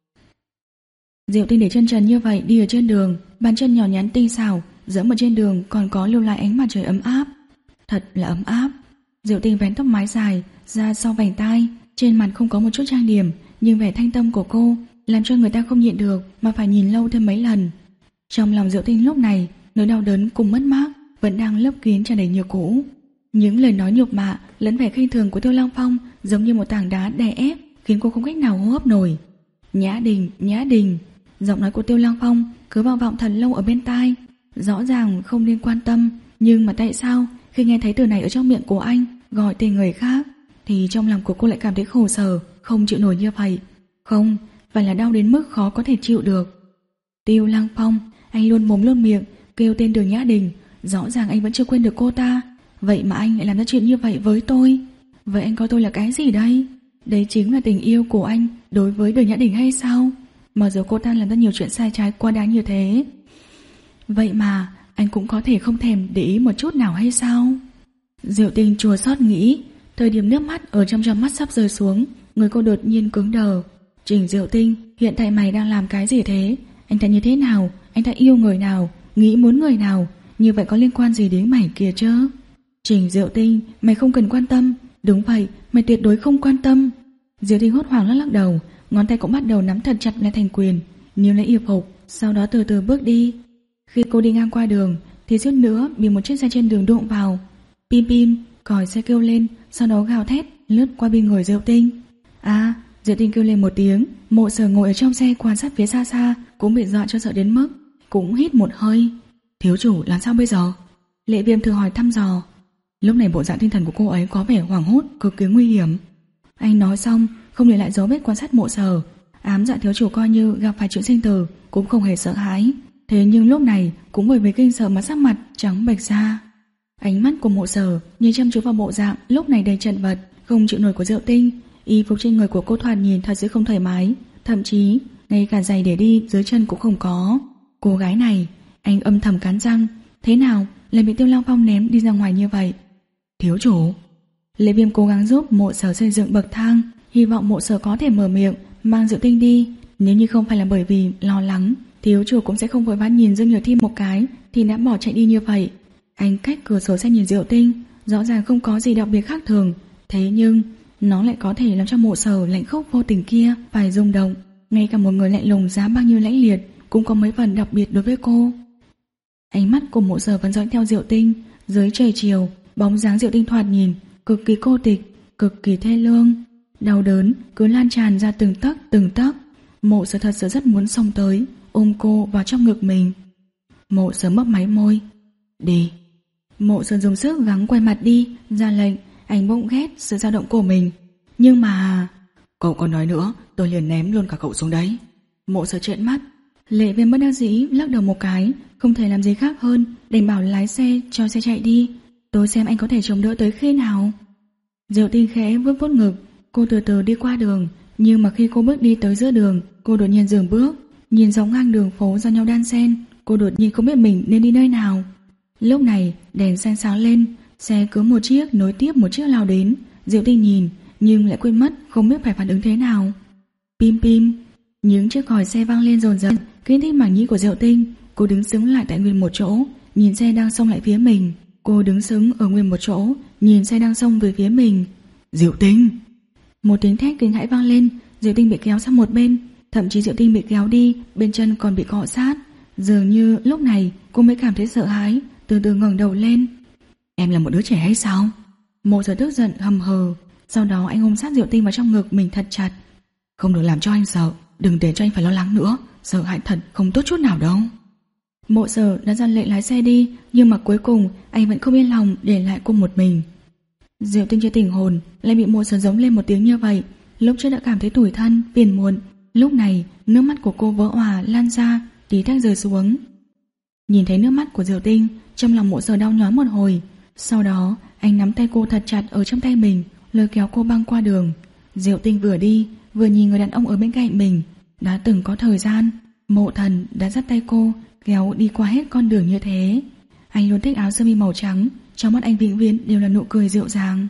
Diệu Tinh để chân trần như vậy đi ở trên đường, bàn chân nhỏ nhắn tinh xảo, dẫm ở trên đường còn có lưu lại ánh mặt trời ấm áp. Thật là ấm áp. Diệu Tinh vén tóc mái dài ra sau vành tai, trên mặt không có một chút trang điểm, nhưng vẻ thanh tâm của cô làm cho người ta không nhịn được mà phải nhìn lâu thêm mấy lần. Trong lòng Diệu Tinh lúc này, nỗi đau đớn cùng mất mát vẫn đang lấp kín tràn đầy như cũ. Những lời nói nhục mạ lẫn vẻ khinh thường của Tiêu Lăng Phong giống như một tảng đá đè ép, khiến cô không cách nào hô hấp nổi. Nhã Đình, Nhã Đình. Giọng nói của Tiêu Lăng Phong cứ vang vọng thật lâu ở bên tai. Rõ ràng không nên quan tâm, nhưng mà tại sao khi nghe thấy từ này ở trong miệng của anh gọi tên người khác thì trong lòng của cô lại cảm thấy khổ sở, không chịu nổi như vậy. Không, phải là đau đến mức khó có thể chịu được. Tiêu Lăng Phong, anh luôn mồm luôn miệng kêu tên Đường Nhã Đình, rõ ràng anh vẫn chưa quên được cô ta. Vậy mà anh lại làm ra chuyện như vậy với tôi. Vậy anh coi tôi là cái gì đây? Đấy chính là tình yêu của anh đối với Đường Nhã Đình hay sao? Mặc dù cô ta làm ra nhiều chuyện sai trái quá đáng như thế, vậy mà anh cũng có thể không thèm để ý một chút nào hay sao? Diệu Tinh chua xót nghĩ. Thời điểm nước mắt ở trong trong mắt sắp rơi xuống, người cô đột nhiên cứng đờ. Trình Diệu Tinh, hiện tại mày đang làm cái gì thế? Anh ta như thế nào? Anh ta yêu người nào? Nghĩ muốn người nào? Như vậy có liên quan gì đến mày kia chứ? Trình Diệu Tinh, mày không cần quan tâm. Đúng vậy, mày tuyệt đối không quan tâm. Diệu Tinh hốt hoảng lắc lắc đầu, ngón tay cũng bắt đầu nắm thật chặt lại thành quyền, níu lấy y phục, sau đó từ từ bước đi. Khi cô đi ngang qua đường thì suýt nữa bị một chiếc xe trên đường đụng vào. Pim pim, còi xe kêu lên, sau đó gào thét lướt qua bên người Diệu Tinh. À, Diệu Tinh kêu lên một tiếng. Mộ Sở ngồi ở trong xe quan sát phía xa xa cũng bị dọa cho sợ đến mức cũng hít một hơi. Thiếu chủ làm sao bây giờ? Lệ Viêm thử hỏi thăm dò. Lúc này bộ dạng tinh thần của cô ấy có vẻ hoảng hốt, cực kỳ nguy hiểm. Anh nói xong không để lại dấu vết quan sát Mộ Sở, ám dạ thiếu chủ coi như gặp phải chuyện sinh tử cũng không hề sợ hãi. Thế nhưng lúc này cũng bởi vì kinh sợ mà sắc mặt trắng bệch ra. Ánh mắt của Mộ Sở nhìn chăm chú vào bộ dạng lúc này đầy chật vật, không chịu nổi của Diệu Tinh, Y phục trên người của cô thoạt nhìn thật sự không thoải mái, thậm chí ngay cả giày để đi dưới chân cũng không có. Cô gái này, anh âm thầm cắn răng, thế nào lại bị Tiêu Long Phong ném đi ra ngoài như vậy? Thiếu chủ. Lệ Viêm cố gắng giúp Mộ Sở xây dựng bậc thang, hy vọng Mộ Sở có thể mở miệng mang Diệu Tinh đi. Nếu như không phải là bởi vì lo lắng, thiếu chủ cũng sẽ không vội vã nhìn Dương Nhược Thi một cái thì đã bỏ chạy đi như vậy. Anh cách cửa sổ xe nhìn Diệu Tinh, rõ ràng không có gì đặc biệt khác thường, thế nhưng nó lại có thể làm cho Mộ Sở lạnh khốc vô tình kia phải rung động. Ngay cả một người lạnh lùng giá bao nhiêu lãnh liệt cũng có mấy phần đặc biệt đối với cô. Ánh mắt của Mộ Sở vẫn dõi theo Diệu Tinh. Dưới trời chiều, bóng dáng Diệu Tinh thoạt nhìn cực kỳ cô tịch, cực kỳ thê lương. Đau đớn cứ lan tràn ra từng tấc từng tấc. Mộ Sở thật sự rất muốn xông tới ôm cô vào trong ngực mình. Mộ Sở mấp máy môi. Đi. Mộ Sở dùng sức gắng quay mặt đi, ra lệnh. Anh bỗng ghét sự dao động của mình. Nhưng mà... Cậu còn nói nữa, tôi liền ném luôn cả cậu xuống đấy. Mộ Sở trợn mắt. Lệ Viêm bất đắc dĩ lắc đầu một cái, không thể làm gì khác hơn đành bảo lái xe cho xe chạy đi. Tôi xem anh có thể chống đỡ tới khi nào. Diệu Tinh khẽ vuốt vuốt ngực. Cô từ từ đi qua đường, nhưng mà khi cô bước đi tới giữa đường, cô đột nhiên dừng bước, nhìn dọc ngang đường phố giao nhau đan xen. Cô đột nhiên không biết mình nên đi nơi nào. Lúc này đèn xanh sáng lên, xe cứ một chiếc nối tiếp một chiếc lao đến. Diệu Tinh nhìn nhưng lại quên mất không biết phải phản ứng thế nào. Pim pim. Những chiếc còi xe vang lên dồn dập, kích thích mảng nhĩ của Diệu Tinh. Cô đứng sững lại tại nguyên một chỗ, nhìn xe đang xông lại phía mình. Cô đứng sững ở nguyên một chỗ, nhìn xe đang xông về phía mình. Diệu Tinh. Một tiếng thét kinh hãi vang lên. Diệu Tinh bị kéo sang một bên, thậm chí Diệu Tinh bị kéo đi, bên chân còn bị cọ sát. Dường như lúc này cô mới cảm thấy sợ hãi, từ từ ngẩng đầu lên. Em là một đứa trẻ hay sao? Mộ Sở tức giận hầm hờ. Sau đó anh ôm sát Diệu Tinh vào trong ngực mình thật chặt. Không được làm cho anh sợ, đừng để cho anh phải lo lắng nữa, sợ hãi thật không tốt chút nào đâu. Mộ Sở đã ra lệnh lái xe đi, nhưng mà cuối cùng anh vẫn không yên lòng để lại cô một mình. Diệu Tinh chưa tỉnh hồn, lại bị Mộ Sở giống lên một tiếng như vậy. Lúc trước đã cảm thấy tủi thân, phiền muộn, lúc này nước mắt của cô vỡ òa lan ra, tí tách rơi xuống. Nhìn thấy nước mắt của Diệu Tinh, trong lòng Mộ Sở đau nhói một hồi. Sau đó anh nắm tay cô thật chặt ở trong tay mình, lôi kéo cô băng qua đường. Diệu Tinh vừa đi vừa nhìn người đàn ông ở bên cạnh mình. Đã từng có thời gian Mộ Thần đã dắt tay cô kéo đi qua hết con đường như thế. Anh luôn thích áo sơ mi màu trắng, trong mắt anh vĩnh viễn đều là nụ cười dịu dàng.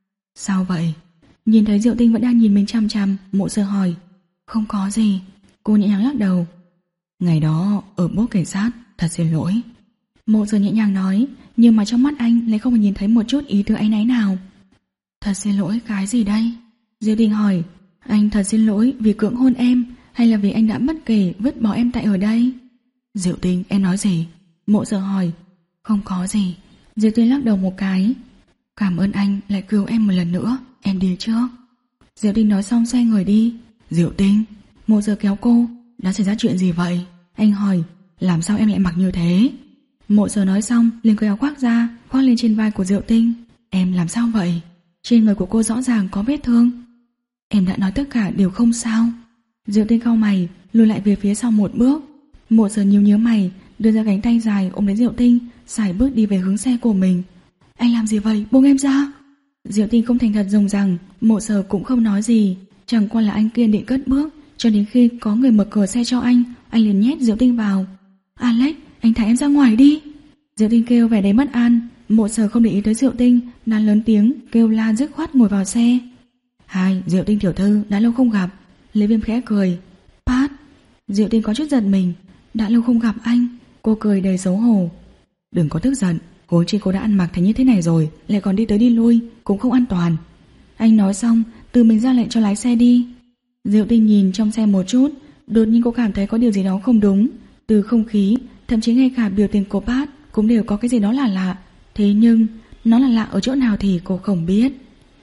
Sao vậy? Nhìn thấy Diệu Tinh vẫn đang nhìn mình chăm chăm, Mộ Sở hỏi. Không có gì. Cô nhẹ nhàng lắc đầu. Ngày đó ở bốt cảnh sát, thật xin lỗi. Mộ Sở nhẹ nhàng nói, nhưng mà trong mắt anh lại không nhìn thấy một chút ý tứ áy náy nào. Thật xin lỗi cái gì đây? Diệu Tinh hỏi. Anh thật xin lỗi vì cưỡng hôn em, hay là vì anh đã bất kể vứt bỏ em tại ở đây? Diệu Tinh, em nói gì? Mộ Sở hỏi. Không có gì. Diệu Tinh lắc đầu một cái. Cảm ơn anh lại cứu em một lần nữa, em đi trước. Diệu Tinh nói xong xoay người đi. Diệu Tinh. Mộ Sở kéo cô. Đã xảy ra chuyện gì vậy? Anh hỏi. Làm sao em lại mặc như thế? Mộ Sở nói xong liền cởi áo khoác ra, khoác lên trên vai của Diệu Tinh. Em làm sao vậy? Trên người của cô rõ ràng có vết thương. Em đã nói tất cả đều không sao. Diệu Tinh cau mày, lùi lại về phía sau một bước. Mộ Sở nhíu nhíu mày, đưa ra cánh tay dài ôm lấy Diệu Tinh, sải bước đi về hướng xe của mình. Anh làm gì vậy? Buông em ra. Diệu Tinh không thành thật dùng rằng. Mộ Sở cũng không nói gì, chẳng qua là anh kiên định cất bước, cho đến khi có người mở cửa xe cho anh, anh liền nhét Diệu Tinh vào. Alex, anh thả em ra ngoài đi. Diệu Tinh kêu vẻ đầy bất an. Mộ Sở không để ý tới Diệu Tinh, đang lớn tiếng kêu la dứt khoát ngồi vào xe. Hai, Diệu Tinh tiểu thư, đã lâu không gặp. Lê Viêm khẽ cười. Pat. Diệu Tinh có chút giận mình. Đã lâu không gặp anh. Cô cười đầy xấu hổ. Đừng có tức giận, huống chi cô đã ăn mặc thành như thế này rồi, lại còn đi tới đi lui, cũng không an toàn. Anh nói xong, tự mình ra lệnh cho lái xe đi. Diệu Tinh nhìn trong xe một chút, đột nhiên cô cảm thấy có điều gì đó không đúng. Từ không khí, thậm chí ngay cả biểu tình của Pat cũng đều có cái gì đó là lạ. Thế nhưng nó là lạ ở chỗ nào thì cô không biết.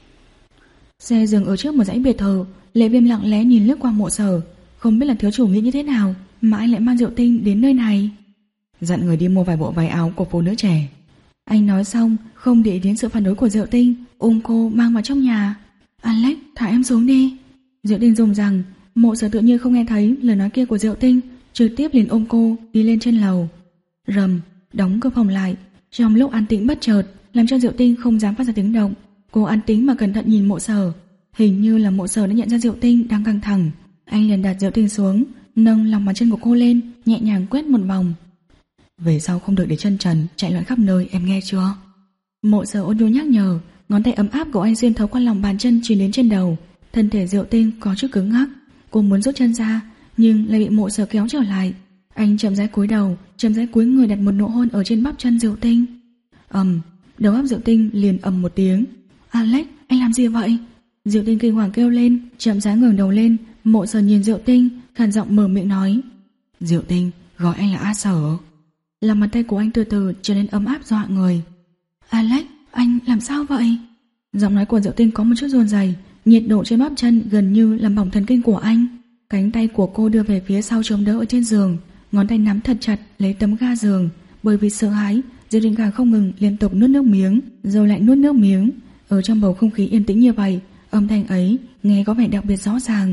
Xe dừng ở trước một dãy biệt thự. Lệ Viêm lặng lẽ nhìn lướt qua Mộ Sở. Không biết là thiếu chủ nghĩ như thế nào mà anh lại mang Diệu Tinh đến nơi này. Dặn người đi mua vài bộ váy áo của phụ nữ trẻ. Anh nói xong không để ý đến sự phản đối của Diệu Tinh, ôm cô mang vào trong nhà. Alex, thả em xuống đi. Diệu Tinh dùng rằng. Mộ Sở tự nhiên không nghe thấy lời nói kia của Diệu Tinh, trực tiếp liền ôm cô đi lên trên lầu. Rầm, đóng cửa phòng lại. Trong lúc an tĩnh bất chợt làm cho Diệu Tinh không dám phát ra tiếng động. Cô an tĩnh mà cẩn thận nhìn Mộ Sở. Hình như là Mộ Sở đã nhận ra Diệu Tinh đang căng thẳng. Anh liền đặt Diệu Tinh xuống, nâng lòng bàn chân của cô lên, nhẹ nhàng quét một vòng. Về sau không được để chân trần chạy loạn khắp nơi, em nghe chưa? Mộ Sở ôn nhu nhắc nhở. Ngón tay ấm áp của anh xuyên thấu qua lòng bàn chân truyền đến trên đầu. Thân thể Diệu Tinh có chút cứng ngắc. Cô muốn rút chân ra nhưng lại bị Mộ Sở kéo trở lại. Anh chậm rãi cúi đầu, chậm rãi cúi người đặt một nụ hôn ở trên bắp chân Diệu Tinh. Ầm, đầu óc Diệu Tinh liền ầm một tiếng. Alex, anh làm gì vậy? Diệu Tinh kinh hoàng kêu lên, chậm rãi ngẩng đầu lên. Mộ Sở nhìn Diệu Tinh, khàn giọng mở miệng nói. Diệu Tinh, gọi anh là A Sở. Làm bàn tay của anh từ từ trở nên ấm áp dọa người. Alex, anh làm sao vậy? Giọng nói của Diệu Tinh có một chút run rẩy, nhiệt độ trên bắp chân gần như làm bỏng thần kinh của anh. Cánh tay của cô đưa về phía sau chống đỡ ở trên giường, ngón tay nắm thật chặt lấy tấm ga giường. Bởi vì sợ hãi, Diệu Tinh càng không ngừng liên tục nuốt nước miếng, rồi lại nuốt nước miếng. Ở trong bầu không khí yên tĩnh như vậy, âm thanh ấy nghe có vẻ đặc biệt rõ ràng.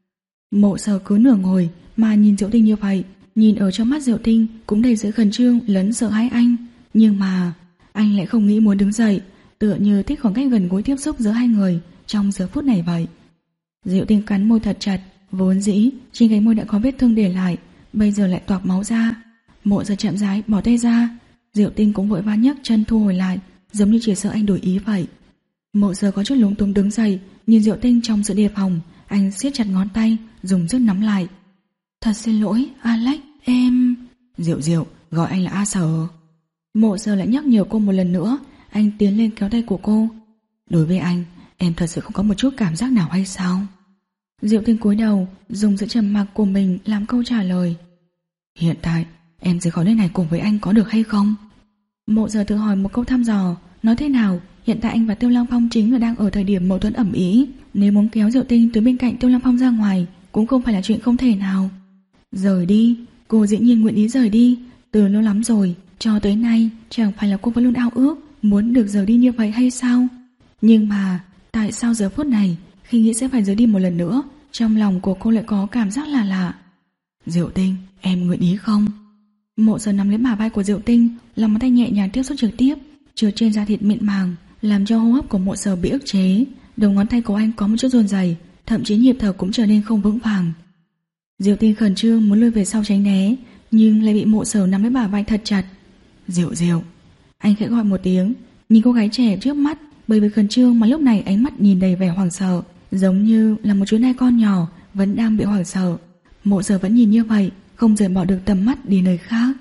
Mộ Sở cứ nửa ngồi mà nhìn Diệu Tinh như vậy, nhìn ở trong mắt Diệu Tinh cũng đầy sự khẩn trương lẫn sợ hãi anh. Nhưng mà anh lại không nghĩ muốn đứng dậy, tựa như thích khoảng cách gần gũi tiếp xúc giữa hai người trong giờ phút này vậy. Diệu Tinh cắn môi thật chặt, vốn dĩ trên cái môi đã có vết thương để lại, bây giờ lại toạc máu ra. Mộ Sở chậm rãi bỏ tay ra, Diệu Tinh cũng vội vã nhấc chân thu hồi lại, giống như chỉ sợ anh đổi ý vậy. Mộ Sở có chút lúng túng đứng dậy, nhìn Diệu Tinh trong sự đề phòng, anh siết chặt ngón tay, dùng sức nắm lại. Thật xin lỗi, Alex, em... Diệu Diệu, gọi anh là A Sở. Mộ Sở lại nhắc nhở cô một lần nữa. Anh tiến lên kéo tay của cô. Đối với anh, em thật sự không có một chút cảm giác nào hay sao? Diệu Tinh cúi đầu, dùng sự trầm mặc của mình làm câu trả lời. Hiện tại, em rời khỏi nơi này cùng với anh có được hay không? Mộ Sở tự hỏi một câu thăm dò. Nói thế nào, hiện tại anh và Tiêu Lăng Phong chính là đang ở thời điểm mâu thuẫn ẩm ý. Nếu muốn kéo Diệu Tinh từ bên cạnh Tiêu Lăng Phong ra ngoài cũng không phải là chuyện không thể nào. Rời đi, cô dĩ nhiên nguyện ý rời đi. Từ lâu lắm rồi, cho tới nay chẳng phải là cô vẫn luôn ao ước muốn được rời đi như vậy hay sao? Nhưng mà tại sao giờ phút này khi nghĩ sẽ phải rời đi một lần nữa, trong lòng của cô lại có cảm giác là lạ? Diệu Tinh, em nguyện ý không? Mộ Sở nắm lấy bả vai của Diệu Tinh, lòng bàn tay nhẹ nhàng tiếp xúc trực tiếp trượt trên da thịt mịn màng, làm cho hô hấp của Mộ Sở bị ức chế. Đầu ngón tay của anh có một chút run rẩy, thậm chí nhịp thở cũng trở nên không vững vàng. Diệu Tinh khẩn trương muốn lùi về sau tránh né, nhưng lại bị Mộ Sở nắm lấy bả vai thật chặt. Diệu Diệu. Anh khẽ gọi một tiếng, nhìn cô gái trẻ trước mắt, bởi vì khẩn trương mà lúc này ánh mắt nhìn đầy vẻ hoảng sợ, giống như là một chú nai con nhỏ vẫn đang bị hoảng sợ. Mộ Sở vẫn nhìn như vậy, không rời bỏ được tầm mắt đi nơi khác.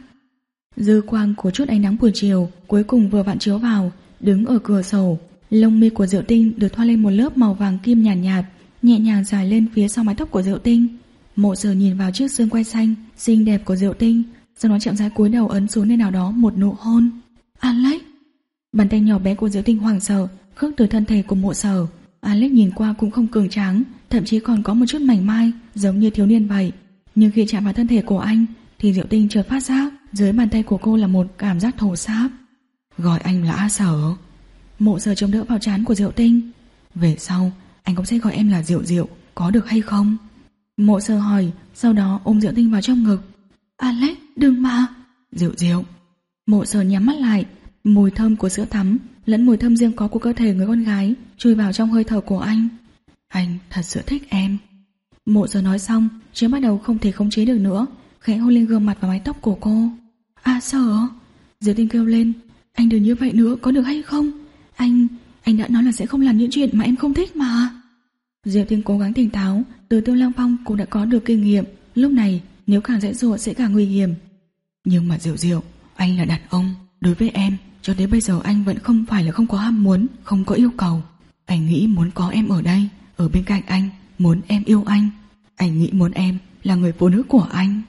Dư quang của chút ánh nắng buổi chiều cuối cùng vừa vặn chiếu vào. Đứng ở cửa sổ, lông mi của Diệu Tinh được thoa lên một lớp màu vàng kim nhàn nhạt, nhạt, nhẹ nhàng dài lên phía sau mái tóc của Diệu Tinh. Mộ Sở nhìn vào chiếc xương quai xanh xinh đẹp của Diệu Tinh, sau đó chậm rãi cúi đầu ấn xuống nơi nào đó một nụ hôn. Alex! Bàn tay nhỏ bé của Diệu Tinh hoảng sợ khước từ thân thể của Mộ Sở. Alex nhìn qua cũng không cường tráng, thậm chí còn có một chút mảnh mai, giống như thiếu niên vậy. Nhưng khi chạm vào thân thể của anh thì Diệu Tinh chợt phát giác dưới bàn tay của cô là một cảm giác thô ráp. Gọi anh là A Sở. Mộ Sở chống đỡ vào trán của Diệu Tinh. Về sau anh cũng sẽ gọi em là Diệu Diệu, có được hay không? Mộ Sở hỏi, sau đó ôm Diệu Tinh vào trong ngực. Alex, đừng mà. Diệu Diệu. Mộ Sở nhắm mắt lại, mùi thơm của sữa tắm lẫn mùi thơm riêng có của cơ thể người con gái chui vào trong hơi thở của anh. Anh thật sự thích em. Mộ Sở nói xong, chứ bắt đầu không thể khống chế được nữa, khẽ hôn lên gương mặt và mái tóc của cô. A Sở. Diệu Tinh kêu lên, anh đừng như vậy nữa, có được hay không? Anh, anh đã nói là sẽ không làm những chuyện mà em không thích mà. Diệu Tinh cố gắng tỉnh táo, từ Tiêu Lăng Phong cũng đã có được kinh nghiệm, lúc này nếu càng dễ dụa sẽ càng nguy hiểm. Nhưng mà Diệu Diệu, anh là đàn ông, đối với em, cho đến bây giờ anh vẫn không phải là không có ham muốn, không có yêu cầu. Anh nghĩ muốn có em ở đây, ở bên cạnh anh, muốn em yêu anh. Anh nghĩ muốn em là người phụ nữ của anh.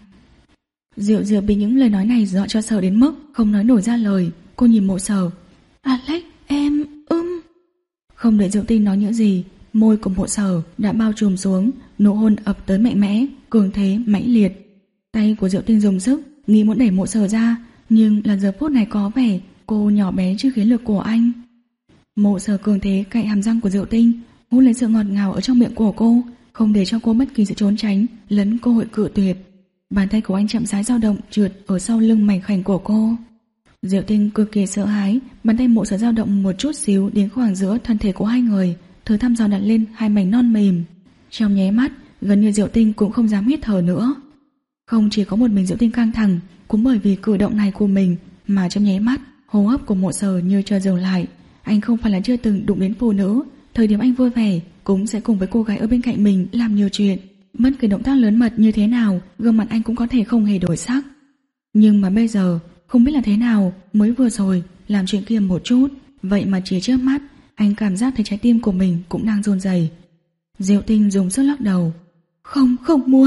Diệu Diệu bị những lời nói này dọa cho sợ đến mức không nói nổi ra lời. Cô nhìn Mộ Sở. Alex, em, ưm. Không đợi Diệu Tinh nói những gì, môi của Mộ Sở đã bao trùm xuống, nụ hôn ập tới mạnh mẽ, cường thế, mãnh liệt. Tay của Diệu Tinh dùng sức, nghĩ muốn đẩy Mộ Sở ra, nhưng là giờ phút này có vẻ cô nhỏ bé trước khí lực của anh. Mộ Sở cường thế cạy hàm răng của Diệu Tinh, hút lấy sự ngọt ngào ở trong miệng của cô, không để cho cô bất kỳ sự trốn tránh lẫn cơ hội cự tuyệt. Bàn tay của anh chậm rãi dao động trượt ở sau lưng mảnh khảnh của cô. Diệu Tinh cực kỳ sợ hãi, bàn tay Mộ Sở dao động một chút xíu đến khoảng giữa thân thể của hai người, thử thăm dò đặt lên hai mảnh non mềm. Trong nháy mắt, gần như Diệu Tinh cũng không dám hít thở nữa. Không chỉ có một mình Diệu Tinh căng thẳng, cũng bởi vì cử động này của mình mà trong nháy mắt, hô hấp của Mộ Sở như chờ dừng lại. Anh không phải là chưa từng đụng đến phụ nữ, thời điểm anh vui vẻ cũng sẽ cùng với cô gái ở bên cạnh mình làm nhiều chuyện. Bất kỳ động tác lớn mật như thế nào, gương mặt anh cũng có thể không hề đổi sắc. Nhưng mà bây giờ, không biết là thế nào, mới vừa rồi làm chuyện kia một chút, vậy mà chỉ trước mắt, anh cảm giác thấy trái tim của mình cũng đang run rẩy. Diệu Tinh dùng sức lắc đầu. Không, không muốn.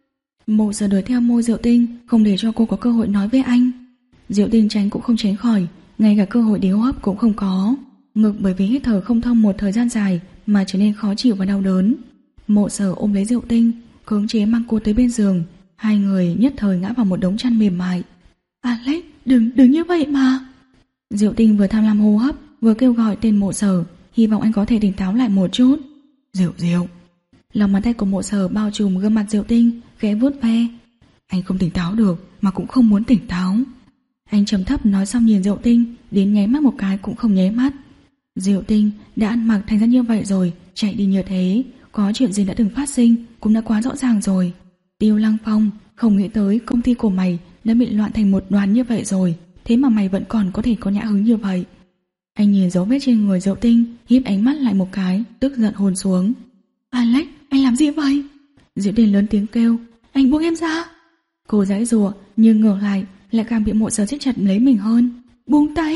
Mộ Sở đuổi theo môi Diệu Tinh, không để cho cô có cơ hội nói với anh. Diệu Tinh tránh cũng không tránh khỏi, ngay cả cơ hội để hô hấp cũng không có. Ngực bởi vì hít thở không thông một thời gian dài mà trở nên khó chịu và đau đớn. Mộ Sở ôm lấy Diệu Tinh, cưỡng chế mang cô tới bên giường. Hai người nhất thời ngã vào một đống chăn mềm mại. Alex, đừng, đừng như vậy mà. Diệu Tinh vừa tham lam hô hấp, vừa kêu gọi tên Mộ Sở, hy vọng anh có thể tỉnh táo lại một chút. Diệu Diệu. Lòng bàn tay của Mộ Sở bao trùm gương mặt Diệu Tinh, khẽ vuốt ve. Anh không tỉnh táo được, mà cũng không muốn tỉnh táo. Anh trầm thấp nói xong nhìn Diệu Tinh, đến nháy mắt một cái cũng không nháy mắt. Diệu Tinh đã ăn mặc thành ra như vậy rồi, chạy đi như thế, có chuyện gì đã từng phát sinh cũng đã quá rõ ràng rồi. Tiêu Lăng Phong, không nghĩ tới công ty của mày đã bị loạn thành một đoàn như vậy rồi, thế mà mày vẫn còn có thể có nhã hứng như vậy. Anh nhìn dấu vết trên người Diệu Tinh, híp ánh mắt lại một cái, tức giận hồn xuống. Alex, anh làm gì vậy? Diệu Tinh lớn tiếng kêu. Anh buông em ra. Cô giãy giụa nhưng ngược lại lại càng bị Mộ Sở siết chặt lấy mình hơn. Buông tay.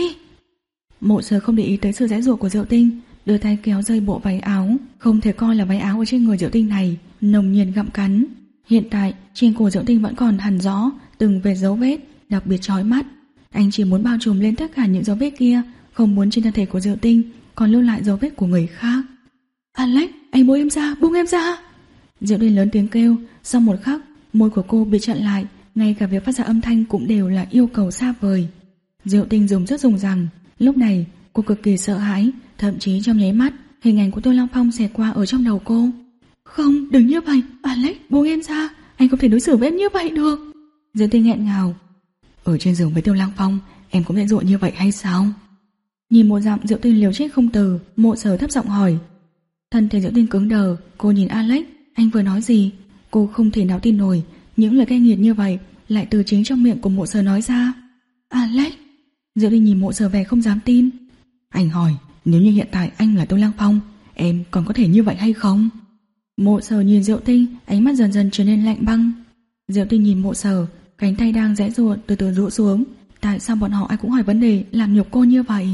Mộ Sở không để ý tới sự giãy giụa của Diệu Tinh, đưa tay kéo dây bộ váy áo, không thể coi là váy áo ở trên người Diệu Tinh này, nồng nhiệt gặm cắn. Hiện tại trên cổ Diệu Tinh vẫn còn hằn rõ từng vệt dấu vết đặc biệt chói mắt. Anh chỉ muốn bao trùm lên tất cả những dấu vết kia, không muốn trên thân thể của Diệu Tinh còn lưu lại dấu vết của người khác. Alex, anh buông em ra, buông em ra. Diệu Tinh lớn tiếng kêu. Sau một khắc, môi của cô bị chặn lại, ngay cả việc phát ra âm thanh cũng đều là yêu cầu xa vời. Diệu Tinh dùng rất dùng rằng. Lúc này cô cực kỳ sợ hãi, thậm chí trong nháy mắt hình ảnh của Tô Lăng Phong xẹt qua ở trong đầu cô. Không, đừng như vậy, Alex, buông em ra, anh không thể đối xử với em như vậy được. Diệu Tinh nghẹn ngào. Ở trên giường với Tiêu Lăng Phong, em cũng dạy dỗ như vậy hay sao? Nhìn một giọng Diệu Tinh liều chết không từ, Mộ Sở thấp giọng hỏi. Thân thể Diệu Tinh cứng đờ, cô nhìn Alex, anh vừa nói gì? Cô không thể nào tin nổi, những lời cay nghiệt như vậy lại từ chính trong miệng của Mộ Sở nói ra. Alex. Diệu Tinh nhìn Mộ Sở vẻ không dám tin. Anh hỏi, nếu như hiện tại anh là Tô Lăng Phong, em còn có thể như vậy hay không? Mộ Sở nhìn Diệu Tinh, ánh mắt dần dần trở nên lạnh băng. Diệu Tinh nhìn Mộ Sở, cánh tay đang giãy giụa từ từ rũ xuống. Tại sao bọn họ ai cũng hỏi vấn đề làm nhục cô như vậy?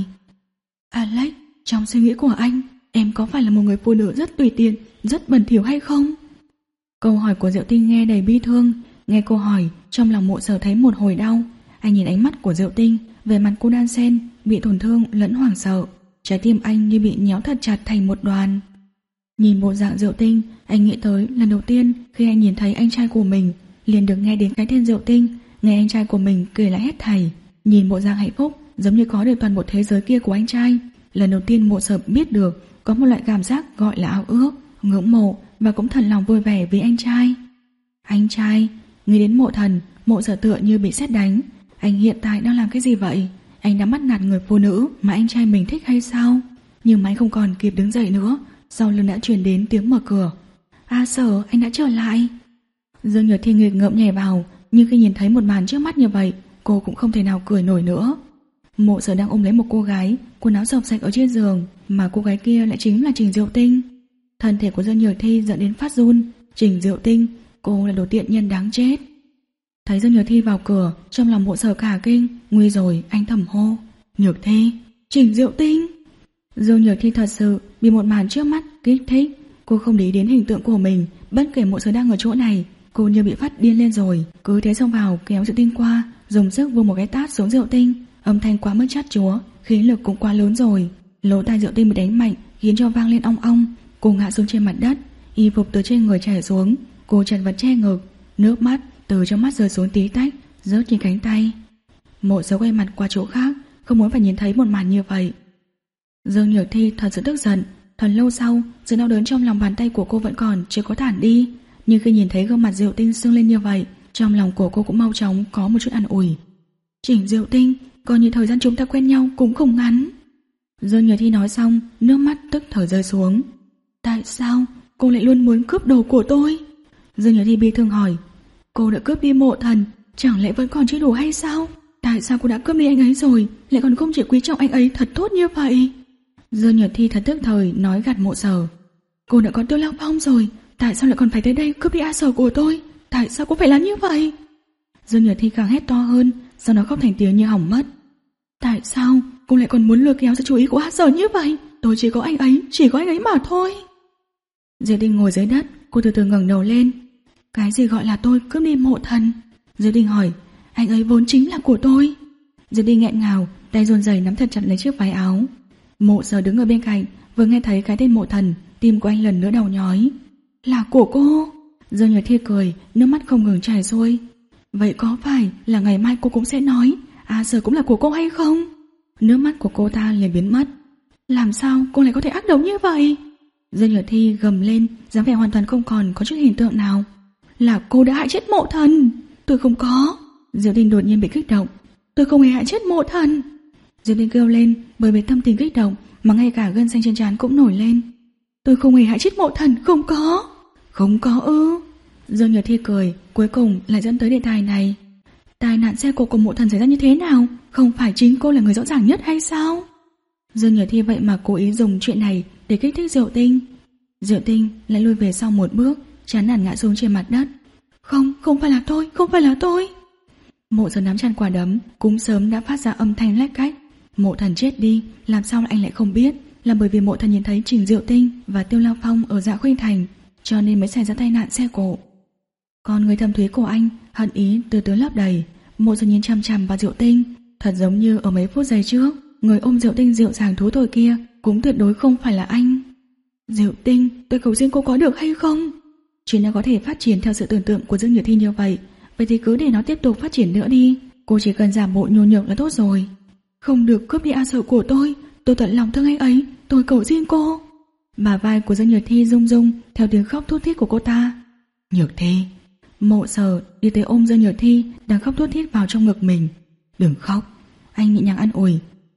Alex, trong suy nghĩ của anh, em có phải là một người phụ nữ rất tùy tiện, rất bẩn thỉu hay không? Câu hỏi của Diệu Tinh nghe đầy bi thương. Nghe câu hỏi, trong lòng Mộ Sở thấy một hồi đau. Anh nhìn ánh mắt của Diệu Tinh, về mặt cô đan xen, bị tổn thương lẫn hoảng sợ. Trái tim anh như bị nhéo thật chặt thành một đoàn. Nhìn bộ dạng Diệu Tinh, anh nghĩ tới lần đầu tiên khi anh nhìn thấy anh trai của mình, liền được nghe đến cái tên Diệu Tinh, nghe anh trai của mình kể lại hết thảy. Nhìn bộ dạng hạnh phúc giống như có được toàn bộ thế giới kia của anh trai. Lần đầu tiên Mộ Sở biết được có một loại cảm giác gọi là ao ước, ngưỡng mộ và cũng thật lòng vui vẻ vì anh trai. Anh trai, nghĩ đến Mộ Thần, Mộ Sở tựa như bị sét đánh. Anh hiện tại đang làm cái gì vậy? Anh đã bắt nạt người phụ nữ mà anh trai mình thích hay sao? Nhưng mà anh không còn kịp đứng dậy nữa, sau lưng đã truyền đến tiếng mở cửa. A Sở, anh đã trở lại. Dương Nhược Thi nghịch ngợm nhảy vào, nhưng khi nhìn thấy một màn trước mắt như vậy, cô cũng không thể nào cười nổi nữa. Mộ Sở đang ôm lấy một cô gái, quần áo xộc xạch ở trên giường, mà cô gái kia lại chính là Trình Diệu Tinh. Thân thể của Dương Nhược Thi dẫn đến phát run. Trình Diệu Tinh, cô là đồ tiện nhân đáng chết. Thấy Dương Nhược Thi vào cửa, trong lòng Mộ Sở cả kinh. Nguy rồi, anh thầm hô. Nhược Thi, Trình Diệu Tinh. Dương Nhược Thi thật sự bị một màn trước mắt kích thích. Cô không để ý đến hình tượng của mình, bất kể Mộ Sở đang ở chỗ này, cô như bị phát điên lên rồi. Cứ thế xông vào kéo Diệu Tinh qua, dùng sức vung một cái tát xuống Diệu Tinh. Âm thanh quá mức chát chúa, khí lực cũng quá lớn rồi. Lỗ tai Diệu Tinh bị đánh mạnh, khiến cho vang lên ong ong. Cô ngã xuống trên mặt đất, y phục từ trên người chảy xuống. Cô chật vật che ngực, nước mắt từ trong mắt rơi xuống tí tách, rớt trên cánh tay. Mộ Sở quay mặt qua chỗ khác, không muốn phải nhìn thấy một màn như vậy. Dương Nhược Thi thật sự tức giận. Thật lâu sau, sự đau đớn trong lòng bàn tay của cô vẫn còn chưa có tản đi. Nhưng khi nhìn thấy gương mặt Diệu Tinh sưng lên như vậy, trong lòng của cô cũng mau chóng có một chút an ủi. Trình Diệu Tinh, coi như thời gian chúng ta quen nhau cũng không ngắn. Dương Nhược Thi nói xong, nước mắt tức thời rơi xuống. Tại sao cô lại luôn muốn cướp đồ của tôi? Dương Nhược Thi bi thương hỏi. Cô đã cướp đi Mộ Thần, chẳng lẽ vẫn còn chưa đủ hay sao? Tại sao cô đã cướp đi anh ấy rồi, lại còn không chỉ quý trọng anh ấy thật tốt như vậy? Dương Nhược Thi thật tức thời nói gạt Mộ Sở. Cô đã có Tiêu Lăng Phong rồi, tại sao lại còn phải tới đây cướp đi A Sở của tôi? Tại sao cô phải làm như vậy? Dương Nhược Thi càng hét to hơn, sau đó khóc thành tiếng như hỏng mất. Tại sao cô lại còn muốn lôi kéo sự chú ý của A Sở như vậy? Tôi chỉ có anh ấy, chỉ có anh ấy mà thôi. Diệu Tinh ngồi dưới đất, cô từ từ ngẩng đầu lên. Cái gì gọi là tôi cướp đi Mộ Thần? Diệu Tinh hỏi. Anh ấy vốn chính là của tôi. Diệu Tinh nghẹn ngào, tay run rẩy nắm thật chặt lấy chiếc váy áo. Mộ Sở đứng ở bên cạnh, vừa nghe thấy cái tên Mộ Thần, tim của anh lần nữa đau nhói. Là của cô. Dương Nhược Thi cười, nước mắt không ngừng chảy xuôi. Vậy có phải là ngày mai cô cũng sẽ nói A Sở cũng là của cô hay không? Nước mắt của cô ta liền biến mất. Làm sao cô lại có thể ác độc như vậy? Dương Nhược Thi gầm lên, dáng vẻ hoàn toàn không còn có chút hình tượng nào. Là cô đã hại chết Mộ Thần. Tôi không có. Diệu Tinh đột nhiên bị kích động. Tôi không hề hại chết Mộ Thần. Diệu Tinh kêu lên, bởi vì tâm tình kích động mà ngay cả gân xanh trên trán cũng nổi lên. Tôi không hề hại chết Mộ Thần, không có. Không có ư? Dương Nhược Thi cười, cuối cùng lại dẫn tới đề tài này. Tai nạn xe cộ của Mộ Thần xảy ra như thế nào? Không phải chính cô là người rõ ràng nhất hay sao? Dương Nhược Thi vậy mà cố ý dùng chuyện này để kích thích Diệu Tinh. Diệu Tinh lại lùi về sau một bước, chán nản ngã xuống trên mặt đất. Không, không phải là tôi, không phải là tôi. Mộ Sở nắm chặt quả đấm, cũng sớm đã phát ra âm thanh lách cách. Mộ Thần chết đi, làm sao anh lại không biết? Là bởi vì Mộ Thần nhìn thấy Trình Diệu Tinh và Tiêu Lăng Phong ở Dạ Khuynh Thành, cho nên mới xảy ra tai nạn xe cộ. Còn người thâm thúy của anh hận ý từ từ lấp đầy. Mộ Sở nhìn chằm chằm vào Diệu Tinh, thật giống như ở mấy phút giây trước, người ôm Diệu Tinh dịu dàng thú tội kia cũng tuyệt đối không phải là anh. Diệu Tinh, tôi cầu xin cô có được hay không? Chuyện đã có thể phát triển theo sự tưởng tượng của Dương Nhược Thi như vậy, vậy thì cứ để nó tiếp tục phát triển nữa đi. Cô chỉ cần giảm bộ nhu nhược là tốt rồi. Không được cướp đi A Sở của tôi, tôi tận lòng thương anh ấy, tôi cầu xin cô. Bả vai của Dương Nhược Thi rung rung theo tiếng khóc thút thít của cô ta. Nhược Thi. Mộ Sở đi tới ôm Dương Nhược Thi đang khóc thút thít vào trong ngực mình. Đừng khóc. Anh nhẹ nhàng an ủi.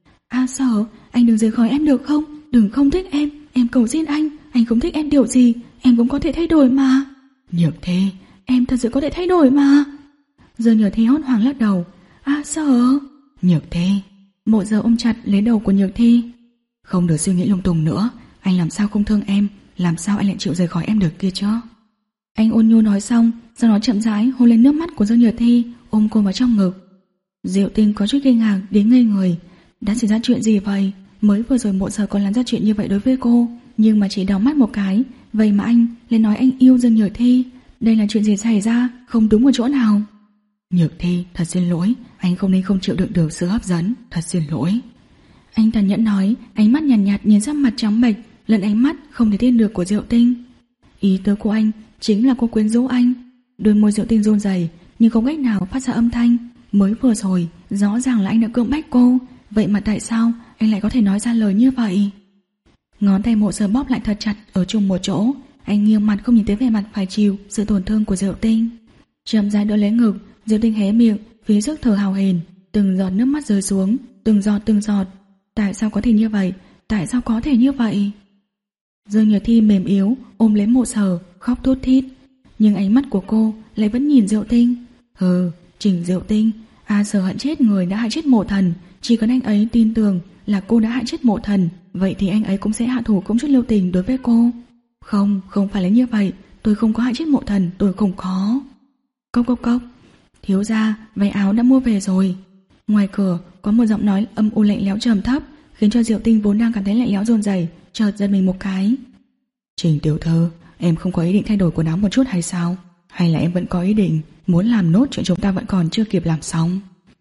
A Sở, anh đừng rời khỏi em được không? Đừng không thích em, em cầu xin anh. Anh không thích em điều gì, em cũng có thể thay đổi mà. Nhược Thi, em thật sự có thể thay đổi mà. Dương Nhược Thi hốt hoảng lắc đầu. A Sở. Nhược Thi. Mộ Sở ôm chặt lấy đầu của Nhược Thi. Không được suy nghĩ lung tung nữa. Anh làm sao không thương em, làm sao anh lại chịu rời khỏi em được kia chứ? Anh ôn nhu nói xong, sau đó chậm rãi hôn lên nước mắt của Dương Nhược Thi, ôm cô vào trong ngực. Diệu Tinh có chút kinh ngạc đến ngây người. Đã xảy ra chuyện gì vậy? Mới vừa rồi Mộ Sở còn làm ra chuyện như vậy đối với cô, nhưng mà chỉ đảo mắt một cái, vậy mà anh lại nói anh yêu Dương Nhược Thi. Đây là chuyện gì xảy ra, không đúng ở chỗ nào? Nhược Thi, thật xin lỗi, anh không nên không chịu đựng được sự hấp dẫn, thật xin lỗi. Anh tàn nhẫn nói, ánh mắt nhàn nhạt, nhạt nhìn sắc mặt trắng bệch, lẫn ánh mắt không thể tin được của Diệu Tinh. Ý tứ của anh chính là cô quyến rũ anh. Đôi môi Diệu Tinh run rẩy nhưng không cách nào phát ra âm thanh. Mới vừa rồi rõ ràng là anh đã cưỡng bách cô, vậy mà tại sao anh lại có thể nói ra lời như vậy? Ngón tay Mộ Sở bóp lại thật chặt ở chung một chỗ. Anh nghiêng mặt không nhìn tới vẻ mặt phải chịu sự tổn thương của Diệu Tinh. Chậm rãi đỡ lấy ngực, Diệu Tinh hé miệng, phí sức thở hào hển, từng giọt nước mắt rơi xuống, từng giọt từng giọt. Tại sao có thể như vậy? Tại sao có thể như vậy? Dương Nhược Thi mềm yếu ôm lấy Mộ Sở, khóc thút thít, nhưng ánh mắt của cô lại vẫn nhìn Diệu Tinh. Hừ, Trình Diệu Tinh, A Sở hận chết người đã hại chết Mộ Thần. Chỉ cần anh ấy tin tưởng là cô đã hại chết Mộ Thần, vậy thì anh ấy cũng sẽ hạ thủ cũng chút lưu tình đối với cô. Không, không phải là như vậy. Tôi không có hại chết Mộ Thần, tôi không có. Cốc cốc cốc. Thiếu gia, váy áo đã mua về rồi. Ngoài cửa có một giọng nói âm u lạnh lẽo trầm thấp, khiến cho Diệu Tinh vốn đang cảm thấy lạnh lẽo run rẩy, chợt giật mình một cái. Trình tiểu thư, em không có ý định thay đổi quần áo một chút hay sao? Hay là em vẫn có ý định muốn làm nốt chuyện chúng ta vẫn còn chưa kịp làm xong?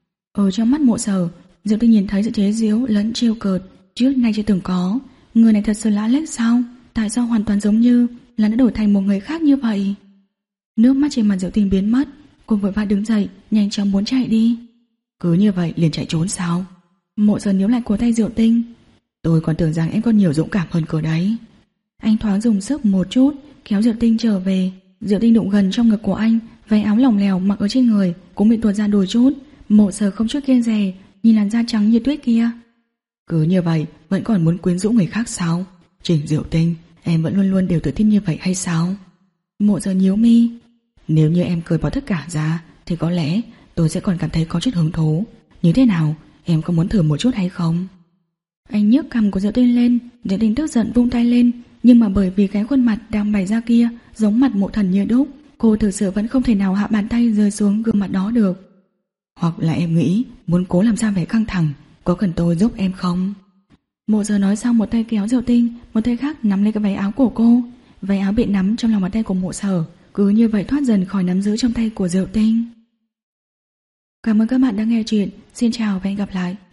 Ở trong mắt Mộ Sở, Diệu Tinh nhìn thấy sự chế giễu lẫn trêu cợt trước nay chưa từng có. Người này thật sự lạ lếch sao? Tại sao hoàn toàn giống như là đã đổi thành một người khác như vậy? Nước mắt trên mặt Diệu Tinh biến mất, cô vội vã đứng dậy, nhanh chóng muốn chạy đi. Cứ như vậy liền chạy trốn sao? Mộ Sở níu lại cổ tay Diệu Tinh. Tôi còn tưởng rằng em có nhiều dũng cảm hơn cơ đấy. Anh thoáng dùng sức một chút, kéo Diệu Tinh trở về. Diệu Tinh đụng gần trong ngực của anh, váy áo lỏng lẻo mặc ở trên người cũng bị tuột ra đôi chút. Mộ Sở không chút kiêng dè nhìn làn da trắng như tuyết kia. Cứ như vậy vẫn còn muốn quyến rũ người khác sao? Trình Diệu Tinh, em vẫn luôn luôn đều tự tin như vậy hay sao? Mộ Giờ nhíu mi. Nếu như em cười bỏ tất cả ra thì có lẽ tôi sẽ còn cảm thấy có chút hứng thú. Như thế nào, em có muốn thử một chút hay không? Anh nhấc cằm của Diệu Tinh lên. Diệu Tinh tức giận vung tay lên, nhưng mà bởi vì cái khuôn mặt đang bày ra kia giống mặt Mộ Thần như đúc, cô thực sự vẫn không thể nào hạ bàn tay rơi xuống gương mặt đó được. Hoặc là em nghĩ muốn cố làm ra vẻ căng thẳng, có cần tôi giúp em không? Mộ Giờ nói xong một tay kéo Diệu Tinh, một tay khác nắm lấy cái váy áo của cô. Váy áo bị nắm trong lòng bàn tay của Mộ Sở, cứ như vậy thoát dần khỏi nắm giữ trong tay của Diệu Tinh. Cảm ơn các bạn đã nghe chuyện. Xin chào và hẹn gặp lại.